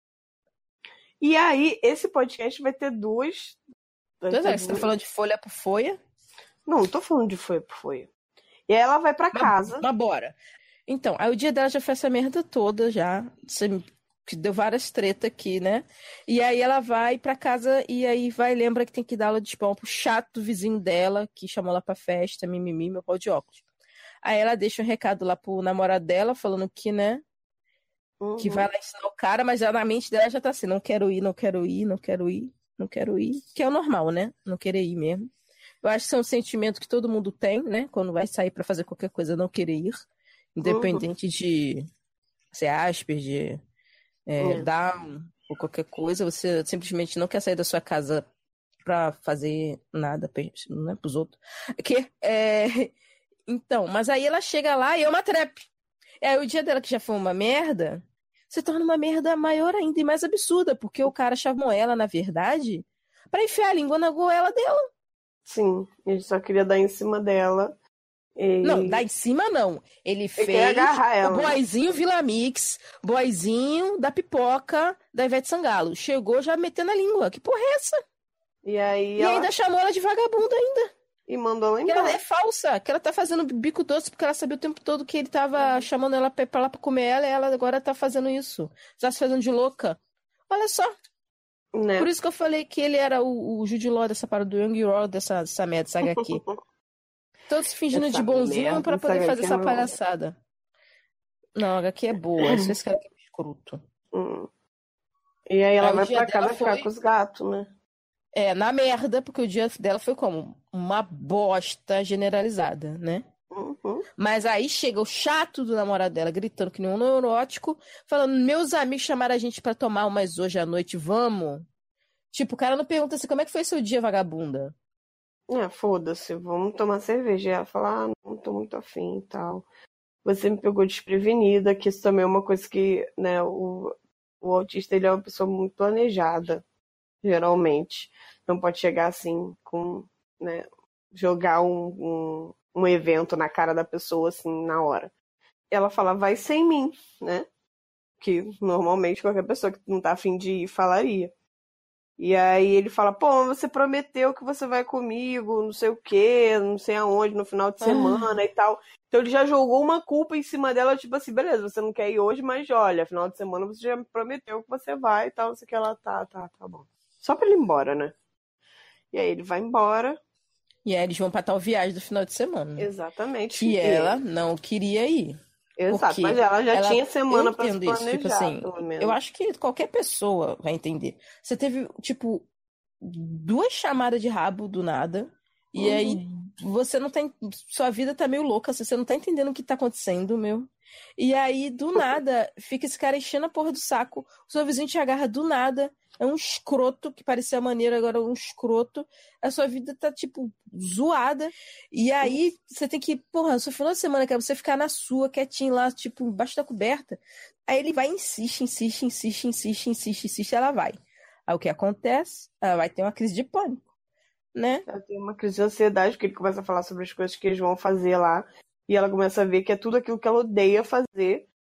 E aí, esse podcast vai ter duas. Vai Pois ter é, você tá duas- falando de folha por folha, Não, não tô falando de foi por foi. E aí ela vai pra casa. mas bora. Então, aí o dia dela já foi essa merda toda já. Você me- que deu várias tretas aqui, né? E aí ela vai pra casa e aí vai, lembra que tem que dar aula de espanhol pro chato do vizinho dela, que chamou ela pra festa, mimimi, meu pau de óculos. Aí ela deixa um recado lá pro namorado dela, falando que, né, que Uhum. vai lá ensinar o cara, mas já na mente dela já tá assim, não quero ir, não quero ir, não quero ir, não quero ir. Que é o normal, né? Não querer ir mesmo. Eu acho que isso é um sentimento que todo mundo tem, né? Quando vai sair pra fazer qualquer coisa, não querer ir. Independente de ser Asperger, é, Uhum. Down ou qualquer coisa, você simplesmente não quer sair da sua casa pra fazer nada, pe- não é pros outros. Que, é... Então, mas aí ela chega lá e é uma trap. E aí o dia dela, que já foi uma merda, se torna uma merda maior ainda e mais absurda, porque o cara chamou ela, na verdade, pra enfiar a língua na goela dela. Sim, ele só queria dar em cima dela. E... Não, dá em cima não. Ele quer fez agarrar ela, o né? boyzinho Vila Mix, boyzinho da pipoca da Ivete Sangalo. Chegou já metendo a língua. Que porra é essa? E aí E ela... ainda chamou ela de vagabunda ainda. E mandou ela Que ela embora. é falsa, que ela tá fazendo bico doce porque ela sabia o tempo todo que ele tava chamando ela pra, pra lá pra comer ela e ela agora tá fazendo isso. Tá se fazendo de louca. Olha só. Né? Por isso que eu falei que ele era o, o Jude Law dessa parada do Young Raw dessa, dessa merda, dessa H Q. Todos se fingindo Essa de bonzinho merda, pra essa poder H Q fazer é essa uma- palhaçada. Não, a H Q é boa. Isso esse cara que é escroto. Hum. E aí ela Aí o vai dia pra dela casa ficar foi- com os gatos, né? É, na merda, porque o dia dela foi como? Uma bosta generalizada, né? Uhum. Mas aí chega o chato do namorado dela, gritando que nem um neurótico, falando: meus amigos chamaram a gente pra tomar umas hoje à noite, vamos? Tipo, o cara não pergunta assim, como é que foi seu dia, vagabunda? É, foda-se, vamos tomar cerveja. E ela fala, ah, não tô muito afim e tal. Você me pegou desprevenida, que isso também é uma coisa que, né, o, o autista, ele é uma pessoa muito planejada, geralmente. Não pode chegar assim, com, né, jogar um, um, um evento na cara da pessoa, assim, na hora. Ela fala, vai sem mim, né? Que normalmente qualquer pessoa que não tá afim de ir falaria. E aí ele fala, pô, você prometeu que você vai comigo, não sei o quê, não sei aonde, no final de semana e tal. Então ele já jogou uma culpa em cima dela, tipo assim, beleza, você não quer ir hoje, mas olha, final de semana você já me prometeu que você vai e tal, não sei o que ela tá, tá, tá bom. Só pra ele ir embora, né? E aí ele vai embora. E aí eles vão pra tal viagem do final de semana. Exatamente. Que E- ela não queria ir. Exato, porque mas ela já ela- tinha semana eu pra se entendo isso, planejar, tipo assim, pelo menos. Eu acho que qualquer pessoa vai entender. Você teve, tipo, duas chamadas de rabo do nada, e Uhum. aí você não tá. en- Sua vida tá meio louca, assim, você não tá entendendo o que tá acontecendo, meu. E aí, do nada, fica esse cara enchendo a porra do saco, o seu vizinho te agarra do nada, é um escroto, que parecia maneiro, agora é um escroto. A sua vida tá, tipo, zoada. E aí, você tem que, porra, no seu final de semana, quer você ficar na sua, quietinho lá, tipo, embaixo da coberta. Aí ele vai, insiste, insiste, insiste, insiste, insiste, insiste, ela vai. Aí o que acontece? Ela vai ter uma crise de pânico, né? Ela tem uma crise de ansiedade, porque ele começa a falar sobre as coisas que eles vão fazer lá. E ela começa a ver que é tudo aquilo que ela odeia fazer.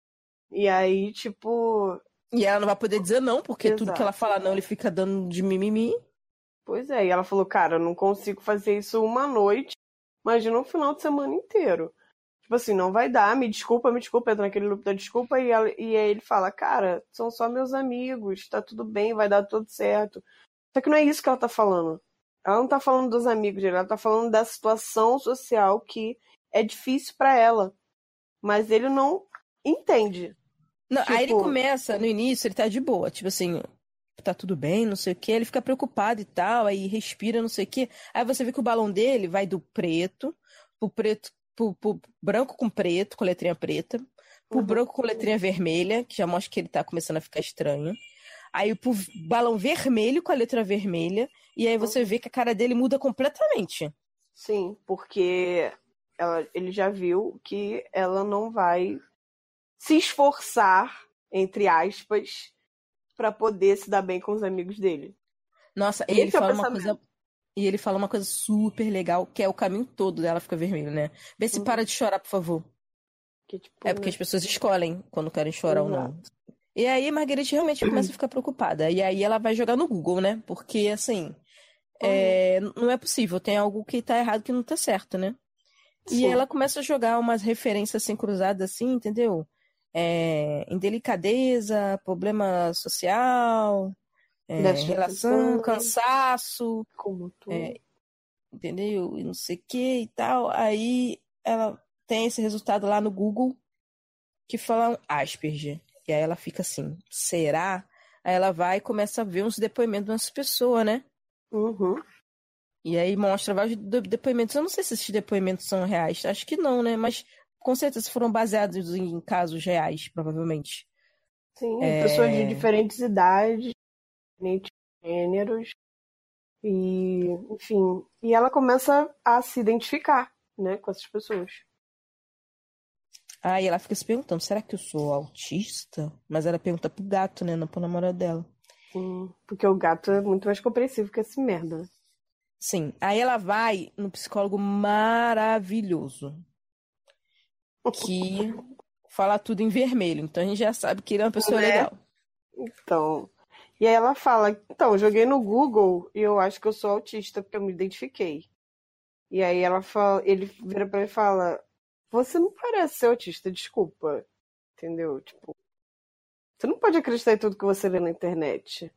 E aí, tipo... E ela não vai poder dizer não, porque Exato. tudo que ela fala não, ele fica dando de mimimi. Pois é, e ela falou, cara, eu não consigo fazer isso uma noite, imagina um final de semana inteiro. Tipo assim, não vai dar, me desculpa, me desculpa, entra naquele loop da desculpa, e, ela, e aí ele fala, cara, são só meus amigos, tá tudo bem, vai dar tudo certo. Só que não é isso que ela tá falando. Ela não tá falando dos amigos dele, ela tá falando da situação social que é difícil pra ela. Mas ele não entende. Não, Tipo- aí ele começa, no início, ele tá de boa, tipo assim, tá tudo bem, não sei o quê, ele fica preocupado e tal, aí respira, não sei o quê. Aí você vê que o balão dele vai do preto, pro preto, pro, pro branco com preto, com letrinha preta, pro Uhum. branco com letrinha vermelha, que já mostra que ele tá começando a ficar estranho. Aí pro balão vermelho com a letra vermelha, e aí você vê que a cara dele muda completamente. Sim, porque ela, ele já viu que ela não vai se esforçar, entre aspas, pra poder se dar bem com os amigos dele. Nossa, e Esse ele é o fala uma pensamento. coisa. E ele fala uma coisa super legal, que é o caminho todo dela fica vermelho, né? Vê se Uhum. para de chorar, por favor. Que, tipo, É porque né? as pessoas escolhem quando querem chorar ou não. Exato. E aí Marguerite realmente começa a ficar preocupada. E aí ela vai jogar no Google, né? Porque, assim, é, não é possível. Tem algo que tá errado que não tá certo, né? E Sim. ela começa a jogar umas referências assim cruzadas, assim, entendeu? É, indelicadeza, problema social, é, Déficit de relação, atenção. cansaço, Como tu. é, entendeu? E não sei o que e tal. Aí ela tem esse resultado lá no Google que fala um Asperger. E aí ela fica assim, será? Aí ela vai e começa a ver uns depoimentos dessas pessoas, né? Uhum. E aí mostra vários de- depoimentos. Eu não sei se esses depoimentos são reais. Acho que não, né? Mas com certeza foram baseados em casos reais, provavelmente. Sim, É. pessoas de diferentes idades, diferentes gêneros. E, enfim. E ela começa a se identificar, né, com essas pessoas. Aí ela fica se perguntando, será que eu sou autista? Mas ela pergunta pro gato, né? Não pro namorado dela. Sim, porque o gato é muito mais compreensivo que esse merda. Sim. Aí ela vai no psicólogo maravilhoso. Que fala tudo em vermelho. Então a gente já sabe que ele é uma pessoa Né? legal. Então. E aí ela fala, então, eu joguei no Google e eu acho que eu sou autista, porque eu me identifiquei. E aí ela fala, ele vira pra ele e fala, você não parece ser autista, desculpa. Entendeu? Tipo, você não pode acreditar em tudo que você lê na internet.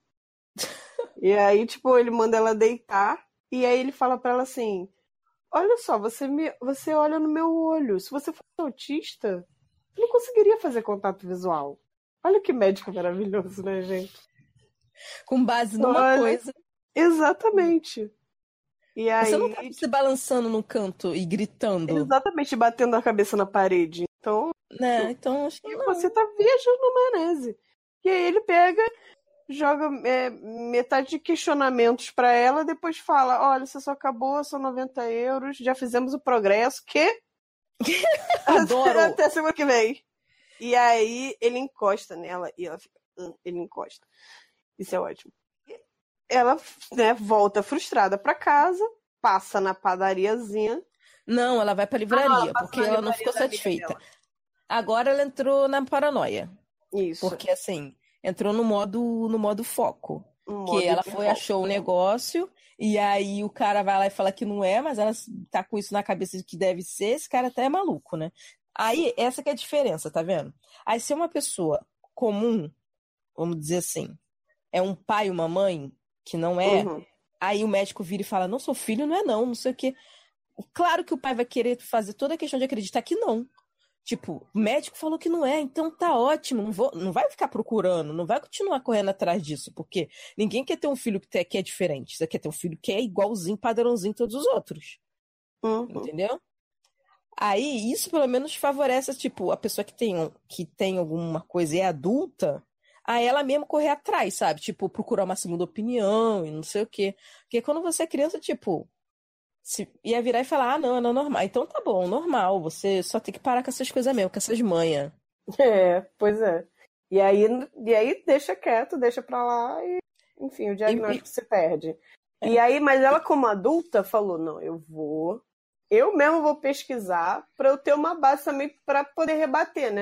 E aí, tipo, ele manda ela deitar e aí ele fala pra ela assim, olha só, você, me, você olha no meu olho. Se você fosse autista, eu não conseguiria fazer contato visual. Olha que médico maravilhoso, né, gente? Com base numa Olha. coisa. Exatamente. E aí, Você não tá se balançando no canto e gritando, exatamente, batendo a cabeça na parede. Então, né? Então acho que não. você tá viajando na maionese. E aí ele pega, joga é, metade de questionamentos pra ela, depois fala, olha, você só acabou, são noventa euros, já fizemos o progresso, que... Adoro. Até semana que vem. E aí ele encosta nela e ela fica... "Hum", ele encosta. Isso é ótimo. Ela, né, volta frustrada pra casa, passa na padariazinha. Não, ela vai pra Ah, livraria, não, ela passa porque na ela não livraria ficou da amiga satisfeita. dela. Agora ela entrou na paranoia. Isso. Porque assim, entrou no modo, no modo foco. Um Que modo ela de foi, foco. achou o negócio, e aí o cara vai lá e fala que não é, mas ela tá com isso na cabeça de que deve ser, esse cara até é maluco, né? Aí, essa que é a diferença, tá vendo? Aí, se é uma pessoa comum, vamos dizer assim, é um pai e uma mãe, que não é, Uhum. aí o médico vira e fala, não, seu filho não é não, não sei o quê. Claro que o pai vai querer fazer toda a questão de acreditar que não. Tipo, o médico falou que não é, então tá ótimo, não, vou, não vai ficar procurando, não vai continuar correndo atrás disso, porque ninguém quer ter um filho que, te, que é diferente, você quer ter um filho que é igualzinho, padrãozinho todos os outros, Uhum. entendeu? Aí, isso pelo menos favorece, tipo, a pessoa que tem, que tem alguma coisa e é adulta, a ela mesmo correr atrás, sabe? Tipo, procurar uma segunda opinião e não sei o quê. Porque quando você é criança, tipo, se ia virar e falar, ah, não, é não normal. Então tá bom, normal, você só tem que parar com essas coisas mesmo, com essas manhas. É, pois é. E aí, e aí deixa quieto, deixa pra lá e, enfim, o diagnóstico se perde. E aí, mas ela como adulta falou, não, eu vou, eu mesmo vou pesquisar pra eu ter uma base também pra poder rebater, né?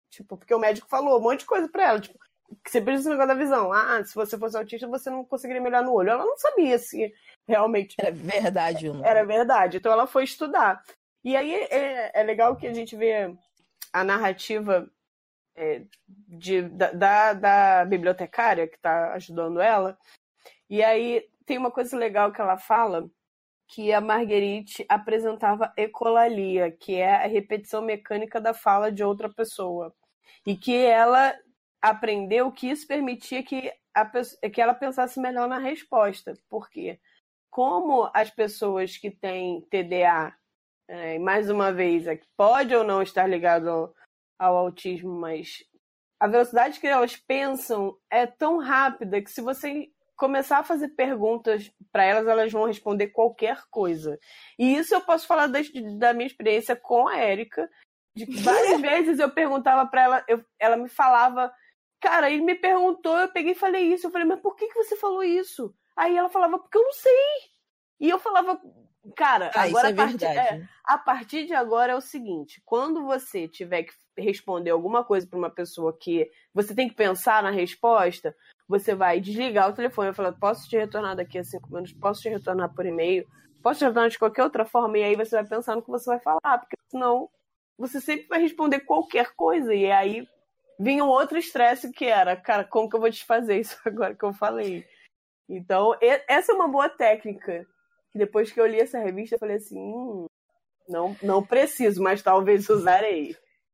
Tipo, porque o médico falou um monte de coisa pra ela, tipo, que você precisa negócio da visão. Ah, se você fosse autista, você não conseguiria melhorar no olho. Ela não sabia se realmente É verdade ou não. era verdade. Então ela foi estudar. E aí é, é legal que a gente vê a narrativa é, de, da, da, da bibliotecária que tá ajudando ela. E aí tem uma coisa legal que ela fala, que a Marguerite apresentava ecolalia, que é a repetição mecânica da fala de outra pessoa. E que ela aprendeu que isso permitia que, a, que ela pensasse melhor na resposta. Por quê? Como as pessoas que têm T D A, é, mais uma vez, é, pode ou não estar ligado ao, ao autismo, mas a velocidade que elas pensam é tão rápida que se você começar a fazer perguntas para elas, elas vão responder qualquer coisa. E isso eu posso falar da, da minha experiência com a Érica, de que várias vezes eu perguntava para ela, eu, ela me falava, cara, ele me perguntou, eu peguei e falei isso, eu falei, mas por que, que você falou isso? Aí ela falava, porque eu não sei. E eu falava, cara, ah, agora isso é a, partir, é, a partir de agora é o seguinte, quando você tiver que responder alguma coisa para uma pessoa que você tem que pensar na resposta, você vai desligar o telefone e falar, posso te retornar daqui a cinco minutos, posso te retornar por e-mail, posso te retornar de qualquer outra forma, e aí você vai pensar no que você vai falar, porque senão você sempre vai responder qualquer coisa, e aí vinha um outro estresse que era, cara, como que eu vou desfazer isso agora que eu falei? Então, essa é uma boa técnica, que depois que eu li essa revista, eu falei assim, hum, não, não preciso, mas talvez usarei.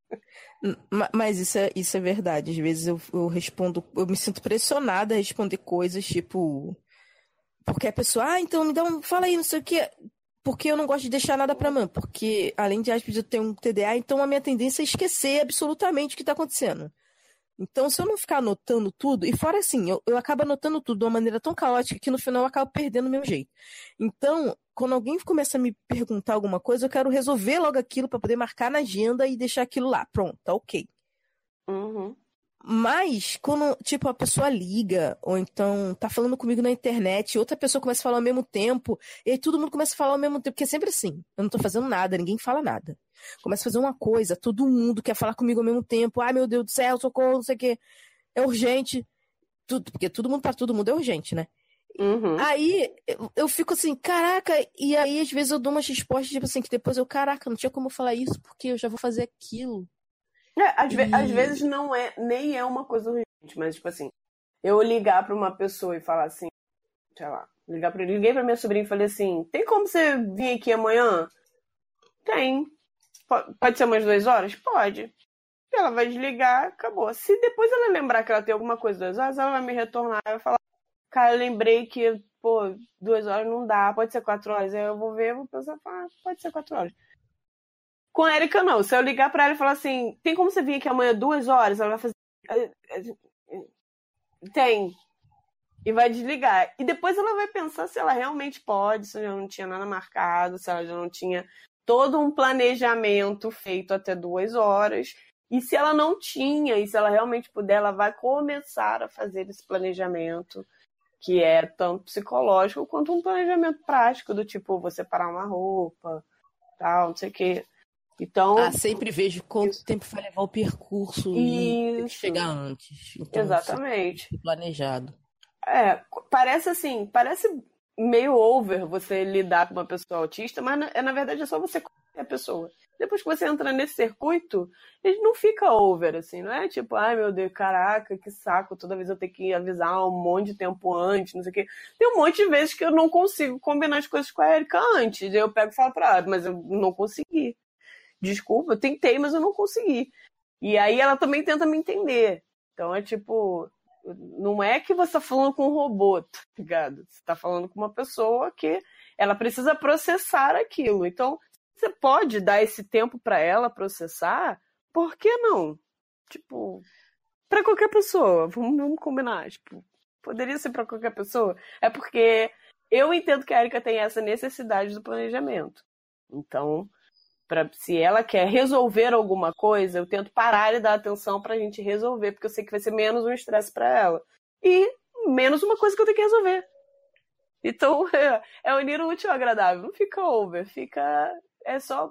Mas isso é, isso é verdade. Às vezes eu, eu respondo, eu me sinto pressionada a responder coisas, tipo, porque a pessoa, ah, então me dá um, fala aí, não sei o que, porque eu não gosto de deixar nada pra mãe, porque além de aspas, eu tenho um T D A, então a minha tendência é esquecer absolutamente o que tá acontecendo. Então, se eu não ficar anotando tudo, e fora assim, eu, eu acabo anotando tudo de uma maneira tão caótica que no final eu acabo perdendo o meu jeito. Então, quando alguém começa a me perguntar alguma coisa, eu quero resolver logo aquilo para poder marcar na agenda e deixar aquilo lá. Pronto, tá ok. Uhum. Mas, quando, tipo, a pessoa liga, ou então tá falando comigo na internet, outra pessoa começa a falar ao mesmo tempo, e aí todo mundo começa a falar ao mesmo tempo, porque é sempre assim. Eu não tô fazendo nada, ninguém fala nada. Começa a fazer uma coisa, todo mundo quer falar comigo ao mesmo tempo. Ai, meu Deus do céu, socorro, não sei o quê. É urgente. Tudo, porque todo mundo, pra todo mundo é urgente, né? Uhum. Aí, eu, eu fico assim, caraca, e aí às vezes eu dou umas respostas, tipo assim, que depois eu, caraca, não tinha como eu falar isso, porque eu já vou fazer aquilo. É, às, E... ve- às vezes não é, nem é uma coisa urgente, mas tipo assim, eu ligar pra uma pessoa e falar assim, sei lá, ligar pra, liguei pra minha sobrinha e falei assim, tem como você vir aqui amanhã? Tem. P- Pode ser umas duas horas? Pode. Ela vai desligar, acabou. Se depois ela lembrar que ela tem alguma coisa duas horas, ela vai me retornar e vai falar, cara, eu lembrei que, pô, duas horas não dá, pode ser quatro horas. Aí eu vou ver, eu vou pensar, ah, pode ser quatro horas. Com a Erika, não. Se eu ligar pra ela e falar assim, tem como você vir aqui amanhã duas horas? Ela vai fazer. Tem. E vai desligar. E depois ela vai pensar se ela realmente pode, se ela não tinha nada marcado, se ela já não tinha todo um planejamento feito até duas horas. E se ela não tinha, e se ela realmente puder, ela vai começar a fazer esse planejamento, que é tanto psicológico quanto um planejamento prático, do tipo, você separar uma roupa, tal, não sei o quê. Então, Ah, sempre vejo quanto isso. tempo vai levar o percurso e chegar antes. Então, exatamente. Planejado. É, parece assim, parece meio over você lidar com uma pessoa autista, mas na, na verdade é só você conhecer a pessoa. Depois que você entra nesse circuito, ele não fica over, assim, não é tipo, ai meu Deus, caraca, que saco, toda vez eu tenho que avisar um monte de tempo antes, não sei o quê. Tem um monte de vezes que eu não consigo combinar as coisas com a Erika antes, eu pego e falo pra ela, mas eu não consegui. Desculpa, eu tentei, mas eu não consegui. E aí ela também tenta me entender. Então é tipo, não é que você tá falando com um robô, tá ligado? Você tá falando com uma pessoa que ela precisa processar aquilo. Então, você pode dar esse tempo para ela processar, por que não? Tipo, para qualquer pessoa, vamos, vamos combinar. Tipo, poderia ser para qualquer pessoa. É porque eu entendo que a Erika tem essa necessidade do planejamento. Então, pra, se ela quer resolver alguma coisa, eu tento parar e dar atenção pra gente resolver, porque eu sei que vai ser menos um estresse pra ela. E menos uma coisa que eu tenho que resolver. Então, é, é unir o útil ao agradável. Não fica over, fica... É só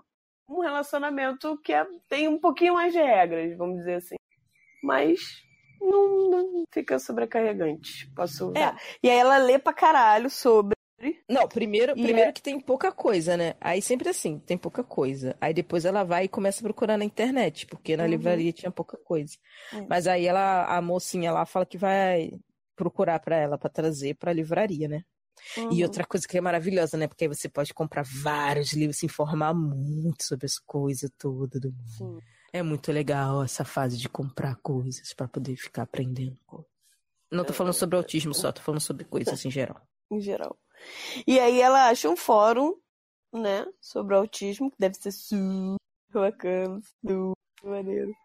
um relacionamento que é, tem um pouquinho mais de regras, vamos dizer assim. Mas não, não fica sobrecarregante. Posso usar. É. E aí ela lê pra caralho sobre. Não, primeiro, primeiro é... que tem pouca coisa, né? Aí sempre assim, tem pouca coisa. Aí depois ela vai e começa a procurar na internet, porque na uhum. livraria tinha pouca coisa. Uhum. Mas aí ela, a mocinha lá fala que vai procurar pra ela, pra trazer pra livraria, né? Uhum. E outra coisa que é maravilhosa, né? Porque aí você pode comprar vários livros, se informar muito sobre as coisas todas do mundo. Sim. É muito legal essa fase de comprar coisas pra poder ficar aprendendo. Não tô falando sobre autismo só, tô falando sobre coisas em geral. Em geral. E aí ela acha um fórum, né, sobre autismo, que deve ser super bacana, super maneiro.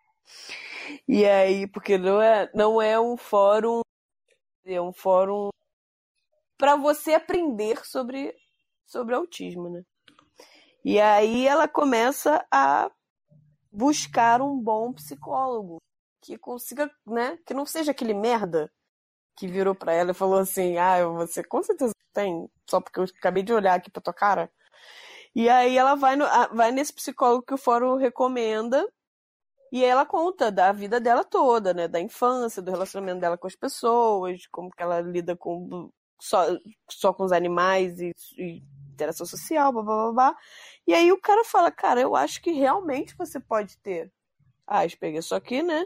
E aí, porque não é, não é um fórum, é um fórum para você aprender sobre, sobre autismo, né? E aí ela começa a buscar um bom psicólogo que consiga, né, que não seja aquele merda que virou pra ela e falou assim, ah, você com certeza tem, só porque eu acabei de olhar aqui pra tua cara. E aí ela vai, no, vai nesse psicólogo que o fórum recomenda e ela conta da vida dela toda, né, da infância, do relacionamento dela com as pessoas, como que ela lida com só, só com os animais e, e interação social, blá, blá, blá, blá. E aí o cara fala, cara, eu acho que realmente você pode ter Asperger, só que, né,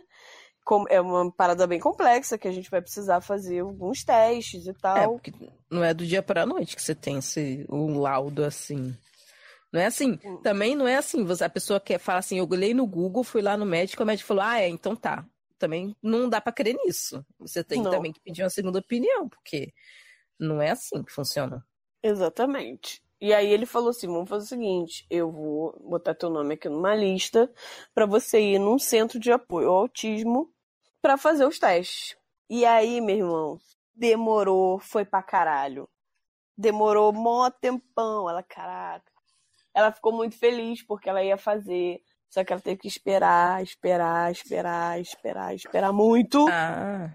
é uma parada bem complexa, que a gente vai precisar fazer alguns testes e tal. É, porque não é do dia para a noite que você tem esse, um laudo assim. Não é assim. Hum. Também não é assim. Você, a pessoa quer falar assim, eu olhei no Google, fui lá no médico, o médico falou, ah, é, então tá. Também não dá para crer nisso. Você tem não. também que pedir uma segunda opinião, porque não é assim que funciona. Exatamente. E aí ele falou assim, vamos fazer o seguinte, eu vou botar teu nome aqui numa lista para você ir num centro de apoio ao autismo para fazer os testes. E aí, meu irmão, demorou, foi pra caralho. Demorou mó tempão, ela, caraca. Ela ficou muito feliz porque ela ia fazer, só que ela teve que esperar, esperar, esperar, esperar, esperar muito. Ah.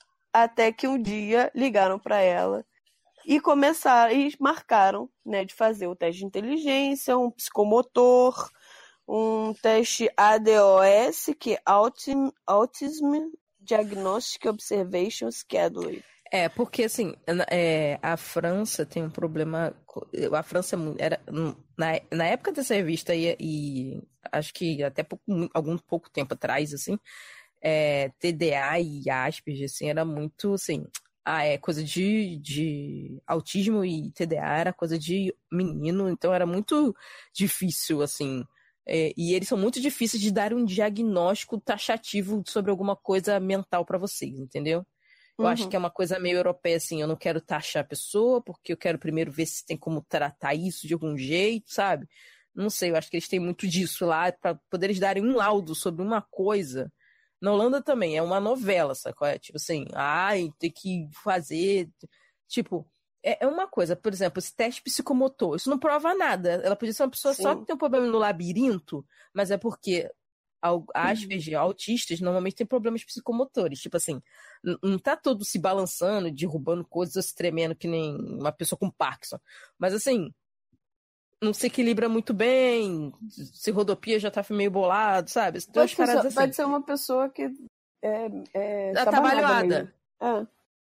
Até que um dia ligaram para ela. E começaram, e marcaram, né, de fazer o teste de inteligência, um psicomotor, um teste A D O S, que é Autism, Autism Diagnostic Observation Schedule. É, porque assim, é, a França tem um problema, a França era, na, na época dessa revista e, e acho que até pouco, algum pouco tempo atrás, assim, é, T D A e Asperger, assim, era muito, assim... Ah, é coisa de, de autismo e T D A era coisa de menino, então era muito difícil, assim. É, e eles são muito difíceis de dar um diagnóstico taxativo sobre alguma coisa mental pra vocês, entendeu? Eu uhum. acho que é uma coisa meio europeia, assim, eu não quero taxar a pessoa, porque eu quero primeiro ver se tem como tratar isso de algum jeito, sabe? Não sei, eu acho que eles têm muito disso lá, pra poder eles darem um laudo sobre uma coisa. Na Holanda também, é uma novela, sacou? É tipo assim, ai, tem que fazer... Tipo, é, é uma coisa, por exemplo, esse teste psicomotor, isso não prova nada. Ela podia ser uma pessoa Sim. só que tem um problema no labirinto, mas é porque Asperger, uhum. autistas, normalmente têm problemas psicomotores. Tipo assim, não tá todo se balançando, derrubando coisas, se tremendo que nem uma pessoa com Parkinson. Mas assim... não se equilibra muito bem, se rodopia já tá meio bolado, sabe? Pode, pessoa, assim. pode ser uma pessoa que é, é atabalhoada. É.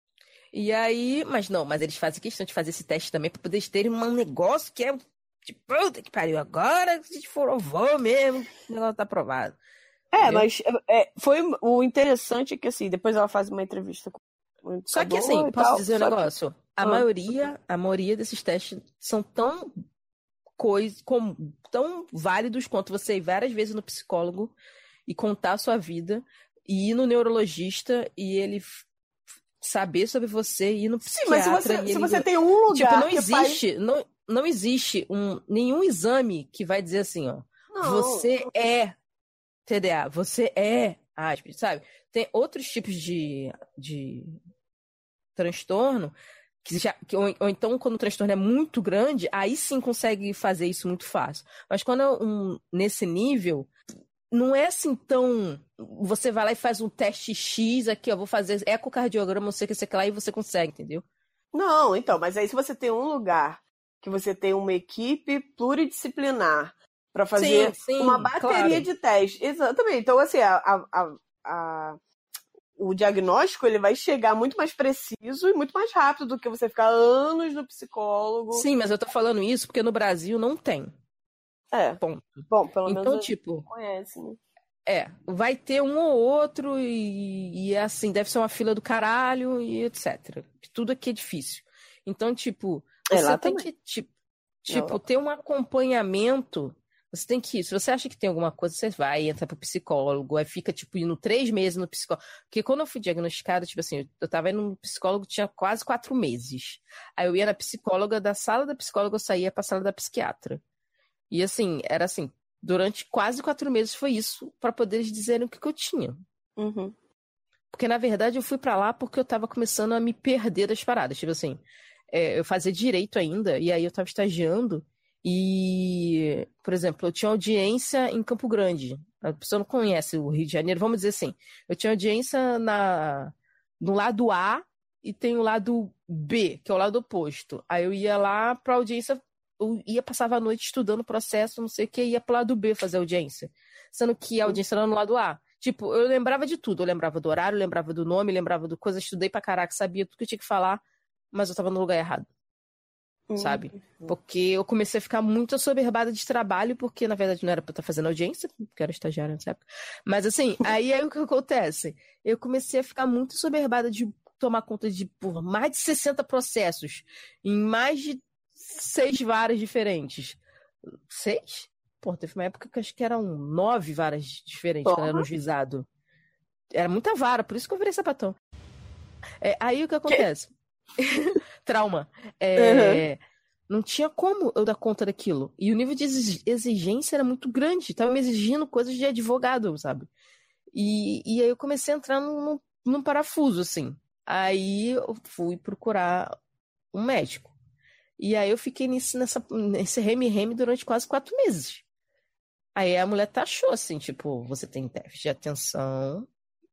E aí, mas não, mas eles fazem questão de fazer esse teste também pra poder terem um negócio que é tipo, puta que pariu, agora se for avô mesmo, o negócio tá aprovado. É, entendeu? Mas é, foi o interessante é que assim, depois ela faz uma entrevista com o Só que assim, posso tal, dizer um negócio? Que... A ah. maioria, a maioria desses testes são tão coisa, com, tão válidos quanto você ir várias vezes no psicólogo e contar a sua vida, e ir no neurologista e ele f- saber sobre você, e ir no psiquiatra. Sim, mas se você, e se ele... você tem um lugar tipo, não que existe, faz... não, não existe um, nenhum exame que vai dizer assim, ó, não. Você é T D A, você é Asperger, sabe? Tem outros tipos de, de transtorno Que já, que, ou, ou então, quando o transtorno é muito grande, aí sim consegue fazer isso muito fácil. Mas quando é um, nesse nível, não é assim tão... Você vai lá e faz um teste X aqui, ó, vou fazer ecocardiograma, não sei o que, sei que lá, e você consegue, entendeu? Não, então, mas aí se você tem um lugar que você tem uma equipe pluridisciplinar Pra fazer Sim, sim, uma bateria claro. de testes. Exatamente. Então, assim, a, a, a, o diagnóstico ele vai chegar muito mais preciso e muito mais rápido do que você ficar anos no psicólogo. Sim, mas eu tô falando isso porque no Brasil não tem. É. Ponto. Bom, pelo menos Então, a gente tipo, conhece, né? é, vai ter um ou outro e, e é assim, deve ser uma fila do caralho e etcétera. Tudo aqui é difícil. Então, tipo, É, você lá tem também. que, tipo, Na tipo, Europa. ter um acompanhamento. Você tem que ir. Se você acha que tem alguma coisa, você vai, entra pro psicólogo, aí fica, tipo, indo três meses no psicólogo. Porque quando eu fui diagnosticada, tipo assim, eu tava indo no psicólogo, tinha quase quatro meses. Aí eu ia na psicóloga, da sala da psicóloga eu saía pra sala da psiquiatra. E assim, era assim, durante quase quatro meses foi isso, pra poder eles dizerem o que, que eu tinha. Uhum. Porque, na verdade, eu fui pra lá porque eu tava começando a me perder das paradas. Tipo assim, é, eu fazia direito ainda, e aí eu tava estagiando, e, por exemplo, eu tinha audiência em Campo Grande. A pessoa não conhece o Rio de Janeiro, vamos dizer assim. Eu tinha audiência na, no lado A e tem o lado B, que é o lado oposto. Aí eu ia lá pra audiência, eu ia, passava a noite estudando o processo, não sei o que, ia pro lado B fazer audiência. Sendo que a audiência era no lado A. Tipo, eu lembrava de tudo. Eu lembrava do horário, lembrava do nome, lembrava do coisa. Estudei pra caraca, sabia tudo que eu tinha que falar, mas eu tava no lugar errado, sabe? Porque eu comecei a ficar muito assoberbada de trabalho, porque na verdade não era pra eu estar fazendo audiência, porque eu era estagiária nessa época. Mas assim, aí, aí o que acontece? Eu comecei a ficar muito assoberbada de tomar conta de por mais de sessenta processos, em mais de seis varas diferentes. Seis? Pô, teve uma época que eu acho que eram nove varas diferentes, quando era no juizado. Era muita vara, por isso que eu virei sapatão. É, aí o que acontece? Trauma. É, não tinha como eu dar conta daquilo. E o nível de exig- exigência era muito grande. Tava me exigindo coisas de advogado, sabe? E, e aí eu comecei a entrar num, num- num parafuso, assim. Aí eu fui procurar um médico. E aí eu fiquei nesse, nessa, nesse reme-reme durante quase quatro meses. Aí a mulher taxou, assim, tipo, você tem déficit de atenção,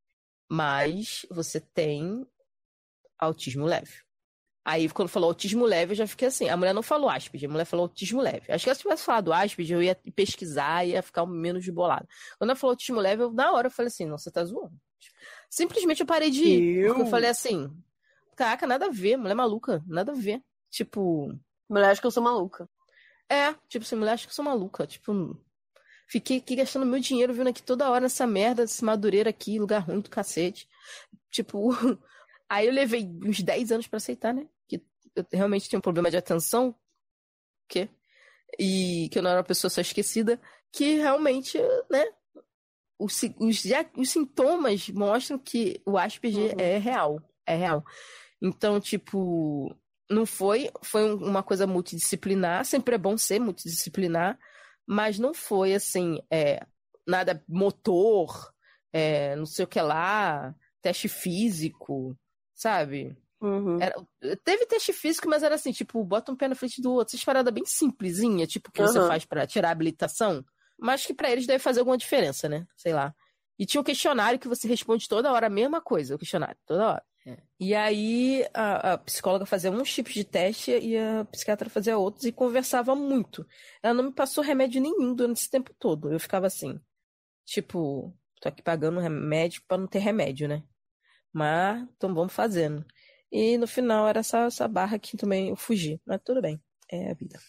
mas você tem autismo leve. Aí, quando falou autismo leve, eu já fiquei assim. A mulher não falou Asperger, a mulher falou autismo leve. Acho que se ela tivesse falado Asperger, eu ia pesquisar e ia ficar menos de bolado. Quando ela falou autismo leve, eu, na hora eu falei assim, não, você tá zoando. Simplesmente eu parei de ir. Porque eu Eu? falei assim, caraca, nada a ver, mulher maluca, nada a ver. Tipo, Mulher, acho que eu sou maluca. é, tipo assim, mulher, acho que eu sou maluca. Tipo, fiquei aqui gastando meu dinheiro vindo aqui toda hora nessa merda, esse madureira aqui, lugar ruim do cacete. Tipo, aí eu levei uns dez anos pra aceitar, né? Que eu realmente tinha um problema de atenção, que e que eu não era uma pessoa só esquecida, que realmente, né? Os, si- os, dia- os sintomas mostram que o Asperger Uhum. é real, é real. Então, tipo, não foi, foi um- uma coisa multidisciplinar, sempre é bom ser multidisciplinar, mas não foi assim, é, nada motor, é, não sei o que lá, teste físico, sabe? Uhum. Era- teve teste físico, mas era assim, tipo, bota um pé na frente do outro, essas paradas bem simplesinha, tipo, que você Uhum. faz pra tirar a habilitação, mas que pra eles deve fazer alguma diferença, né? Sei lá. E tinha um questionário que você responde toda hora a mesma coisa, o questionário, toda hora. E aí a, a psicóloga fazia uns tipos de teste e a psiquiatra fazia outros e conversava muito. Ela não me passou remédio nenhum durante esse tempo todo. Eu ficava assim, tipo, tô aqui pagando remédio pra não ter remédio, né? Mas, então vamos fazendo. E no final era essa, essa barra que também eu fugi. Mas tudo bem, é a vida.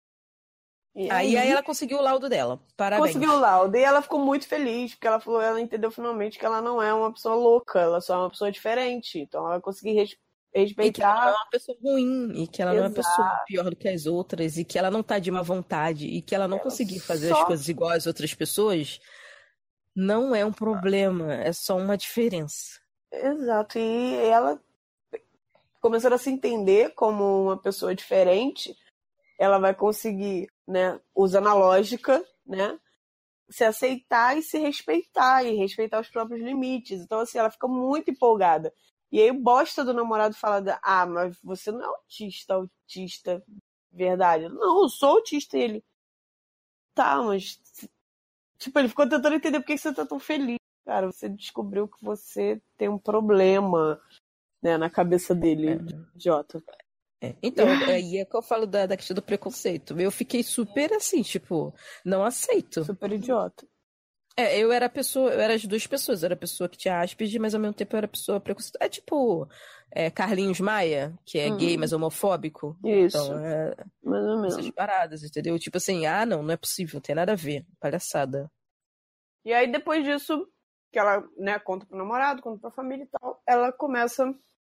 E Aí, aí aí, ela conseguiu o laudo dela. Parabéns. conseguiu o laudo. E ela ficou muito feliz, porque ela falou, ela entendeu finalmente que ela não é uma pessoa louca, ela só é uma pessoa diferente. Então ela vai conseguir res- E que ela não é respeitar. uma pessoa ruim, e que ela não é uma pessoa Exato. pior do que as outras, e que ela não tá de má vontade, e que ela não Ela conseguir fazer as só. coisas igual às outras pessoas, não é um problema, é só uma diferença. Exato. E ela começando a se entender como uma pessoa diferente, ela vai conseguir, né, usando a lógica, né, se aceitar e se respeitar, e respeitar os próprios limites. Então, assim, ela fica muito empolgada. E aí o bosta do namorado fala, ah, mas você não é autista, autista, verdade. Não, eu sou autista. E ele, tá, mas... Tipo, ele ficou tentando entender por que você tá tão feliz. Cara, você descobriu que você tem um problema, né, na cabeça dele, É. idiota. É, então, aí é que eu falo da, da questão do preconceito. Eu fiquei super assim, tipo, não aceito. Super idiota. É, eu era a pessoa, eu era as duas pessoas. Eu era a pessoa que tinha Asperger, mas ao mesmo tempo eu era a pessoa preconceituosa. É tipo é, Carlinhos Maia, que é Uhum. gay, mas homofóbico. Isso. Então, é Mais ou menos. essas paradas, entendeu? Tipo assim, ah, não, não é possível, não tem nada a ver. Palhaçada. E aí, depois disso, que ela, né, conta pro namorado, conta pra família e tal, ela começa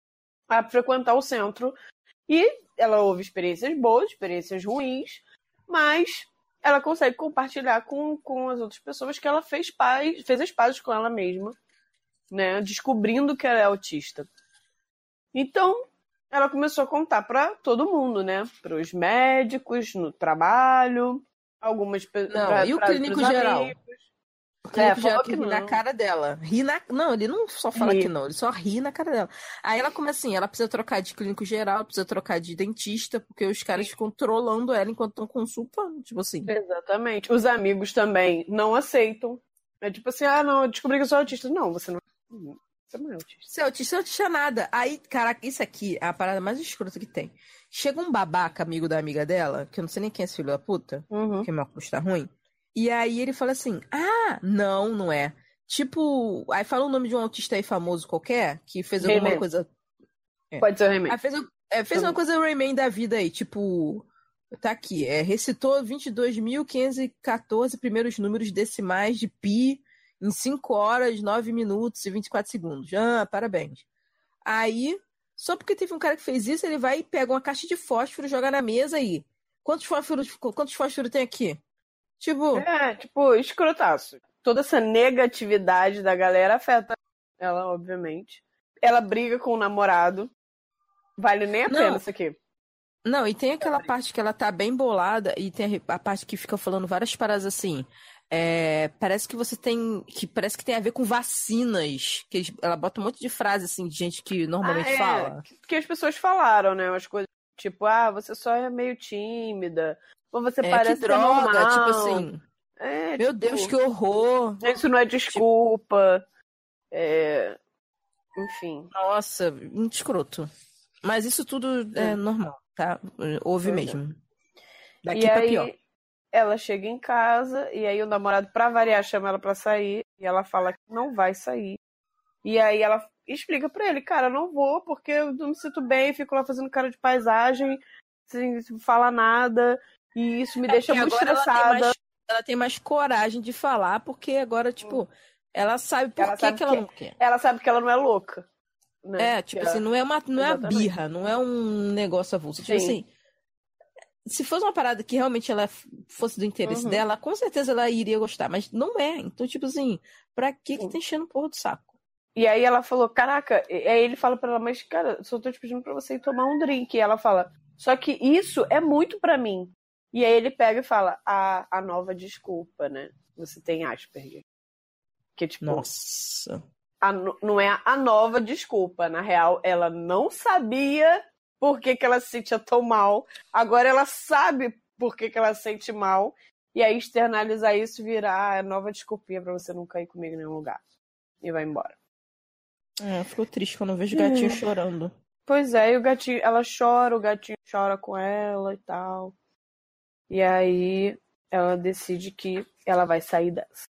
a frequentar o centro. E ela ouve experiências boas, experiências ruins, mas ela consegue compartilhar com, com as outras pessoas que ela fez paz, fez as pazes com ela mesma, né, descobrindo que ela é autista. Então, ela começou a contar pra todo mundo, né, pros médicos, no trabalho, algumas pessoas. Não, e o clínico geral? O clínico É, geral falou que que ri na não. cara dela. Ri na... Não, ele não só fala Ri. que não, ele só ri na cara dela. Aí ela começa assim, ela precisa trocar de clínico geral, precisa trocar de dentista, porque os caras ficam trolando ela enquanto estão consultando, tipo assim. Exatamente. Os amigos também não aceitam. É tipo assim, ah, não, eu descobri que eu sou autista. Não, você não, você não é autista. Você é autista, não autista nada. Aí, caraca, isso aqui é a parada mais escrota que tem. Chega um babaca, amigo da amiga dela, que eu não sei nem quem é esse filho da puta, Uhum. porque meu óculos tá ruim. E aí ele fala assim, ah, não, não é. Tipo, aí fala o nome de um autista aí famoso qualquer, que fez alguma Rayman. coisa... É. Pode ser o Rayman. Aí fez, é, fez uma coisa Rayman da vida aí, tipo... Tá aqui, é, recitou vinte e dois mil quinhentos e quatorze primeiros números decimais de pi em cinco horas, nove minutos e vinte e quatro segundos. Ah, parabéns. Aí, só porque teve um cara que fez isso, ele vai e pega uma caixa de fósforo e joga na mesa aí. Quantos fósforos, quantos fósforos tem aqui? Tipo... É, tipo, escrotaço. Toda essa negatividade da galera afeta ela, obviamente. Ela briga com o namorado. Vale nem a Não. pena isso aqui. Não, e tem aquela parte que ela tá bem bolada, e tem a, a parte que fica falando várias paradas assim. É, parece que você tem. Que parece que tem a ver com vacinas. Que eles- ela bota um monte de frase assim de gente que normalmente Ah, é, fala. que- que as pessoas falaram, né? Umas coisas tipo, ah, você só é meio tímida. Ou você É, que parece ser droga, normal. tipo assim. É, Meu tipo, Deus, que horror! isso não é desculpa. É, enfim. Nossa, muito escroto. Mas isso tudo é normal, tá? Houve Pois é. mesmo. Daqui E pra aí, pior. ela chega em casa, e aí o namorado, pra variar, chama ela pra sair, e ela fala que não vai sair. E aí ela explica pra ele, cara, eu não vou, porque eu não me sinto bem, fico lá fazendo cara de paisagem, sem falar nada, e isso me deixa É, porque muito agora ela tem, estressada. mais, ela tem mais coragem de falar, porque agora, tipo, ela sabe por Ela que sabe que ela que- não quer. Ela sabe que ela não é louca. Né? É, tipo Que ela- assim, não é uma, não é a Exatamente. birra, não é um negócio avulso. Tipo Sim. assim, se fosse uma parada que realmente ela f- fosse do interesse Uhum. dela, com certeza ela iria gostar, mas não é. Então, tipo assim, pra que que Sim. tá enchendo porra do saco? E aí ela falou, caraca, e aí ele fala pra ela, mas cara, só tô te pedindo pra você ir tomar um drink. E ela fala, só que isso é muito pra mim. E aí ele pega e fala, a, a nova desculpa, né? Você tem Asperger. Que tipo, Nossa. a no- não é a nova desculpa. Na real, ela não sabia por que, que ela se sentia tão mal. Agora ela sabe por que, que ela se sente mal. E aí externalizar isso virar a nova desculpinha pra você nunca ir comigo em nenhum lugar. E vai embora. É, ficou triste quando eu vejo gatinho chorando. Pois é, e o gatinho, ela chora, o gatinho chora com ela e tal. E aí ela decide que ela vai sair dessa.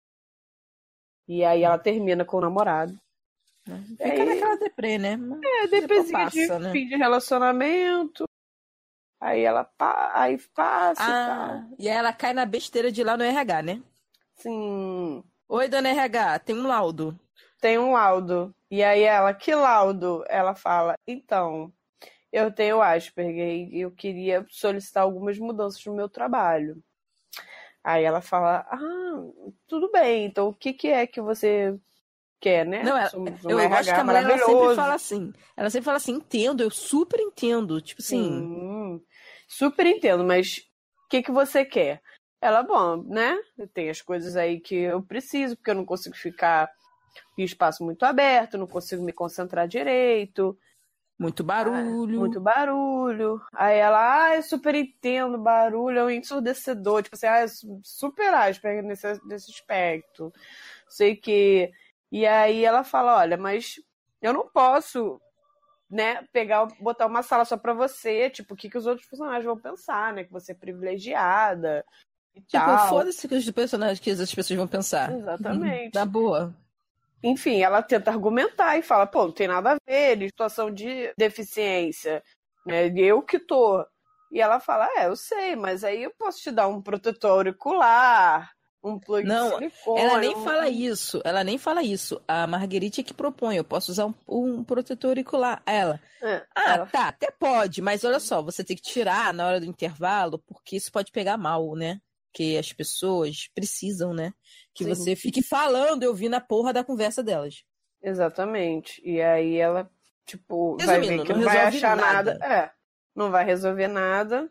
E aí ela termina com o namorado. Fica Aí- naquela deprê, né? Mas É, depois depois de passa, né? fim de relacionamento. Aí ela pa... aí passa e tal. Ah, e aí ela cai na besteira de ir lá no R H, né? Sim, Oi, dona R H, tem um laudo. tem um laudo. E aí ela, que laudo? Ela fala, então, eu tenho Asperger e eu queria solicitar algumas mudanças no meu trabalho. Aí ela fala, ah, tudo bem, então o que que é que você quer, né? Não, ela- Somos um Eu gosto R H que a mulher ela sempre maravilhoso. fala assim. Ela sempre fala assim, entendo, eu super entendo. Tipo assim, Sim, super entendo, mas o que que você quer? Ela, bom, né? Tem as coisas aí que eu preciso, porque eu não consigo ficar em espaço muito aberto, não consigo me concentrar direito. muito barulho. Muito barulho. Aí ela, ah, eu super entendo, barulho é um ensurdecedor. Tipo assim, ah, eu su- super Asperger nesse, nesse aspecto. Sei que. E aí ela fala, olha, mas eu não posso né, pegar, botar uma sala só pra você, tipo, o que, que os outros personagens vão pensar, né? Que você é privilegiada e Tipo, tal. foda-se que os personagens que as pessoas vão pensar. Exatamente. Na boa. Enfim, ela tenta argumentar e fala, pô, não tem nada a ver, ele, situação de deficiência, né? Eu que tô. E ela fala, é, eu sei, mas aí eu posso te dar um protetor auricular, um plug Não, de silicone. ela nem um... fala isso. Ela nem fala isso. A Marguerite é que propõe. Eu posso usar um, um protetor auricular. Ela. É, Ah, ela... tá, até pode, mas olha só, você tem que tirar na hora do intervalo, porque isso pode pegar mal, né? Porque as pessoas precisam, né? Que Sim. você fique falando, eu vi na porra da conversa delas. Exatamente. E aí ela, tipo, Resumindo, vai ver que não não vai resolve achar nada. nada. É, não vai resolver nada.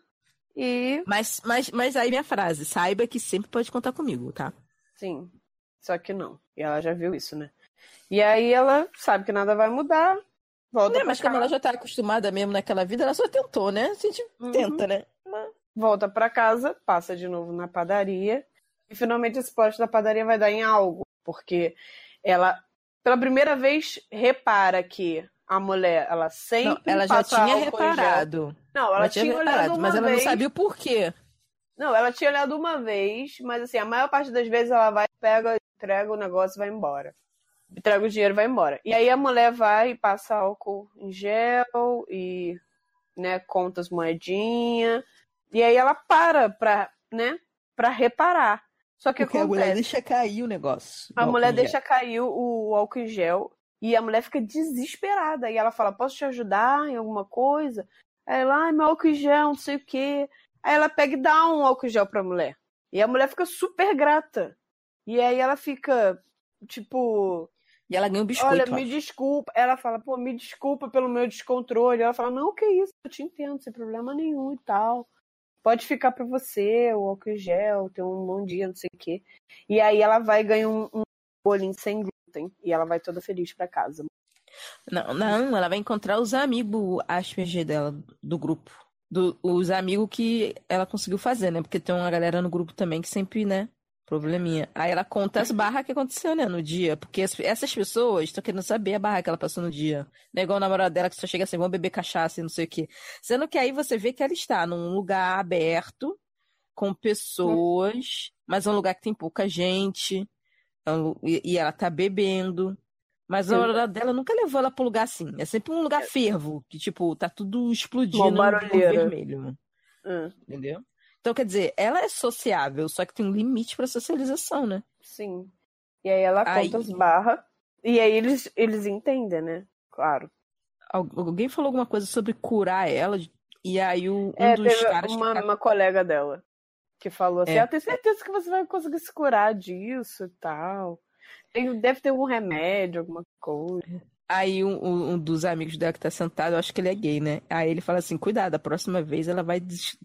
E, Mas, mas, mas aí minha frase, saiba que sempre pode contar comigo, tá? sim, só que não. E ela já viu isso, né? E aí ela sabe que nada vai mudar, volta Né, pra mas como casa. ela já tá acostumada mesmo naquela vida, ela só tentou, né? A gente Uhum. tenta, né? Volta pra casa, passa de novo na padaria. E finalmente esse plot da padaria vai dar em algo. Porque ela, pela primeira vez, repara que a mulher, ela sempre Não, ela já passa tinha álcool em gel. reparado. Não, ela, Ela tinha, tinha olhado reparado, uma mas ela vez. não sabia o porquê. Não, ela tinha olhado uma vez, mas assim, a maior parte das vezes ela vai, pega, entrega o negócio e vai embora. Entrega o dinheiro e vai embora. E aí a mulher vai e passa álcool em gel e, né, conta as moedinhas. E aí ela para pra, né, pra reparar. Só que Porque a mulher acontece, deixa cair o negócio. a o álcool mulher em gel. deixa cair o, o álcool em gel e a mulher fica desesperada. E ela fala, posso te ajudar em alguma coisa? Aí ela, ai, meu álcool em gel, não sei o quê. Aí ela pega e dá um álcool em gel pra mulher. E a mulher fica super grata. E aí ela fica, tipo... E ela ganha um biscoito, Olha, eu me acho. desculpa. Ela fala, pô, me desculpa pelo meu descontrole. Ela fala, não, que isso, eu te entendo, sem problema nenhum e tal. Pode ficar pra você, o álcool em gel, ter um bom dia, não sei o quê. E aí ela vai ganhar um, um bolinho sem glúten. E ela vai toda feliz pra casa. Não, não, ela vai encontrar os amigos Asperger dela, do grupo. Do, os amigos que ela conseguiu fazer, né? Porque tem uma galera no grupo também que sempre, né? Probleminha. Aí ela conta as barras que aconteceu, né, no dia. Porque as- essas pessoas estão querendo saber a barra que ela passou no dia. Não é igual a namorada dela que só chega assim, vamos beber cachaça e não sei o quê. Sendo que aí você vê que ela está num lugar aberto, com pessoas, mas é um lugar que tem pouca gente. é um lu- E e ela tá bebendo. Mas a namorada dela nunca levou ela pra um lugar assim. É sempre um lugar fervo, que, tipo, tá tudo explodindo Uma no barulheira. vermelho. Hum, Entendeu? Então, quer dizer, ela é sociável, só que tem um limite pra socialização, né? sim. E aí ela Aí, conta as barras. E aí eles, eles entendem, né? Claro. al- alguém falou alguma coisa sobre curar ela, e aí o- um É, dos teve caras que uma, tá... uma colega dela que falou assim, É, ah, tenho certeza que você vai conseguir se curar disso e tal. Tem- deve ter algum remédio, alguma coisa. aí um, um- um dos amigos dela que tá sentado, eu acho que ele é gay, né? Aí ele fala assim, cuidado, a próxima vez ela vai, des-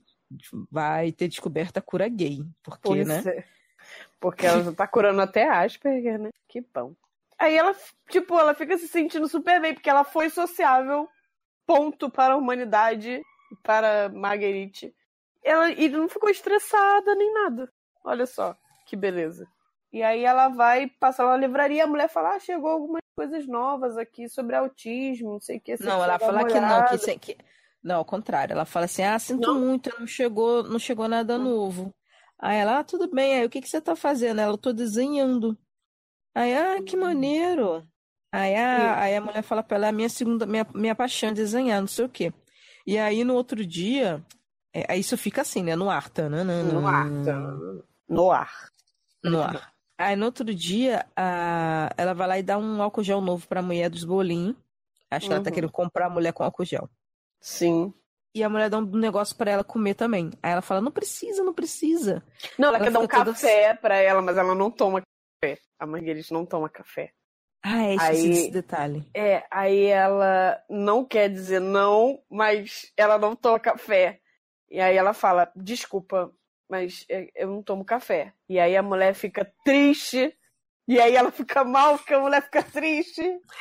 vai ter descoberto a cura gay. Porque, Pois né? é. Porque ela já tá curando até Asperger, né? Que bom. Aí ela, tipo, ela fica se sentindo super bem, porque ela foi sociável, ponto para a humanidade, para Marguerite. Ela e não ficou estressada nem nada. Olha só, que beleza. E aí ela vai passar lá na livraria, a mulher fala, ah, chegou algumas coisas novas aqui sobre autismo, não sei o que. Você Não, precisa ela dar uma fala que não, que, olhada. isso é- que... Não, ao contrário. Ela fala assim, ah, sinto Não? muito, não chegou, não chegou nada novo. Aí ela, ah, tudo bem. Aí, o que que você tá fazendo? Ela, eu tô desenhando. Aí, ah, que maneiro. Aí E, a, aí a mulher fala pra ela, é a minha segunda, minha, minha paixão é desenhar, não sei o quê. E aí, no outro dia, é, aí isso fica assim, né, no ar, no ar, tá? tananana, No ar. no Muito bom. ar. Aí, no outro dia, a, ela vai lá e dá um álcool gel novo pra mulher dos bolinhos. Acho que ela tá Uhum. querendo comprar a mulher com álcool gel. Sim. E a mulher dá um negócio pra ela comer também. Aí ela fala, não precisa, não precisa. Não, ela, Ela quer dar um fica toda... café pra ela, mas ela não toma café. A Marguerite não toma café. Ah, é, esqueci desse Aí, detalhe. é, aí ela não quer dizer não, mas ela não toma café. E aí ela fala, desculpa, mas é, eu não tomo café. E aí a mulher fica triste. E aí ela fica mal, porque a mulher fica triste.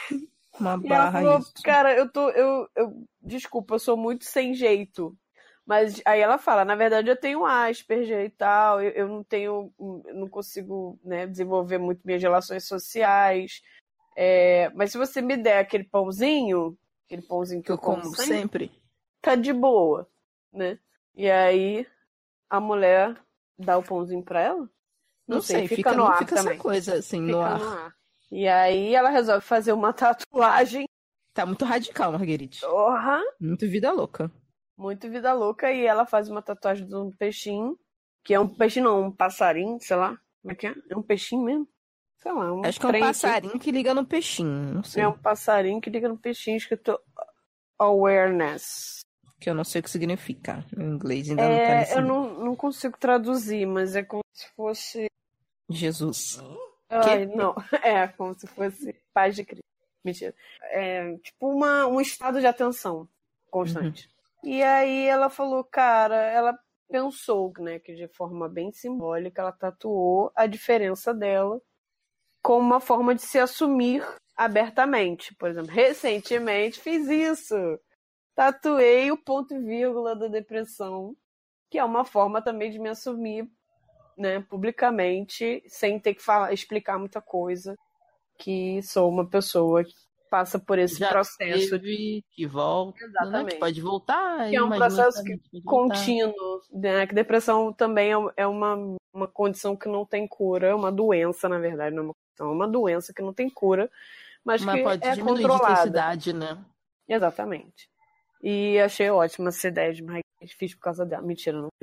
Uma E ela barra falou, isso. cara, eu tô, eu, eu, desculpa, eu sou muito sem jeito. Mas aí ela fala, na verdade eu tenho Asperger e tal, eu, eu não tenho, eu não consigo, né, desenvolver muito minhas relações sociais. É, mas se você me der aquele pãozinho, aquele pãozinho que, Que eu eu como como sempre, sempre. tá de boa, né? E aí a mulher dá o pãozinho pra ela? Não, Não sei, sei, fica fica, no não ar fica essa também. coisa assim no Fica ar. no ar. E aí ela resolve fazer uma tatuagem. Tá muito radical, Marguerite. Porra! Muito vida louca. Muito vida louca. E ela faz uma tatuagem de um peixinho. Que é um peixinho, não, um passarinho, sei lá. Como é que é? É um peixinho mesmo? Sei lá, um Acho que é um trem aqui. passarinho que liga no peixinho. Não sei. É um passarinho que liga no peixinho escrito awareness. Que eu não sei o que significa. Em inglês ainda não tá É, nesse eu nível. não, não consigo traduzir, mas é como se fosse. Jesus. Ai, não. É, como se fosse paz de Cristo. Mentira. É tipo uma, um estado de atenção constante. Uhum. E aí ela falou, cara, ela pensou, né, que de forma bem simbólica ela tatuou a diferença dela como uma forma de se assumir abertamente. Por exemplo, recentemente fiz isso. Tatuei o ponto e vírgula da depressão, que é uma forma também de me assumir, né, publicamente, sem ter que falar, explicar muita coisa, que sou uma pessoa que passa por esse Já processo. teve, que volta, Exatamente. Né? Que pode voltar. Que é um imagina processo que que, pode voltar. contínuo, né? Que depressão também é- é uma, uma condição que não tem cura, é uma doença, na verdade, não é uma condição, é uma doença que não tem cura, mas, Mas que pode é diminuir de controlada. intensidade, né? Exatamente. E achei ótima essa ideia de Marguerite, fiz por causa dela. Mentira, não.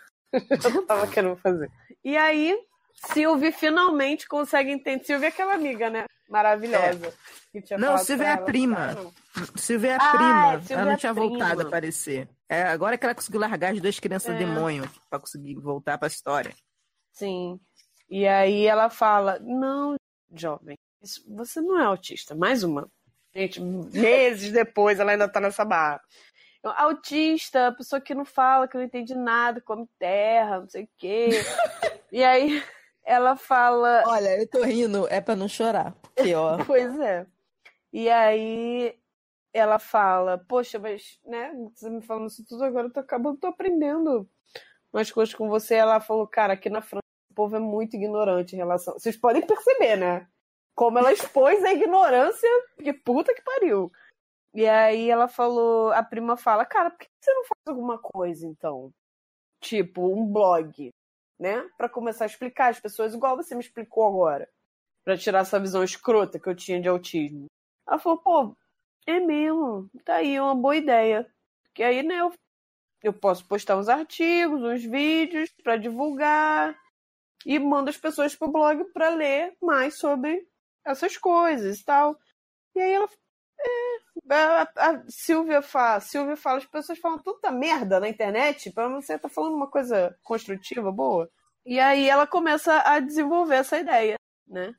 Eu tava querendo fazer. E aí, Sylvie finalmente consegue entender. Sylvie é aquela amiga, né? Maravilhosa. Que tinha Não, falado Silvia pra é a ela, prima. "Ah, não." Silvia é a Ah, prima. Silvia Ela é não a tinha prima. voltado a aparecer. É, agora que ela conseguiu largar as duas crianças É. demônio pra conseguir voltar pra história. Sim. E aí ela fala, não, jovem, isso- você não é autista. Mais uma. Gente, meses depois ela ainda tá nessa barra. Autista, a pessoa que não fala, que não entende nada, come terra, não sei o quê. E aí ela fala, Olha, eu tô rindo, é pra não chorar. Porque, ó, pois é. E aí ela fala, poxa, mas, né, você me falando isso tudo agora, eu tô acabando, tô aprendendo umas coisas com você. Ela falou, cara, aqui na França o povo é muito ignorante em relação... Vocês podem perceber, né? Como ela expôs a ignorância, que puta que pariu. E aí ela falou, a prima fala, cara, por que você não faz alguma coisa, então? Tipo, um blog, né? Pra começar a explicar às pessoas, igual você me explicou agora. Pra tirar essa visão escrota que eu tinha de autismo. Ela falou, pô, é mesmo, tá aí, é uma boa ideia. Porque aí, né, eu, eu posso postar uns artigos, uns vídeos pra divulgar e mando as pessoas pro blog pra ler mais sobre essas coisas e tal. E aí ela, é, a, a Silvia fala, Silvia fala, as pessoas falam tanta merda na internet, pra você tá falando uma coisa construtiva, boa. E aí ela começa a desenvolver essa ideia, né?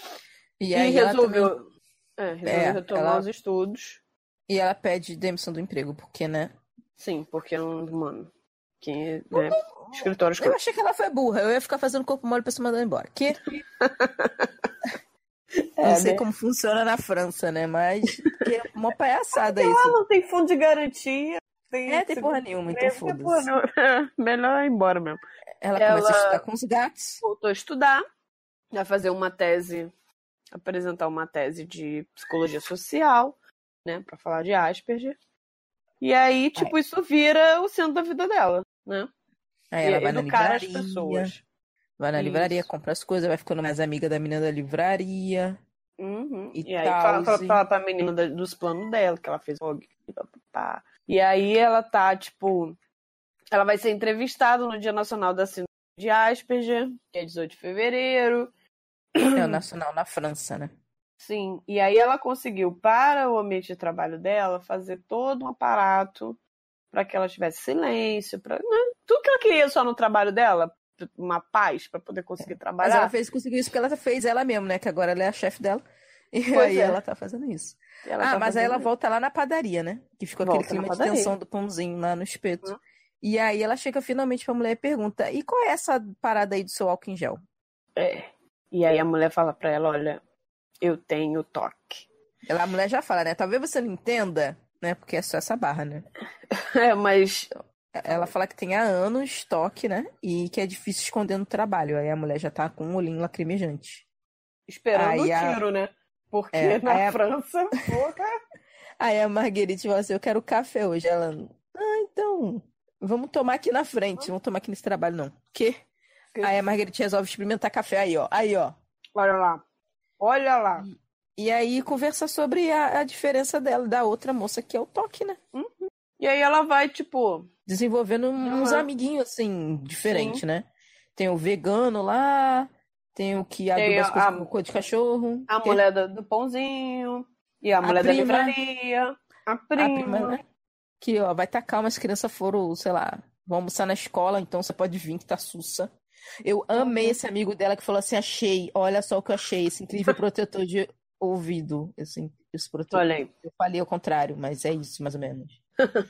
e E, aí ela resolveu, também- é, resolveu É, retomar ela- os estudos. E ela pede demissão do emprego, porque, né? Sim, porque, mano, quem, né, escritórios... Eu achei que ela foi burra. Eu ia ficar fazendo corpo mole pra se mandar embora. Que? É, Não sei né? como funciona na França, né? Mas que é uma palhaçada Lá isso. não tem fundo de garantia. Tem, É, tem porra nenhuma, então É, porra, foda-se. não. Melhor ir embora mesmo. Ela Ela- começa a estudar com os gatos. Voltou a estudar, vai fazer uma tese, apresentar uma tese de psicologia social, né, pra falar de Asperger. E aí, tipo, isso vira o centro da vida dela, né? Aí E ela vai na educar as livraria. pessoas. Vai na Isso. livraria, compra as coisas, vai ficando mais amiga da menina da livraria. Uhum. E E, aí tal, fala, fala, e- fala pra menina da- dos planos dela, que ela fez blog. E pá, pá, pá. E aí ela tá, tipo... Ela vai ser entrevistada no Dia Nacional da Síndrome de Asperger, que é dezoito de fevereiro. É o nacional na França, né? Sim, e aí ela conseguiu, para o ambiente de trabalho dela, fazer todo um aparato para que ela tivesse silêncio, para tudo que ela queria só no trabalho dela, uma paz para poder conseguir Mas trabalhar. ela fez, conseguiu isso porque ela fez ela mesma, né? Que agora ela é a chefe dela. E Pois aí é. ela tá fazendo isso. Ela ah, tá mas aí ela fazendo volta lá na padaria, né? Que ficou Volta aquele na clima de padaria. tensão do pãozinho lá no espeto. Hum. E aí ela chega finalmente pra mulher e pergunta: e qual é essa parada aí do seu álcool em gel? É. E aí a mulher fala para ela, olha, eu tenho toque. Ela, a mulher já fala, né? Talvez você não entenda, né? Porque é só essa barra, né? É, mas Ela fala que tem há anos toque, né? E que é difícil esconder no trabalho. Aí a mulher já tá com um olhinho lacrimejante. esperando Aí o a- tiro, né? Porque É, na aí a- França, porra, Aí a Marguerite fala assim, eu quero café hoje. Ela, ah, então, vamos tomar aqui na frente. Vamos tomar aqui nesse trabalho, não. Quê? Aí a Marguerite resolve experimentar café. Aí, ó. Aí, ó. Olha lá. Olha lá. E, e aí conversa sobre a, a diferença dela, da outra moça, que é o toque, né? Uhum. E aí ela vai, tipo... Desenvolvendo uns Uhum. amiguinhos, assim, diferentes, Sim. né? Tem o vegano lá, tem o que aduba Tem as a- coisas a- com cocô de cachorro. A que- mulher do, do pãozinho. E a, A mulher prima. da livraria. A A prima. prima, né? Que, ó, vai tacar umas crianças foram, sei lá, vão almoçar na escola, então você pode vir que tá sussa. Eu amei Uhum. esse amigo dela que falou assim, achei, olha só o que eu achei, esse incrível protetor de ouvido. Esse, esse protetor. Olha aí. Eu falei ao contrário, mas é isso, mais ou menos.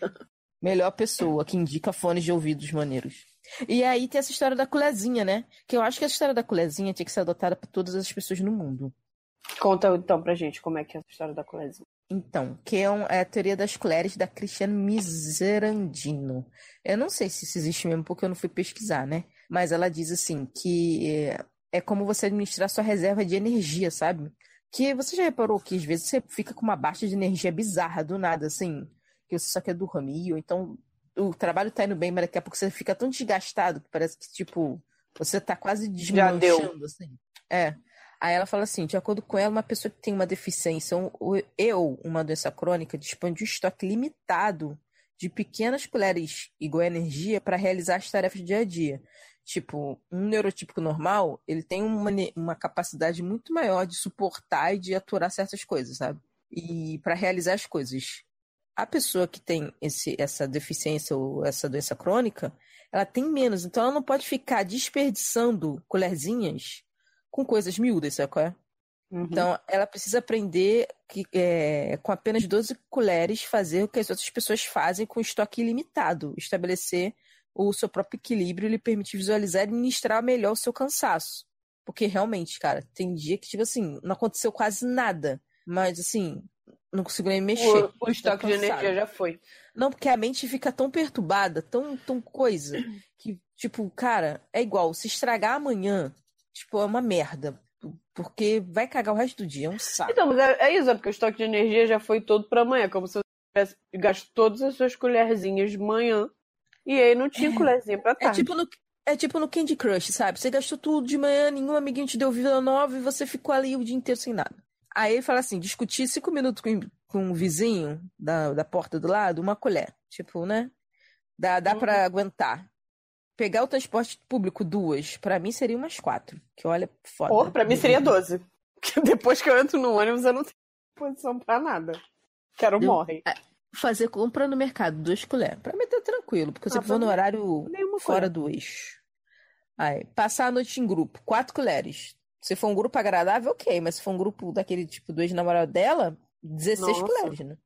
Melhor pessoa que indica fones de ouvidos maneiros. E aí tem essa história da culezinha, né? Que eu acho que essa história da culezinha tinha que ser adotada por todas as pessoas no mundo. Conta então pra gente como é que é essa história da colezinha. Então, que é, um- é a teoria das colheres da Cristiane Miserandino. Eu não sei se isso existe mesmo, porque eu não fui pesquisar, né? Mas ela diz assim, que é, é como você administrar sua reserva de energia, sabe? Que você já reparou que às vezes você fica com uma baixa de energia bizarra do nada, assim, que você só quer dormir, ou então o trabalho tá indo bem, mas daqui a pouco você fica tão desgastado que parece que, tipo, você tá quase Já deu. desmanchando, assim. É. Aí ela fala assim, de acordo com ela, uma pessoa que tem uma deficiência ou eu, uma doença crônica, dispõe de um estoque limitado de pequenas colheres igual a energia para realizar as tarefas do dia a dia. Tipo, um neurotípico normal, ele tem uma, ne- uma capacidade muito maior de suportar e de aturar certas coisas, sabe? E para realizar as coisas. A pessoa que tem esse, essa deficiência ou essa doença crônica, ela tem menos. Então ela não pode ficar desperdiçando colherzinhas com coisas miúdas, sabe qual é? Uhum. Então, ela precisa aprender que, é, com apenas doze colheres, fazer o que as outras pessoas fazem com estoque ilimitado. Estabelecer o seu próprio equilíbrio lhe permite visualizar e administrar melhor o seu cansaço. Porque, realmente, cara, tem dia que, tipo assim, não aconteceu quase nada. Mas, assim, não consigo nem mexer. O, o estoque de cansado. energia já foi. Não, porque a mente fica tão perturbada, tão, tão coisa, que, tipo, cara, é igual, se estragar amanhã, tipo, é uma merda. Porque vai cagar o resto do dia, é um saco. Então, mas é, é isso, é porque o estoque de energia já foi todo pra amanhã. Como se você tivesse gasto todas as suas colherzinhas de manhã. E aí não tinha colherzinha pra É tarde. tipo, no, é tipo no Candy Crush, sabe? Você gastou tudo de manhã, nenhum amiguinho te deu vida nova e você ficou ali o dia inteiro sem nada. Aí ele fala assim, discutir cinco minutos com, com um vizinho da, da porta do lado, uma colher. Tipo, né? Dá, dá Uhum. pra aguentar. Pegar o transporte público duas, pra mim seria umas quatro. Que olha, foda. Ou pra mim seria doze. Porque depois que eu entro no ônibus eu não tenho posição pra nada. Quero Eu- morre. Fazer compra no mercado, duas colheres. Pra mim tá tranquilo, porque eu Ah, sempre pra vou no mim, horário nenhuma fora colher. do eixo. Aí, passar a noite em grupo, quatro colheres. Se for um grupo agradável, ok. Mas se for um grupo daquele tipo do ex-namorado dela, dezesseis Nossa. colheres, né?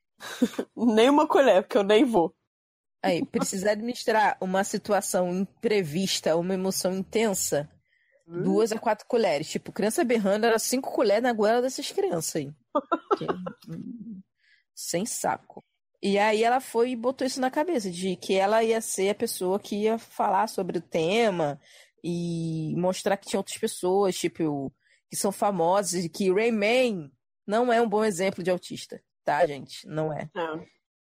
Nenhuma colher, porque eu nem vou. Aí, precisar administrar uma situação imprevista, uma emoção intensa, duas a quatro colheres. Tipo, criança berrando, era cinco colheres na goela dessas crianças aí. Que- hum, Sem saco. E aí ela foi e botou isso na cabeça, de que ela ia ser a pessoa que ia falar sobre o tema e mostrar que tinha outras pessoas, tipo, que são famosas, e que Rayman não é um bom exemplo de autista, tá, gente? Não é. É.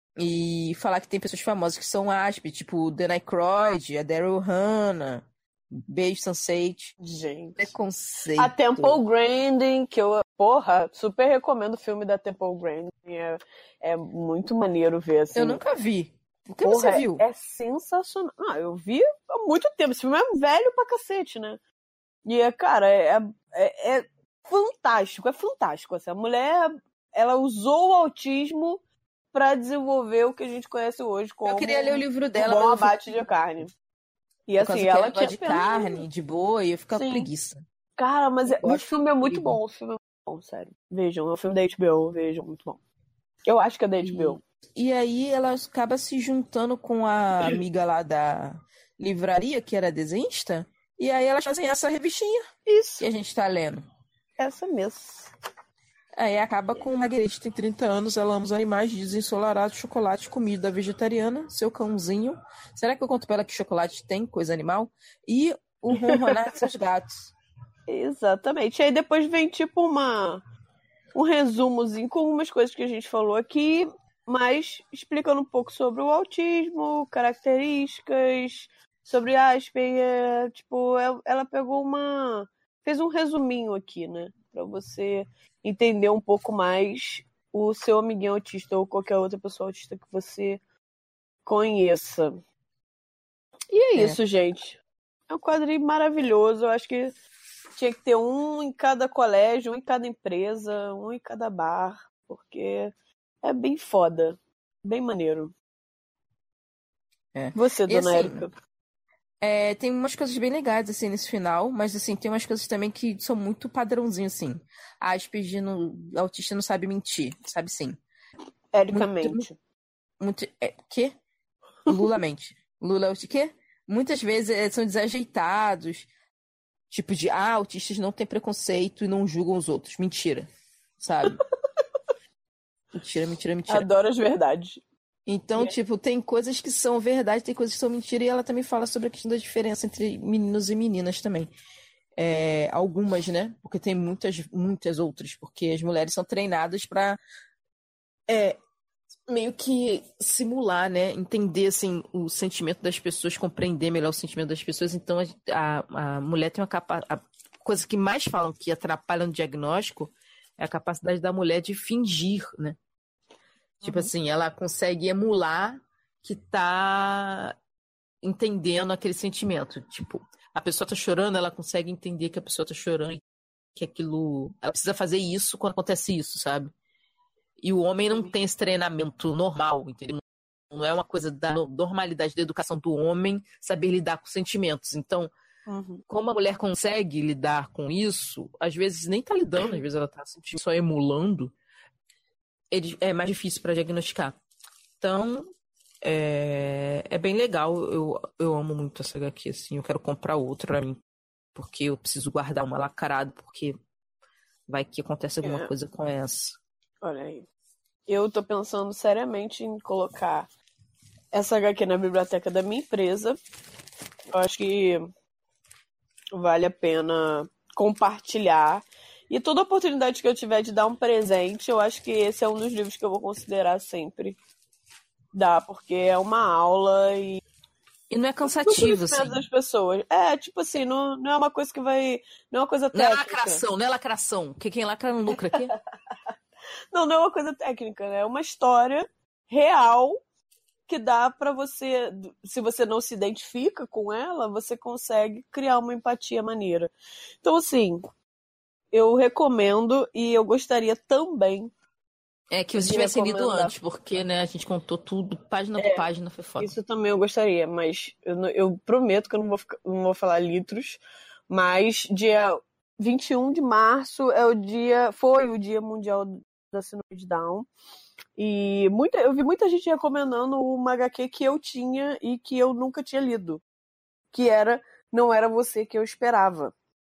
E falar que tem pessoas famosas que são asp, tipo o Dan Aykroyd, a Daryl Hannah, Beijo sense eight, Gente. preconceito. A Temple Grandin, que eu, porra, super recomendo o filme da Temple Grandin. É, é muito maneiro ver, assim. Eu nunca vi. Por que Porra, você viu? É, é sensacional. Ah, eu vi há muito tempo. Esse filme é velho pra cacete, né? E, é, cara, é, é, é fantástico. É fantástico. Assim, a mulher, ela usou o autismo pra desenvolver o que a gente conhece hoje como Eu queria ler o livro um dela, bom mas eu fui- abate de carne. E por causa assim, que ela ela tinha de apenas- carne, de boi, eu ficava com Sim. preguiça. Cara, mas é- Eu o acho filme é muito incrível. bom. O filme é muito bom, sério. Vejam, é um filme da H B O, vejam, muito bom. Eu acho que é da H B O. E aí ela acaba se juntando com a amiga lá da livraria, que era desenhista, e aí elas fazem essa revistinha Isso, que a gente tá lendo. essa mesmo. Aí acaba com Marguerite, tem trinta anos, ela ama os animais, desensolarado, chocolate, comida vegetariana, seu cãozinho. Será que eu conto pra ela que chocolate tem coisa animal? E o ronronar de seus gatos. Exatamente. E aí depois vem tipo uma um resumozinho com algumas coisas que a gente falou aqui, mas explicando um pouco sobre o autismo, características, sobre Asperger, tipo, ela pegou uma... fez um resuminho aqui, né? Pra você entender um pouco mais o seu amiguinho autista ou qualquer outra pessoa autista que você conheça. E é, é. isso, gente. É um quadrinho maravilhoso. Eu acho que tinha que ter um em cada colégio, um em cada empresa, um em cada bar, porque é bem foda. Bem maneiro. É. Você, dona assim, Érica? É, tem umas coisas bem legais, assim, nesse final, mas, assim, tem umas coisas também que são muito padrãozinho, assim. A Asperger, no, autista não sabe mentir, sabe sim. Ericamente. Muito, muito, é, quê? Lula mente. Lula, o quê? Muitas vezes é, são desajeitados, tipo de, ah, autistas não têm preconceito e não julgam os outros. Mentira, sabe? Mentira, mentira, mentira. Adoro as verdades. Então, yeah. tipo, tem coisas que são verdade, tem coisas que são mentira, e ela também fala sobre a questão da diferença entre meninos e meninas também. É, algumas, né? Porque tem muitas, muitas outras, porque as mulheres são treinadas para é, meio que simular, né? Entender, assim, o sentimento das pessoas, compreender melhor o sentimento das pessoas. Então, a, a, a mulher tem uma capacidade... A coisa que mais falam que atrapalha no diagnóstico é a capacidade da mulher de fingir, né? Tipo uhum. assim, ela consegue emular que tá entendendo aquele sentimento. Tipo, a pessoa tá chorando, ela consegue entender que a pessoa tá chorando, que aquilo... Ela precisa fazer isso quando acontece isso, sabe? E o homem não tem esse treinamento normal, entendeu? Não é uma coisa da normalidade da educação do homem saber lidar com sentimentos. Então, uhum. como a mulher consegue lidar com isso, às vezes nem tá lidando, às vezes ela tá simplesmente só emulando, é mais difícil para diagnosticar. Então, é, é bem legal. Eu, eu amo muito essa agá quê, assim. Eu quero comprar outra pra mim, porque eu preciso guardar uma lacrada, porque vai que acontece alguma é. coisa com essa. Olha aí. Eu tô pensando seriamente em colocar essa agá quê na biblioteca da minha empresa. Eu acho que vale a pena compartilhar. E toda oportunidade que eu tiver de dar um presente, eu acho que esse é um dos livros que eu vou considerar sempre dar, porque é uma aula e... E não é cansativo, assim. Das pessoas. É, tipo assim, não, não é uma coisa que vai... Não é uma coisa técnica. Não é lacração, não é lacração. Porque quem lacra não lucra aqui. Não, não é uma coisa técnica, né? É uma história real que dá pra você... Se você não se identifica com ela, você consegue criar uma empatia maneira. Então, assim... Eu recomendo e eu gostaria também... É que você tivesse lido antes, porque né, a gente contou tudo, página por é, página, foi foda. Isso também eu gostaria, mas eu, eu prometo que eu não vou, ficar, não vou falar litros, mas dia vinte e um de março é o dia, foi o Dia Mundial da Síndrome de Down, e muita, eu vi muita gente recomendando uma agá quê que eu tinha e que eu nunca tinha lido, que era Não Era Você Que Eu Esperava.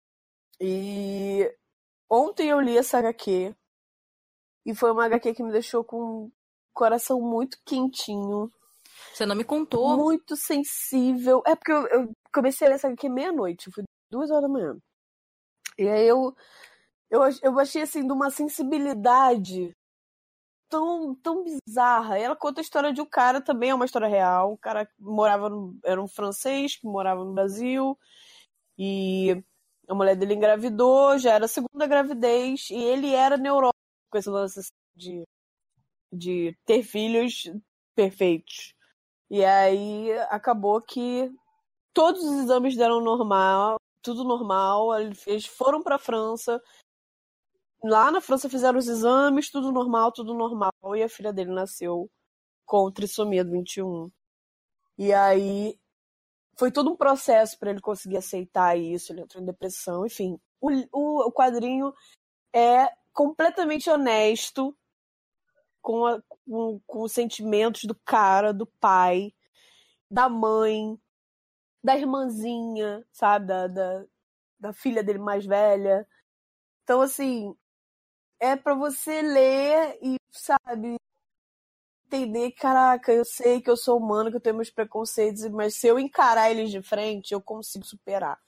E ontem eu li essa agá quê, e foi uma agá quê que me deixou com o coração muito quentinho. Você não me contou. Muito sensível. É porque eu, eu comecei a ler essa agá quê meia-noite. Foi duas horas da manhã. E aí eu, eu, eu achei assim de uma sensibilidade tão, tão bizarra. E ela conta a história de um cara, também é uma história real. Um cara que morava no, era um francês que morava no Brasil. E a mulher dele engravidou, já era a segunda gravidez. E ele era neurótico com esse lance de, de ter filhos perfeitos. E aí acabou que todos os exames deram normal, tudo normal. Eles foram para a França. Lá na França fizeram os exames, tudo normal, tudo normal. E a filha dele nasceu com trissomia do vinte e um. E aí foi todo um processo para ele conseguir aceitar isso. Ele entrou em depressão, enfim. O, o, o quadrinho é completamente honesto com, a, com, com os sentimentos do cara, do pai, da mãe, da irmãzinha, sabe? Da, da, da filha dele mais velha. Então, assim, é pra você ler e, sabe, entender, caraca, eu sei que eu sou humano, que eu tenho meus preconceitos, mas se eu encarar eles de frente, eu consigo superar.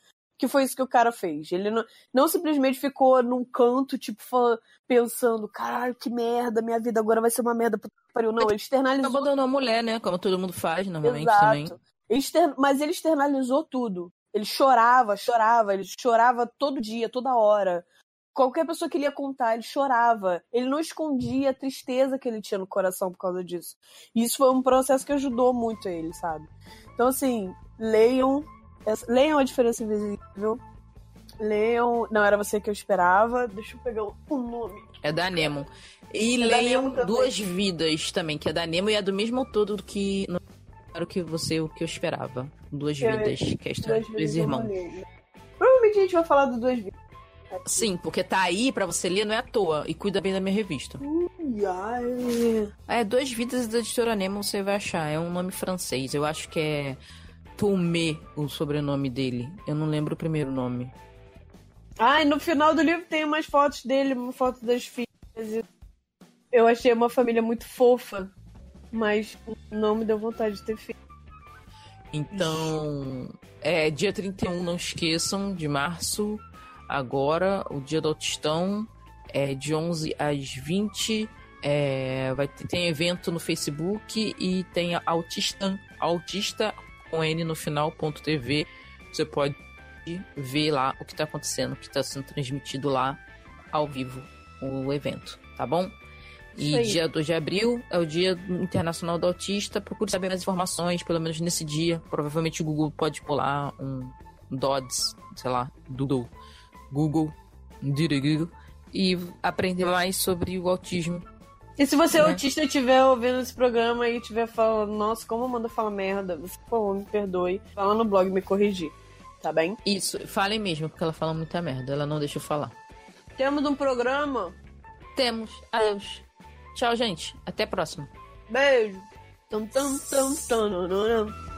que foi isso que o cara fez. Ele não, não simplesmente ficou num canto, tipo, falando, pensando, caralho, que merda, minha vida agora vai ser uma merda. Puta que pariu. Não, ele externalizou. Abandonou a mulher, né? Como todo mundo faz, normalmente. Exato. Também. Ele exter... Mas ele externalizou tudo. Ele chorava, chorava, ele chorava todo dia, toda hora. Qualquer pessoa que ele ia contar, ele chorava. Ele não escondia a tristeza que ele tinha no coração por causa disso. E isso foi um processo que ajudou muito ele, sabe? Então, assim, leiam. Leiam A Diferença Invisível. Leiam Não Era Você Que Eu Esperava. Deixa eu pegar o nome. É da Nemo. E é leiam Duas Vidas também, que é da Nemo e é do mesmo autor do que... Era o que você, o que eu esperava. Duas é, Vidas, que é a história dos dois irmãos. Provavelmente a gente vai falar do Duas Vidas. Aqui. Sim, porque tá aí pra você ler, não é à toa. E cuida bem da minha revista. Ui, ai. É, Duas Vidas da editora Nemo, você vai achar. É um nome francês. Eu acho que é Tomé, o sobrenome dele. Eu não lembro o primeiro nome. Ah, e no final do livro tem umas fotos dele, uma foto das filhas. Eu achei uma família muito fofa, mas não me deu vontade de ter filho. Então, é dia trinta e um, não esqueçam, de março. Agora, o Dia do Autistão é de onze às vinte. É, vai ter, tem evento no Facebook e tem a Autista, Autista com N no final, ponto T V. Você pode ver lá o que está acontecendo, o que está sendo transmitido lá ao vivo, o evento, tá bom? E dia dois de abril é o Dia Internacional do Autista. Procure saber mais informações, pelo menos nesse dia. Provavelmente o Google pode pular um D O D S, sei lá, Doodle. Google, Google, e aprender mais sobre o autismo. E se você né? é autista e estiver ouvindo esse programa e estiver falando, nossa, como a Amanda fala merda, você, por favor, me perdoe. Fala no blog me corrigir, tá bem? Isso, falem mesmo, porque ela fala muita merda, ela não deixa eu falar. Temos um programa? Temos, adeus. Tchau, gente, até a próxima. Beijo. Tum, tum, tum, tum, tum, tum.